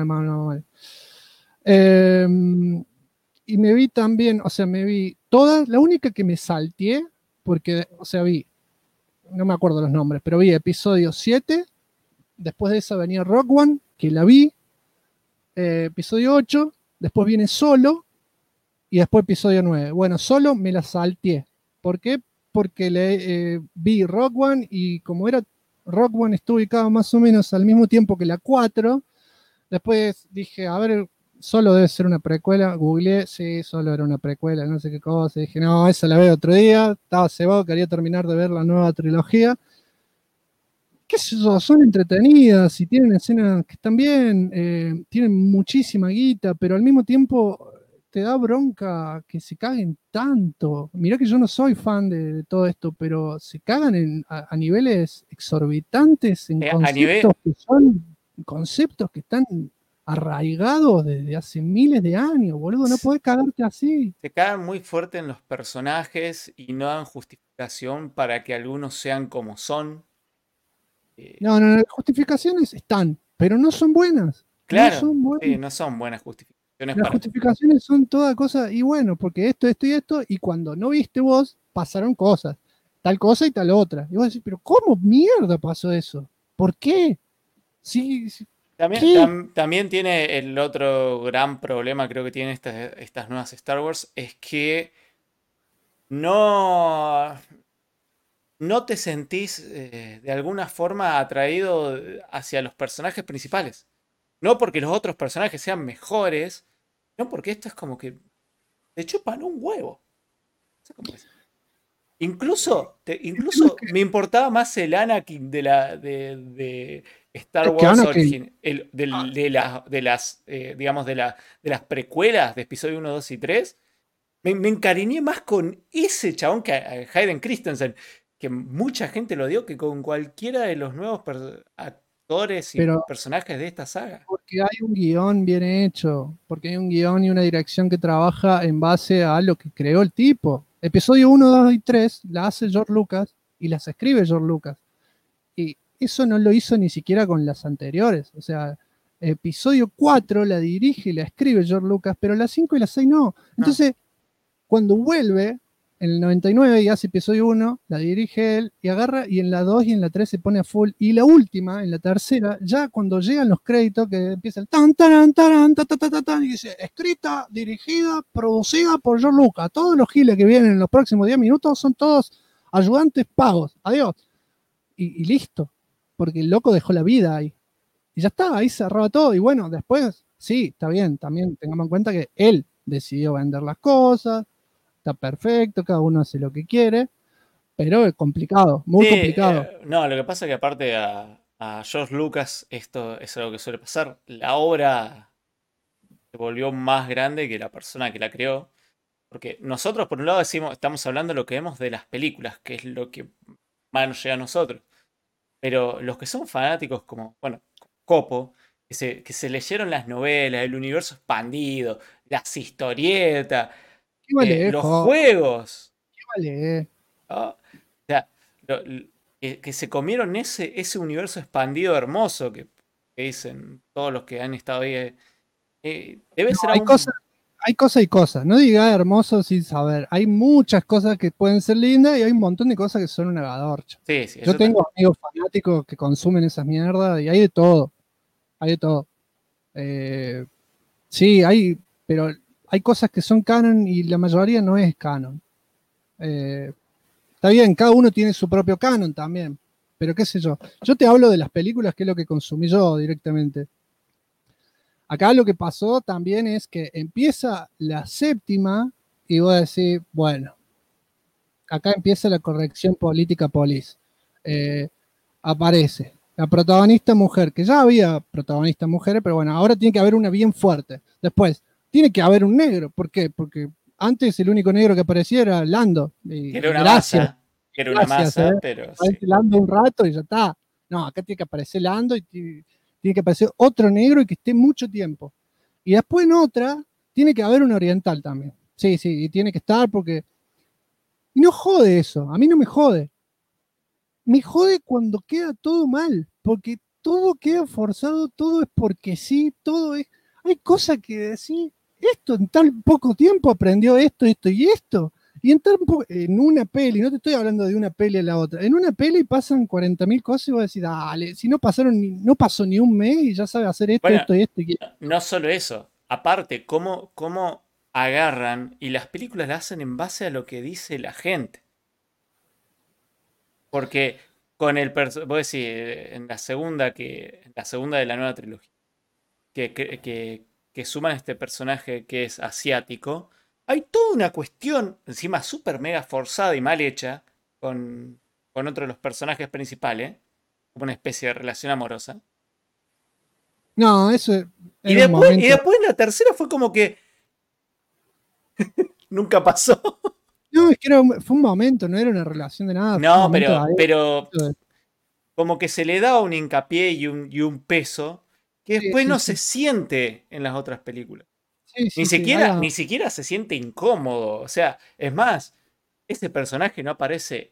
Y me vi también, o sea, me vi todas, la única que me salteé, porque, o sea, no me acuerdo los nombres, pero vi episodio 7, después de esa venía Rogue One, que la vi, episodio 8, después viene Solo, y después episodio 9. Bueno, Solo me la salteé. ¿Por qué? Porque vi Rogue One, y como era Rogue One está ubicado más o menos al mismo tiempo que la 4, después dije, a ver, Solo debe ser una precuela, googleé, sí, Solo era una precuela, no sé qué cosa, dije, no, esa la veo otro día, estaba cebado, quería terminar de ver la nueva trilogía. ¿Qué sé yo? Son entretenidas y tienen escenas que están bien, tienen muchísima guita, pero al mismo tiempo te da bronca que se caguen tanto. Mirá que yo no soy fan de todo esto, pero se cagan a niveles exorbitantes en conceptos que están arraigados desde hace miles de años, boludo. No podés cagarte así.
Se cagan muy fuerte en los personajes y no dan justificación para que algunos sean como son.
No, las justificaciones están, pero no son buenas.
Claro,
no son buenas.
Sí, no son buenas justificaciones.
Las justificaciones son toda cosa, y bueno, porque esto, y cuando no viste vos, pasaron cosas. Tal cosa y tal otra. Y vos decís, pero ¿cómo mierda pasó eso? ¿Por qué? Sí.
También tiene el otro gran problema, creo que tienen estas nuevas Star Wars, es que no te sentís de alguna forma atraído hacia los personajes principales. No porque los otros personajes sean mejores, no porque esto es como que te chupan un huevo. No sé cómo es. Incluso me importaba más el Anakin de Star Wars original, de las precuelas de episodio 1, 2 y 3. Me encariñé más con ese chabón que a Hayden Christensen, que mucha gente lo dio, que con cualquiera de los nuevos actores y personajes de esta saga.
Porque hay un guión bien hecho, porque hay un guión y una dirección que trabaja en base a lo que creó el tipo. Episodio 1, 2 y 3 la hace George Lucas y las escribe George Lucas. Y eso no lo hizo ni siquiera con las anteriores. O sea, episodio 4 la dirige y la escribe George Lucas, pero la 5 y la 6 no. Entonces, cuando vuelve en el 99 y hace episodio 1, la dirige él y agarra, y en la 2 y en la 3 se pone a full. Y la última, en la tercera, ya cuando llegan los créditos, que empieza el tan, taran, taran, ta, ta, ta, ta, ta, y dice, escrita, dirigida, producida por George Lucas. Todos los giles que vienen en los próximos 10 minutos son todos ayudantes pagos. Adiós. Y listo. Porque el loco dejó la vida ahí. Y ya está, ahí cerraba todo. Y bueno, después, sí, está bien. También tengamos en cuenta que él decidió vender las cosas. Está perfecto, cada uno hace lo que quiere, pero es complicado, muy complicado.
No, lo que pasa es que aparte a George Lucas esto es algo que suele pasar. La obra se volvió más grande que la persona que la creó. Porque nosotros, por un lado, estamos hablando de lo que vemos de las películas, que es lo que más nos llega a nosotros. Pero los que son fanáticos como, bueno, Copo, que se leyeron las novelas, el universo expandido, las historietas, los juegos.
Dale.
¿no? O sea, que se comieron ese universo expandido hermoso que dicen todos los que han estado ahí. Debe ser
Hay cosas y cosas. No diga hermoso sin saber. Hay muchas cosas que pueden ser lindas y hay un montón de cosas que son una gadorcha.
Sí,
Yo tengo amigos fanáticos que consumen esas mierdas y hay de todo. Hay de todo. Sí, pero hay cosas que son canon y la mayoría no es canon. Está bien, cada uno tiene su propio canon también. Pero qué sé yo. Yo te hablo de las películas, que es lo que consumí yo directamente. Acá lo que pasó también es que empieza la séptima y vos decís, bueno, acá empieza la corrección política polis. Aparece la protagonista mujer, que ya había protagonistas mujeres, pero bueno, ahora tiene que haber una bien fuerte. Después, tiene que haber un negro. ¿Por qué? Porque antes el único negro que aparecía era Lando.
Era una masa. Era una masa, pero sí.
Lando un rato y ya está. No, acá tiene que aparecer Lando y tiene que aparecer otro negro y que esté mucho tiempo. Y después en otra, tiene que haber un oriental también. Sí, y tiene que estar porque... Y no jode eso, a mí no me jode. Me jode cuando queda todo mal, porque todo queda forzado, todo es porque sí, todo es... Hay cosas que decir, esto en tan poco tiempo aprendió esto y esto. Y en una peli, no te estoy hablando de una peli a la otra, en una peli pasan 40.000 cosas y vos decís, dale, si no pasó ni un mes y ya sabe hacer esto,
bueno,
esto y esto.
No solo eso, aparte, cómo agarran y las películas las hacen en base a lo que dice la gente. Porque con vos decís, en la segunda de la nueva trilogía, que suman este personaje que es asiático, hay toda una cuestión, encima súper mega forzada y mal hecha, con otro de los personajes principales, como una especie de relación amorosa.
No, eso
y después en la tercera fue como que nunca pasó.
No, es que fue un momento, no era una relación de nada.
No, pero como que se le da un hincapié y un peso que después no se siente en las otras películas. Ni siquiera se siente incómodo. O sea, es más, ese personaje no aparece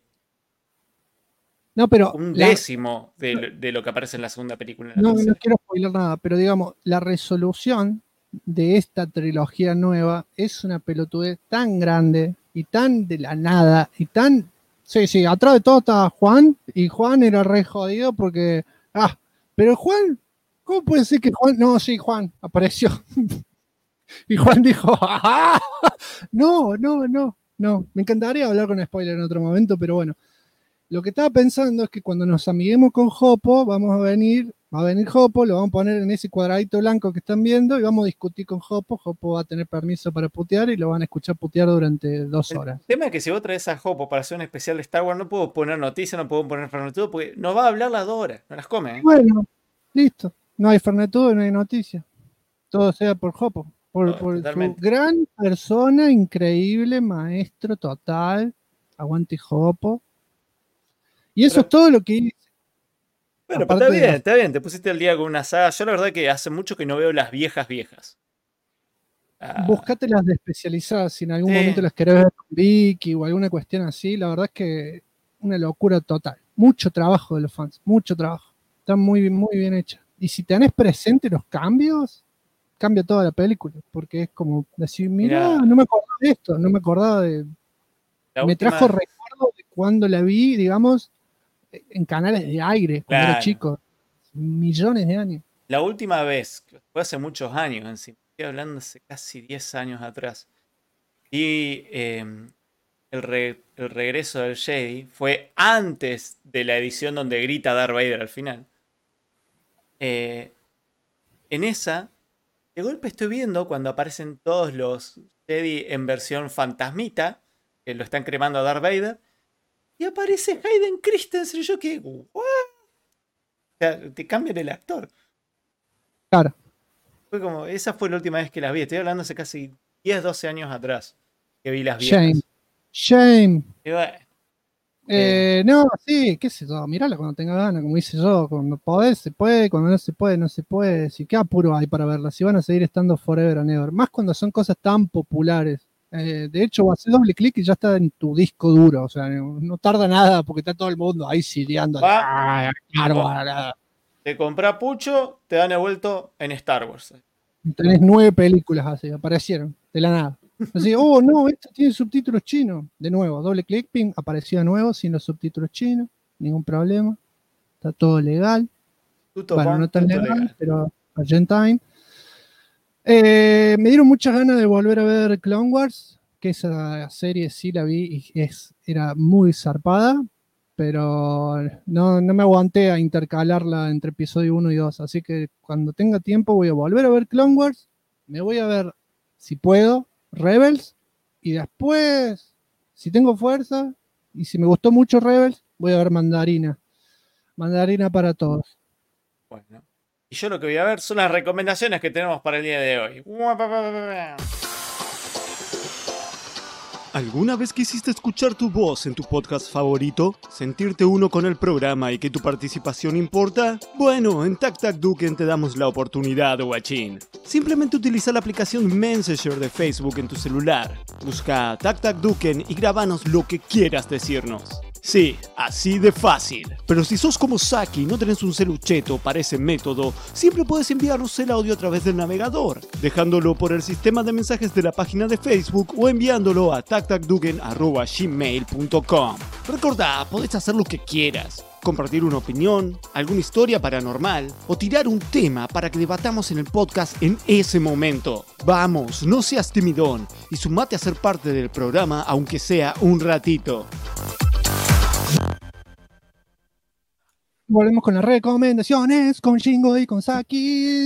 un décimo de lo que aparece en la segunda película.
No quiero spoiler nada, pero digamos, la resolución de esta trilogía nueva es una pelotudez tan grande y tan de la nada y tan... Sí, atrás de todo estaba Juan y Juan era re jodido porque... pero Juan, ¿cómo puede ser que Juan... No, sí, Juan apareció. Y Juan dijo, ¡ah! No. Me encantaría hablar con spoiler en otro momento, pero bueno. Lo que estaba pensando es que cuando nos amiguemos con Jopo, va a venir Jopo, lo vamos a poner en ese cuadradito blanco que están viendo y vamos a discutir con Jopo. Jopo va a tener permiso para putear y lo van a escuchar putear durante 2 horas.
El tema es que si vos traes a Jopo para hacer un especial de Star Wars, no puedo poner noticias, no puedo poner Fernetudo, porque nos va a hablar las 2 horas, no las come.
Bueno, listo. No hay Fernetudo, no hay noticia. Todo sea por Jopo. Por su gran persona, increíble, maestro total. Aguante Jopo. Y eso es todo lo que hice.
Bueno, pero está bien, te pusiste al día con una saga. Yo la verdad que hace mucho que no veo las viejas.
Buscate las de especializadas, si en algún momento las querés ver con Vicky o alguna cuestión así, la verdad es que una locura total. Mucho trabajo de los fans, mucho trabajo. Está muy, muy bien hecha. Y si tenés presente los cambios, cambia toda la película, porque es como decir, mira, no me acordaba de esto, no me acordaba de... Me trajo recuerdo de cuando la vi, digamos, en canales de aire, cuando era chico, millones de años.
La última vez, fue hace muchos años, encima, estoy hablando hace casi 10 años atrás, y el regreso del Jedi fue antes de la edición donde grita Darth Vader al final. En esa, de golpe estoy viendo cuando aparecen todos los Jedi en versión fantasmita, que lo están cremando a Darth Vader, y aparece Hayden Christensen, y yo que, ¿what? O sea, te cambian el actor.
Claro.
Esa fue la última vez que las vi. Estoy hablando hace casi 10, 12 años atrás que vi las viejas.
Shame.
Y bueno,
no, sí, qué sé yo, mirala cuando tenga ganas, como dice yo, cuando podés se puede, cuando no se puede, no se puede. Si qué apuro hay para verlas, si van a seguir estando forever and ever. Más cuando son cosas tan populares. De hecho, hace doble clic y ya está en tu disco duro. O sea, no tarda nada porque está todo el mundo ahí siriando.
Te comprás Pucho, te dan vuelto en Star Wars.
Tenés 9 películas así, aparecieron, de la nada. Así, oh no, esto tiene subtítulos chinos. De nuevo, doble clic, ping, apareció de nuevo sin los subtítulos chinos, ningún problema. Está todo legal. Bueno, no tan legal, pero Argentine. Me dieron muchas ganas de volver a ver Clone Wars, que esa serie sí la vi y era muy zarpada, pero no me aguanté a intercalarla entre episodio 1 y 2, así que cuando tenga tiempo voy a volver a ver Clone Wars, me voy a ver, si puedo, Rebels, y después, si tengo fuerza, y si me gustó mucho Rebels, voy a ver Mandarina para todos.
Bueno, y yo lo que voy a ver son las recomendaciones que tenemos para el día de hoy.
¿Alguna vez quisiste escuchar tu voz en tu podcast favorito? ¿Sentirte uno con el programa y que tu participación importa? Bueno, en Tac Tac Duken te damos la oportunidad, guachín. Simplemente utiliza la aplicación Messenger de Facebook en tu celular. Busca Tac Tac Duken y grábanos lo que quieras decirnos. Sí, así de fácil. Pero si sos como Saki y no tenés un celucheto para ese método, siempre puedes enviarnos el audio a través del navegador, dejándolo por el sistema de mensajes de la página de Facebook o enviándolo a tactacduken@gmail.com. Recordá, podés hacer lo que quieras. Compartir una opinión, alguna historia paranormal o tirar un tema para que debatamos en el podcast en ese momento. Vamos, no seas timidón y sumate a ser parte del programa aunque sea un ratito.
Volvemos con las recomendaciones con Shingo y con Saki.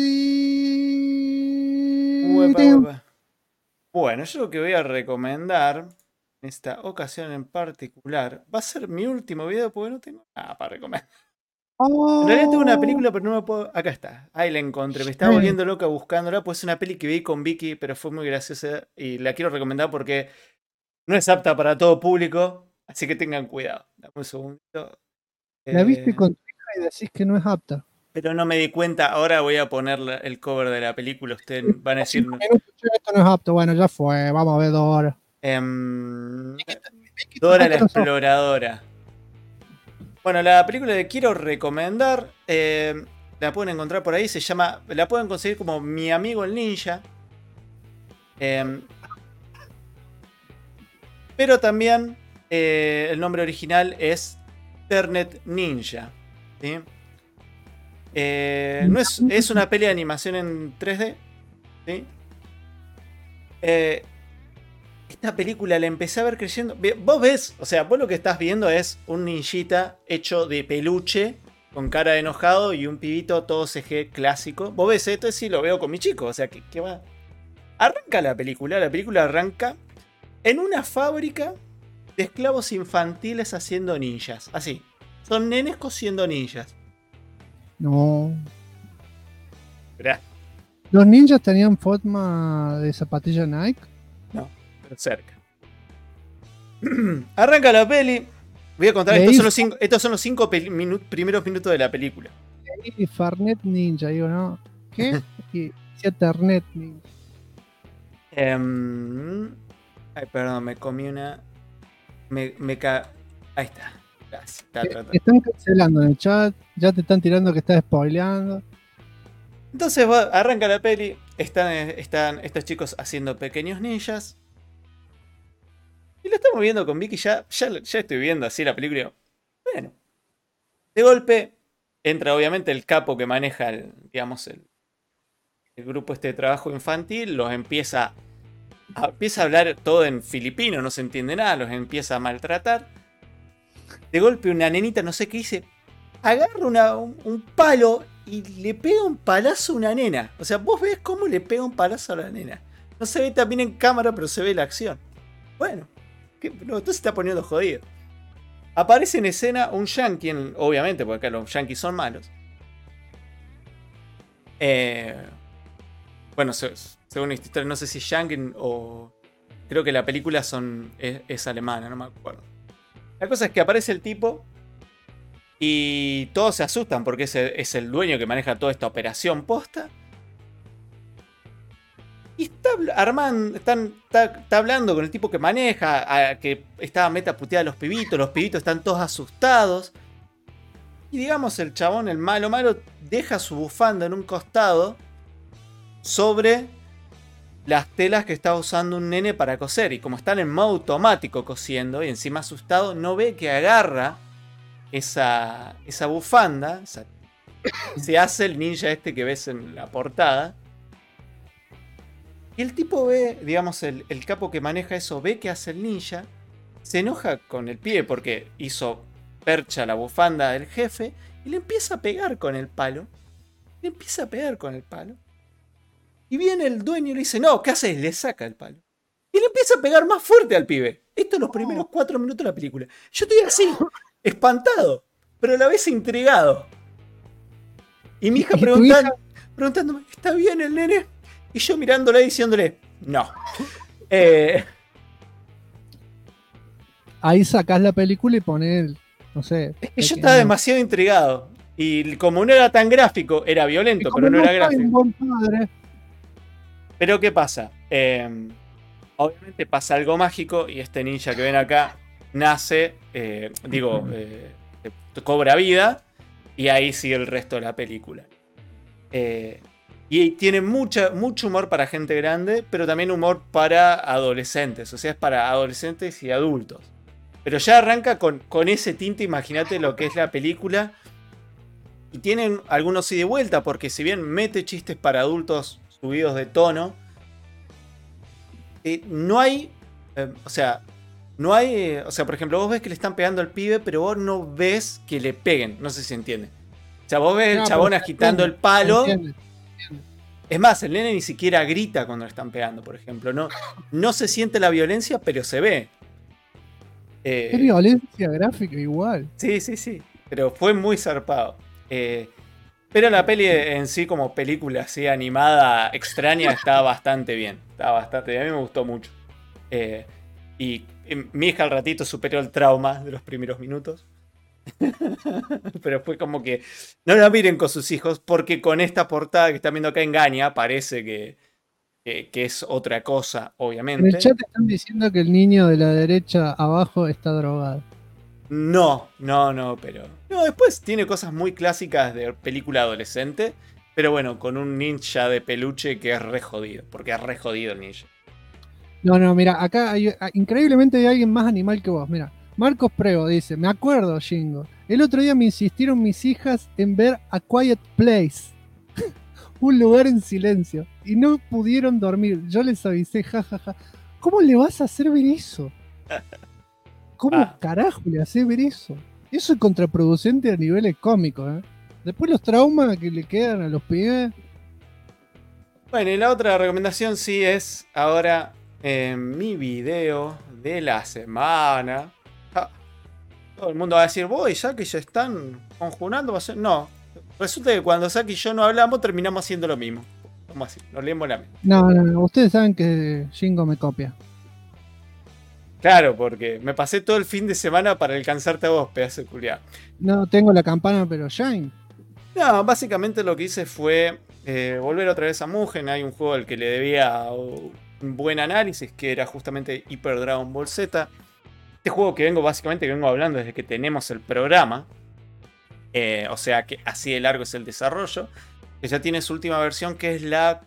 Bueno, yo lo que voy a recomendar en esta ocasión en particular va a ser mi último video porque no tengo nada para recomendar. En realidad tengo una película, pero no me puedo. Acá está, ahí la encontré. Me estaba volviendo loca buscándola, pues es una peli que vi con Vicky, pero fue muy graciosa y la quiero recomendar porque no es apta para todo público, así que tengan cuidado. Dame un segundito.
La viste con tu hija y decís que no es apta.
Pero no me di cuenta. Ahora voy a poner el cover de la película. Ustedes van a decir.
Esto no es apto. Bueno, ya fue. Vamos a ver Dora.
Dora la exploradora. Bueno, la película que quiero recomendar la pueden encontrar por ahí. Se llama. La pueden conseguir como Mi Amigo el Ninja. Pero también el nombre original es Internet Ninja. ¿Sí? No es una peli de animación en 3D. ¿Sí? Esta película la empecé a ver creyendo. Vos ves, o sea, vos lo que estás viendo es un ninjita hecho de peluche, con cara de enojado y un pibito todo CG clásico. Vos ves esto y sí lo veo con mi chico. O sea, ¿qué va? Arranca la película arranca en una fábrica de esclavos infantiles haciendo ninjas. Así. Son nenes cosiendo ninjas.
No.
Esperá.
¿Los ninjas tenían forma de zapatilla Nike?
No, pero cerca. Arranca la peli. Voy a contar, estos son los 5 primeros minutos de la película.
Y Farnet Ninja, digo, ¿no? ¿Qué? Y Ethernet Ninja.
Ay, perdón, me comí una. Ahí está. Gracias.
Te están cancelando en el chat, ya te están tirando que estás spoileando.
Entonces arranca la peli, están estos chicos haciendo pequeños ninjas. Y lo estamos viendo con Vicky, ya estoy viendo así la película. Bueno, de golpe entra obviamente el capo que maneja el grupo de trabajo infantil, los empieza a hablar todo en filipino, no se entiende nada, los empieza a maltratar. De golpe una nenita, no sé qué dice, agarra un palo y le pega un palazo a una nena. O sea, vos ves cómo le pega un palazo a la nena. No se ve también en cámara, pero se ve la acción. Bueno, esto se está poniendo jodido. Aparece en escena un yankee, obviamente, porque acá los yankees son malos. Bueno, según esta historia, no sé si es yankee o... Creo que la película es alemana, no me acuerdo. La cosa es que aparece el tipo y todos se asustan porque es el dueño que maneja toda esta operación posta. Y está está hablando con el tipo que maneja, que estaba meta puteada a los pibitos están todos asustados. Y digamos, el chabón, el malo, deja su bufanda en un costado sobre las telas que está usando un nene para coser. Y como están en modo automático cosiendo y encima asustado, no ve que agarra esa bufanda. Se hace el ninja este que ves en la portada. Y el tipo ve, digamos, el capo que maneja eso, ve que hace el ninja. Se enoja con el pibe porque hizo percha la bufanda del jefe. Y le empieza a pegar con el palo. Y viene el dueño y le dice, no, ¿qué haces? Le saca el palo. Y le empieza a pegar más fuerte al pibe. Esto en los primeros 4 minutos de la película. Yo estoy así, espantado, pero a la vez intrigado. Y mi hija preguntándome, ¿está bien el nene? Y yo mirándole y diciéndole, no.
Ahí sacás la película y pones, no sé.
Es que yo estaba demasiado intrigado. Y como no era tan gráfico, era violento, pero no era gráfico. Pero ¿qué pasa? Obviamente pasa algo mágico y este ninja que ven acá nace, cobra vida y ahí sigue el resto de la película. Y tiene mucho humor para gente grande, pero también humor para adolescentes. O sea, es para adolescentes y adultos. Pero ya arranca con ese tinte, imagínate lo que es la película. Y tienen algunos ida y vuelta, porque si bien mete chistes para adultos subidos de tono, no hay, por ejemplo, vos ves que le están pegando al pibe, pero vos no ves que le peguen, no sé si se entiende. O sea, vos ves el chabón agitando el palo. Entiende. Es más, el nene ni siquiera grita cuando le están pegando, por ejemplo. No se siente la violencia, pero se ve.
Es violencia gráfica igual.
Sí, pero fue muy zarpado. Pero la peli en sí, como película así animada extraña, está bastante bien. A mí me gustó mucho. Y mi hija al ratito superó el trauma de los primeros minutos. Pero fue como que no la miren con sus hijos, porque con esta portada que están viendo acá engaña, parece que es otra cosa, obviamente.
En el chat están diciendo que el niño de la derecha abajo está drogado.
No, pero... No, después tiene cosas muy clásicas de película adolescente, pero bueno, con un ninja de peluche que es re jodido, porque es re jodido el ninja.
No, mira, acá increíblemente hay alguien más animal que vos, mira. Marcos Prego dice, me acuerdo, Shingo, el otro día me insistieron mis hijas en ver A Quiet Place, un lugar en silencio, y no pudieron dormir. Yo les avisé, jajaja. ¿Cómo le vas a hacer ver eso? ¿Cómo carajo le haces ver eso? Eso es contraproducente a niveles cómicos, ¿eh? Después los traumas que le quedan a los pibes.
Bueno, y la otra recomendación sí es ahora mi video de la semana. Todo el mundo va a decir, voy, ya que ya están conjurando. No, resulta que cuando Saki y yo no hablamos, terminamos haciendo lo mismo. ¿Cómo así? Nos leemos la mente.
No, ustedes saben que Shingo me copia.
Claro, porque me pasé todo el fin de semana para alcanzarte a vos, pedazo de culiao.
No tengo la campana, pero Shine.
No, básicamente lo que hice fue volver otra vez a Mugen. Hay un juego al que le debía un buen análisis, que era justamente Hyper Dragon Ball Z. Este juego que vengo hablando desde que tenemos el programa. O sea que así de largo es el desarrollo. Que ya tiene su última versión, que es la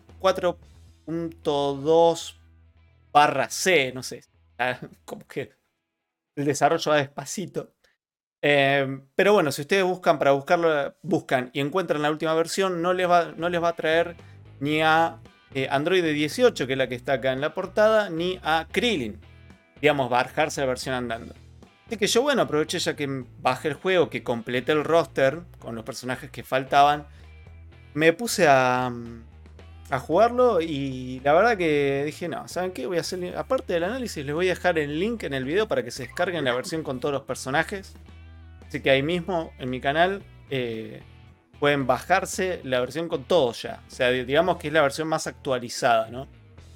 4.2/C, no sé. Como que el desarrollo va despacito. Pero bueno, si ustedes buscan y encuentran la última versión, no les va a traer ni a Android 18, que es la que está acá en la portada, ni a Krillin. Digamos, bajarse la versión andando. Así que yo, bueno, aproveché ya que bajé el juego, que completé el roster con los personajes que faltaban. Me puse a jugarlo y la verdad que dije, no, ¿saben qué? Voy a hacer, aparte del análisis, les voy a dejar el link en el video para que se descarguen la versión con todos los personajes. Así que ahí mismo en mi canal pueden bajarse la versión con todos ya. O sea, digamos que es la versión más actualizada, ¿no?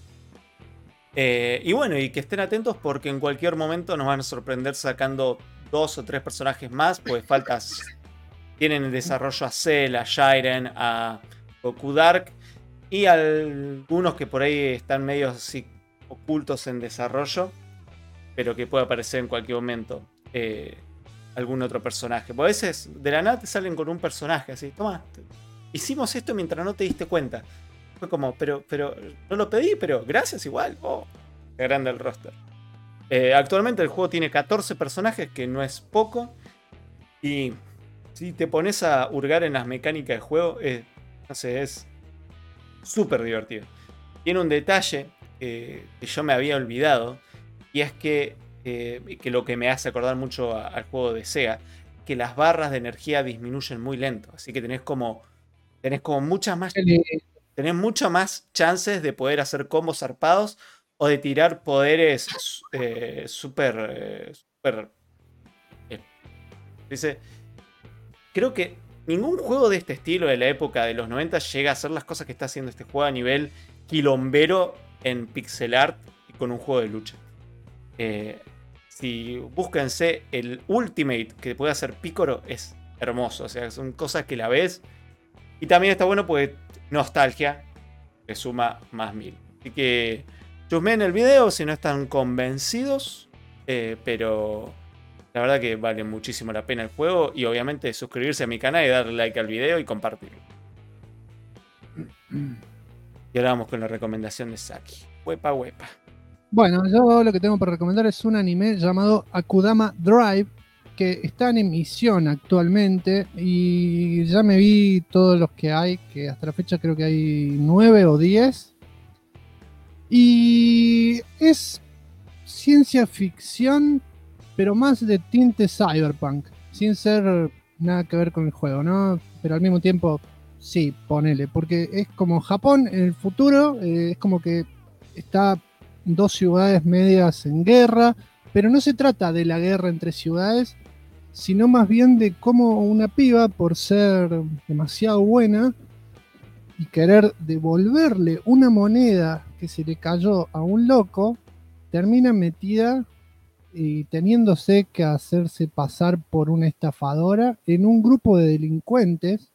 Y bueno, y que estén atentos porque en cualquier momento nos van a sorprender sacando 2 o 3 personajes más, pues tienen en desarrollo a Cell, a Jiren, a Goku Dark. Y algunos que por ahí están medio así ocultos en desarrollo, pero que puede aparecer en cualquier momento algún otro personaje. Porque a veces de la nada te salen con un personaje así, toma, hicimos esto mientras no te diste cuenta. Fue como, pero no lo pedí, pero gracias igual. Oh, qué grande el roster. Actualmente el juego tiene 14 personajes, que no es poco. Y si te pones a hurgar en las mecánicas del juego, no sé, es súper divertido. Tiene un detalle que yo me había olvidado, y es que lo que me hace acordar mucho al juego de Sega, que las barras de energía disminuyen muy lento. Así que tenés como muchas más chances de poder hacer combos zarpados o de tirar poderes súper... dice, creo que ningún juego de este estilo de la época de los 90 llega a hacer las cosas que está haciendo este juego a nivel quilombero en pixel art y con un juego de lucha. Si búsquense el Ultimate que puede hacer Picoro, es hermoso. O sea, son cosas que la ves. Y también está bueno porque nostalgia le suma más 1000. Así que chusmeen el video si no están convencidos. Pero la verdad que vale muchísimo la pena el juego. Y obviamente suscribirse a mi canal y darle like al video y compartirlo. Y ahora vamos con la recomendación de Saki. Huepa, huepa.
Bueno, yo lo que tengo para recomendar es un anime llamado Akudama Drive, que está en emisión actualmente y ya me vi todos los que hay, que hasta la fecha creo que hay 9 o 10. Y es ciencia ficción, pero más de tinte cyberpunk, sin ser nada que ver con el juego, ¿no? Pero al mismo tiempo, sí, ponele, porque es como Japón en el futuro, es como que está dos ciudades medias en guerra, pero no se trata de la guerra entre ciudades, sino más bien de cómo una piba, por ser demasiado buena y querer devolverle una moneda que se le cayó a un loco, termina metida y teniéndose que hacerse pasar por una estafadora en un grupo de delincuentes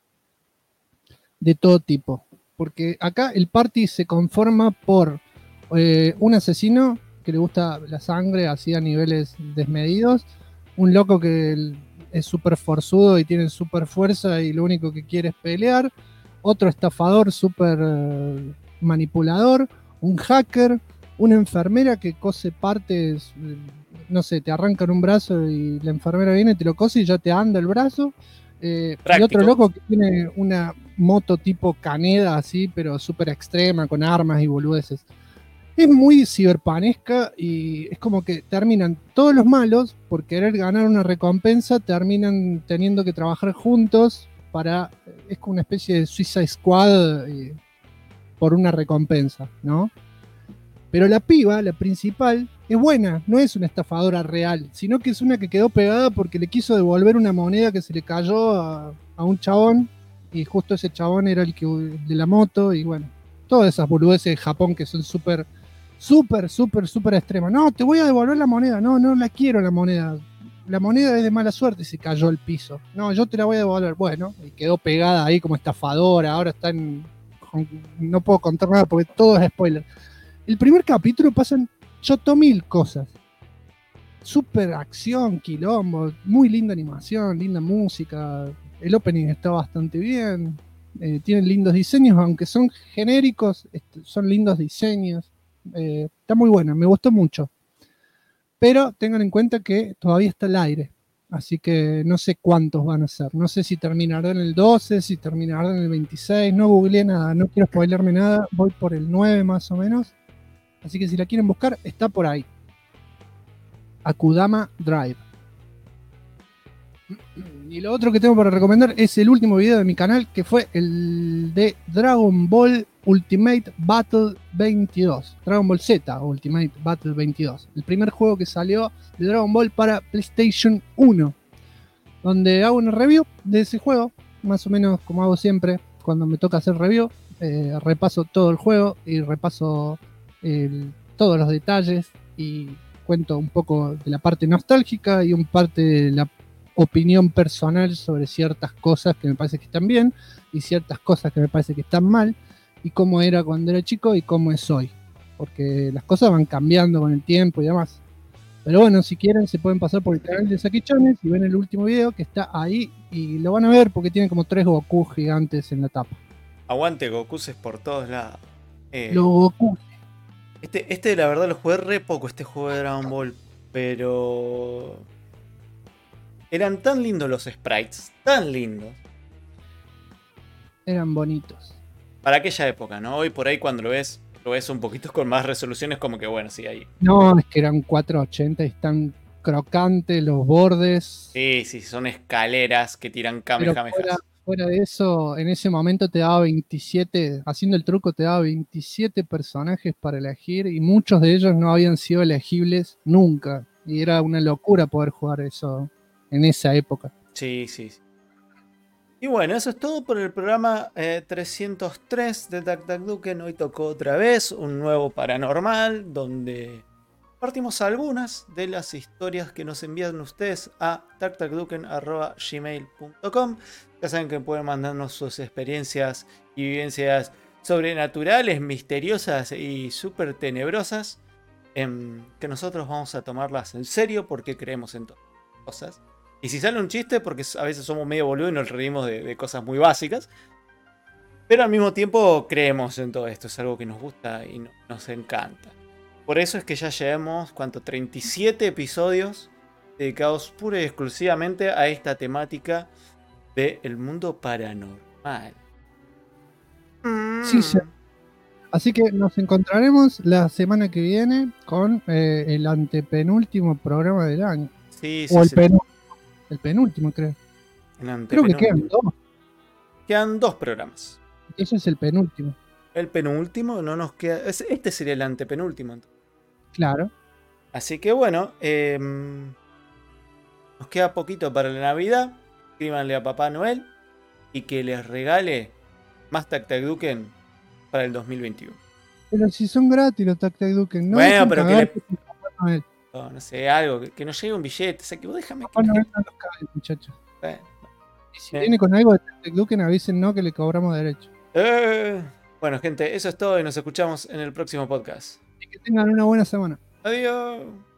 de todo tipo. Porque acá el party se conforma por un asesino que le gusta la sangre así a niveles desmedidos, un loco que es súper forzudo y tiene súper fuerza y lo único que quiere es pelear, otro estafador súper manipulador, un hacker, una enfermera que cose partes, no sé, te arrancan un brazo y la enfermera viene, te lo cose y ya te anda el brazo, y otro loco que tiene una moto tipo Caneda así, pero súper extrema, con armas y boludeces. Es muy ciberpanesca y es como que terminan todos los malos, por querer ganar una recompensa, terminan teniendo que trabajar juntos para... Es como una especie de Suicide Squad por una recompensa, ¿no? Pero la piba, la principal, es buena, no es una estafadora real, sino que es una que quedó pegada porque le quiso devolver una moneda que se le cayó a un chabón, y justo ese chabón era el de la moto, y bueno, todas esas boludeces de Japón que son súper extremas. No, te voy a devolver la moneda, no la quiero la moneda es de mala suerte y se cayó al piso. No, yo te la voy a devolver. Bueno, y quedó pegada ahí como estafadora, ahora está no puedo contar nada porque todo es spoiler. El primer capítulo pasan 8000 cosas. Super acción, quilombo, muy linda animación, linda música. El opening está bastante bien. Tienen lindos diseños, aunque son genéricos, son lindos diseños. Está muy buena, me gustó mucho. Pero tengan en cuenta que todavía está al aire. Así que no sé cuántos van a ser. No sé si terminará en el 12, si terminará en el 26. No googleé nada, no quiero spoilerme nada. Voy por el 9 más o menos. Así que si la quieren buscar, está por ahí. Akudama Drive. Y lo otro que tengo para recomendar es el último video de mi canal, que fue el de Dragon Ball Ultimate Battle 22. Dragon Ball Z Ultimate Battle 22. El primer juego que salió de Dragon Ball para PlayStation 1. Donde hago una review de ese juego, más o menos como hago siempre cuando me toca hacer review. Repaso todo el juego y repaso todos los detalles y cuento un poco de la parte nostálgica y un parte de la opinión personal sobre ciertas cosas que me parece que están bien y ciertas cosas que me parece que están mal. y cómo era cuando era chico y cómo es hoy. Porque las cosas van cambiando con el tiempo y demás. Pero bueno, si quieren se pueden pasar por el canal de Sakichones y ven el último video que está ahí y lo van a ver porque tiene como 3 Goku gigantes en la tapa.
Aguante Gokus es por todos lados.
Los Goku.
Este la verdad lo jugué re poco, este juego de Dragon Ball. Pero... eran tan lindos los sprites, tan lindos.
Eran bonitos.
Para aquella época, ¿no? Hoy por ahí cuando lo ves un poquito con más resoluciones, como que bueno, sí, ahí.
No, es que eran 480 y están crocantes los bordes.
Sí, son escaleras que tiran kamehamehas.
Fuera de eso, en ese momento te daba 27, haciendo el truco te daba 27 personajes para elegir y muchos de ellos no habían sido elegibles nunca. Y era una locura poder jugar eso en esa época.
Sí. Y bueno, eso es todo por el programa 303 de TacTacDuken. Hoy tocó otra vez un nuevo paranormal donde partimos algunas de las historias que nos envían ustedes a tactacduken@gmail.com. Ya saben que pueden mandarnos sus experiencias y vivencias sobrenaturales, misteriosas y súper tenebrosas, que nosotros vamos a tomarlas en serio porque creemos en todas las cosas. Y si sale un chiste, porque a veces somos medio boludos y nos reímos de cosas muy básicas. Pero al mismo tiempo creemos en todo esto. Es algo que nos gusta y nos encanta. Por eso es que ya llevamos, 37 episodios dedicados pura y exclusivamente a esta temática del mundo paranormal.
Sí. Así que nos encontraremos la semana que viene con el antepenúltimo programa del año.
Sí.
El penúltimo, creo.
Creo
que quedan 2.
Quedan 2 programas.
Eso es el penúltimo.
El penúltimo no nos queda. Este sería el antepenúltimo. Entonces.
Claro.
Así que bueno, nos queda poquito para la Navidad. Escríbanle a Papá Noel y que les regale más TacTacDuken para el 2021.
Pero si son gratis los TacTacDuken, no.
Bueno, pero que
le...
no sé, algo, que nos llegue un billete. O sea, que vos déjame.
Papá Noel no los cabe, muchachos. Y si viene con algo de TacTacDuken, avisen no que le cobramos derecho.
Bueno, gente, eso es todo y nos escuchamos en el próximo podcast.
Y que tengan una buena semana.
Adiós.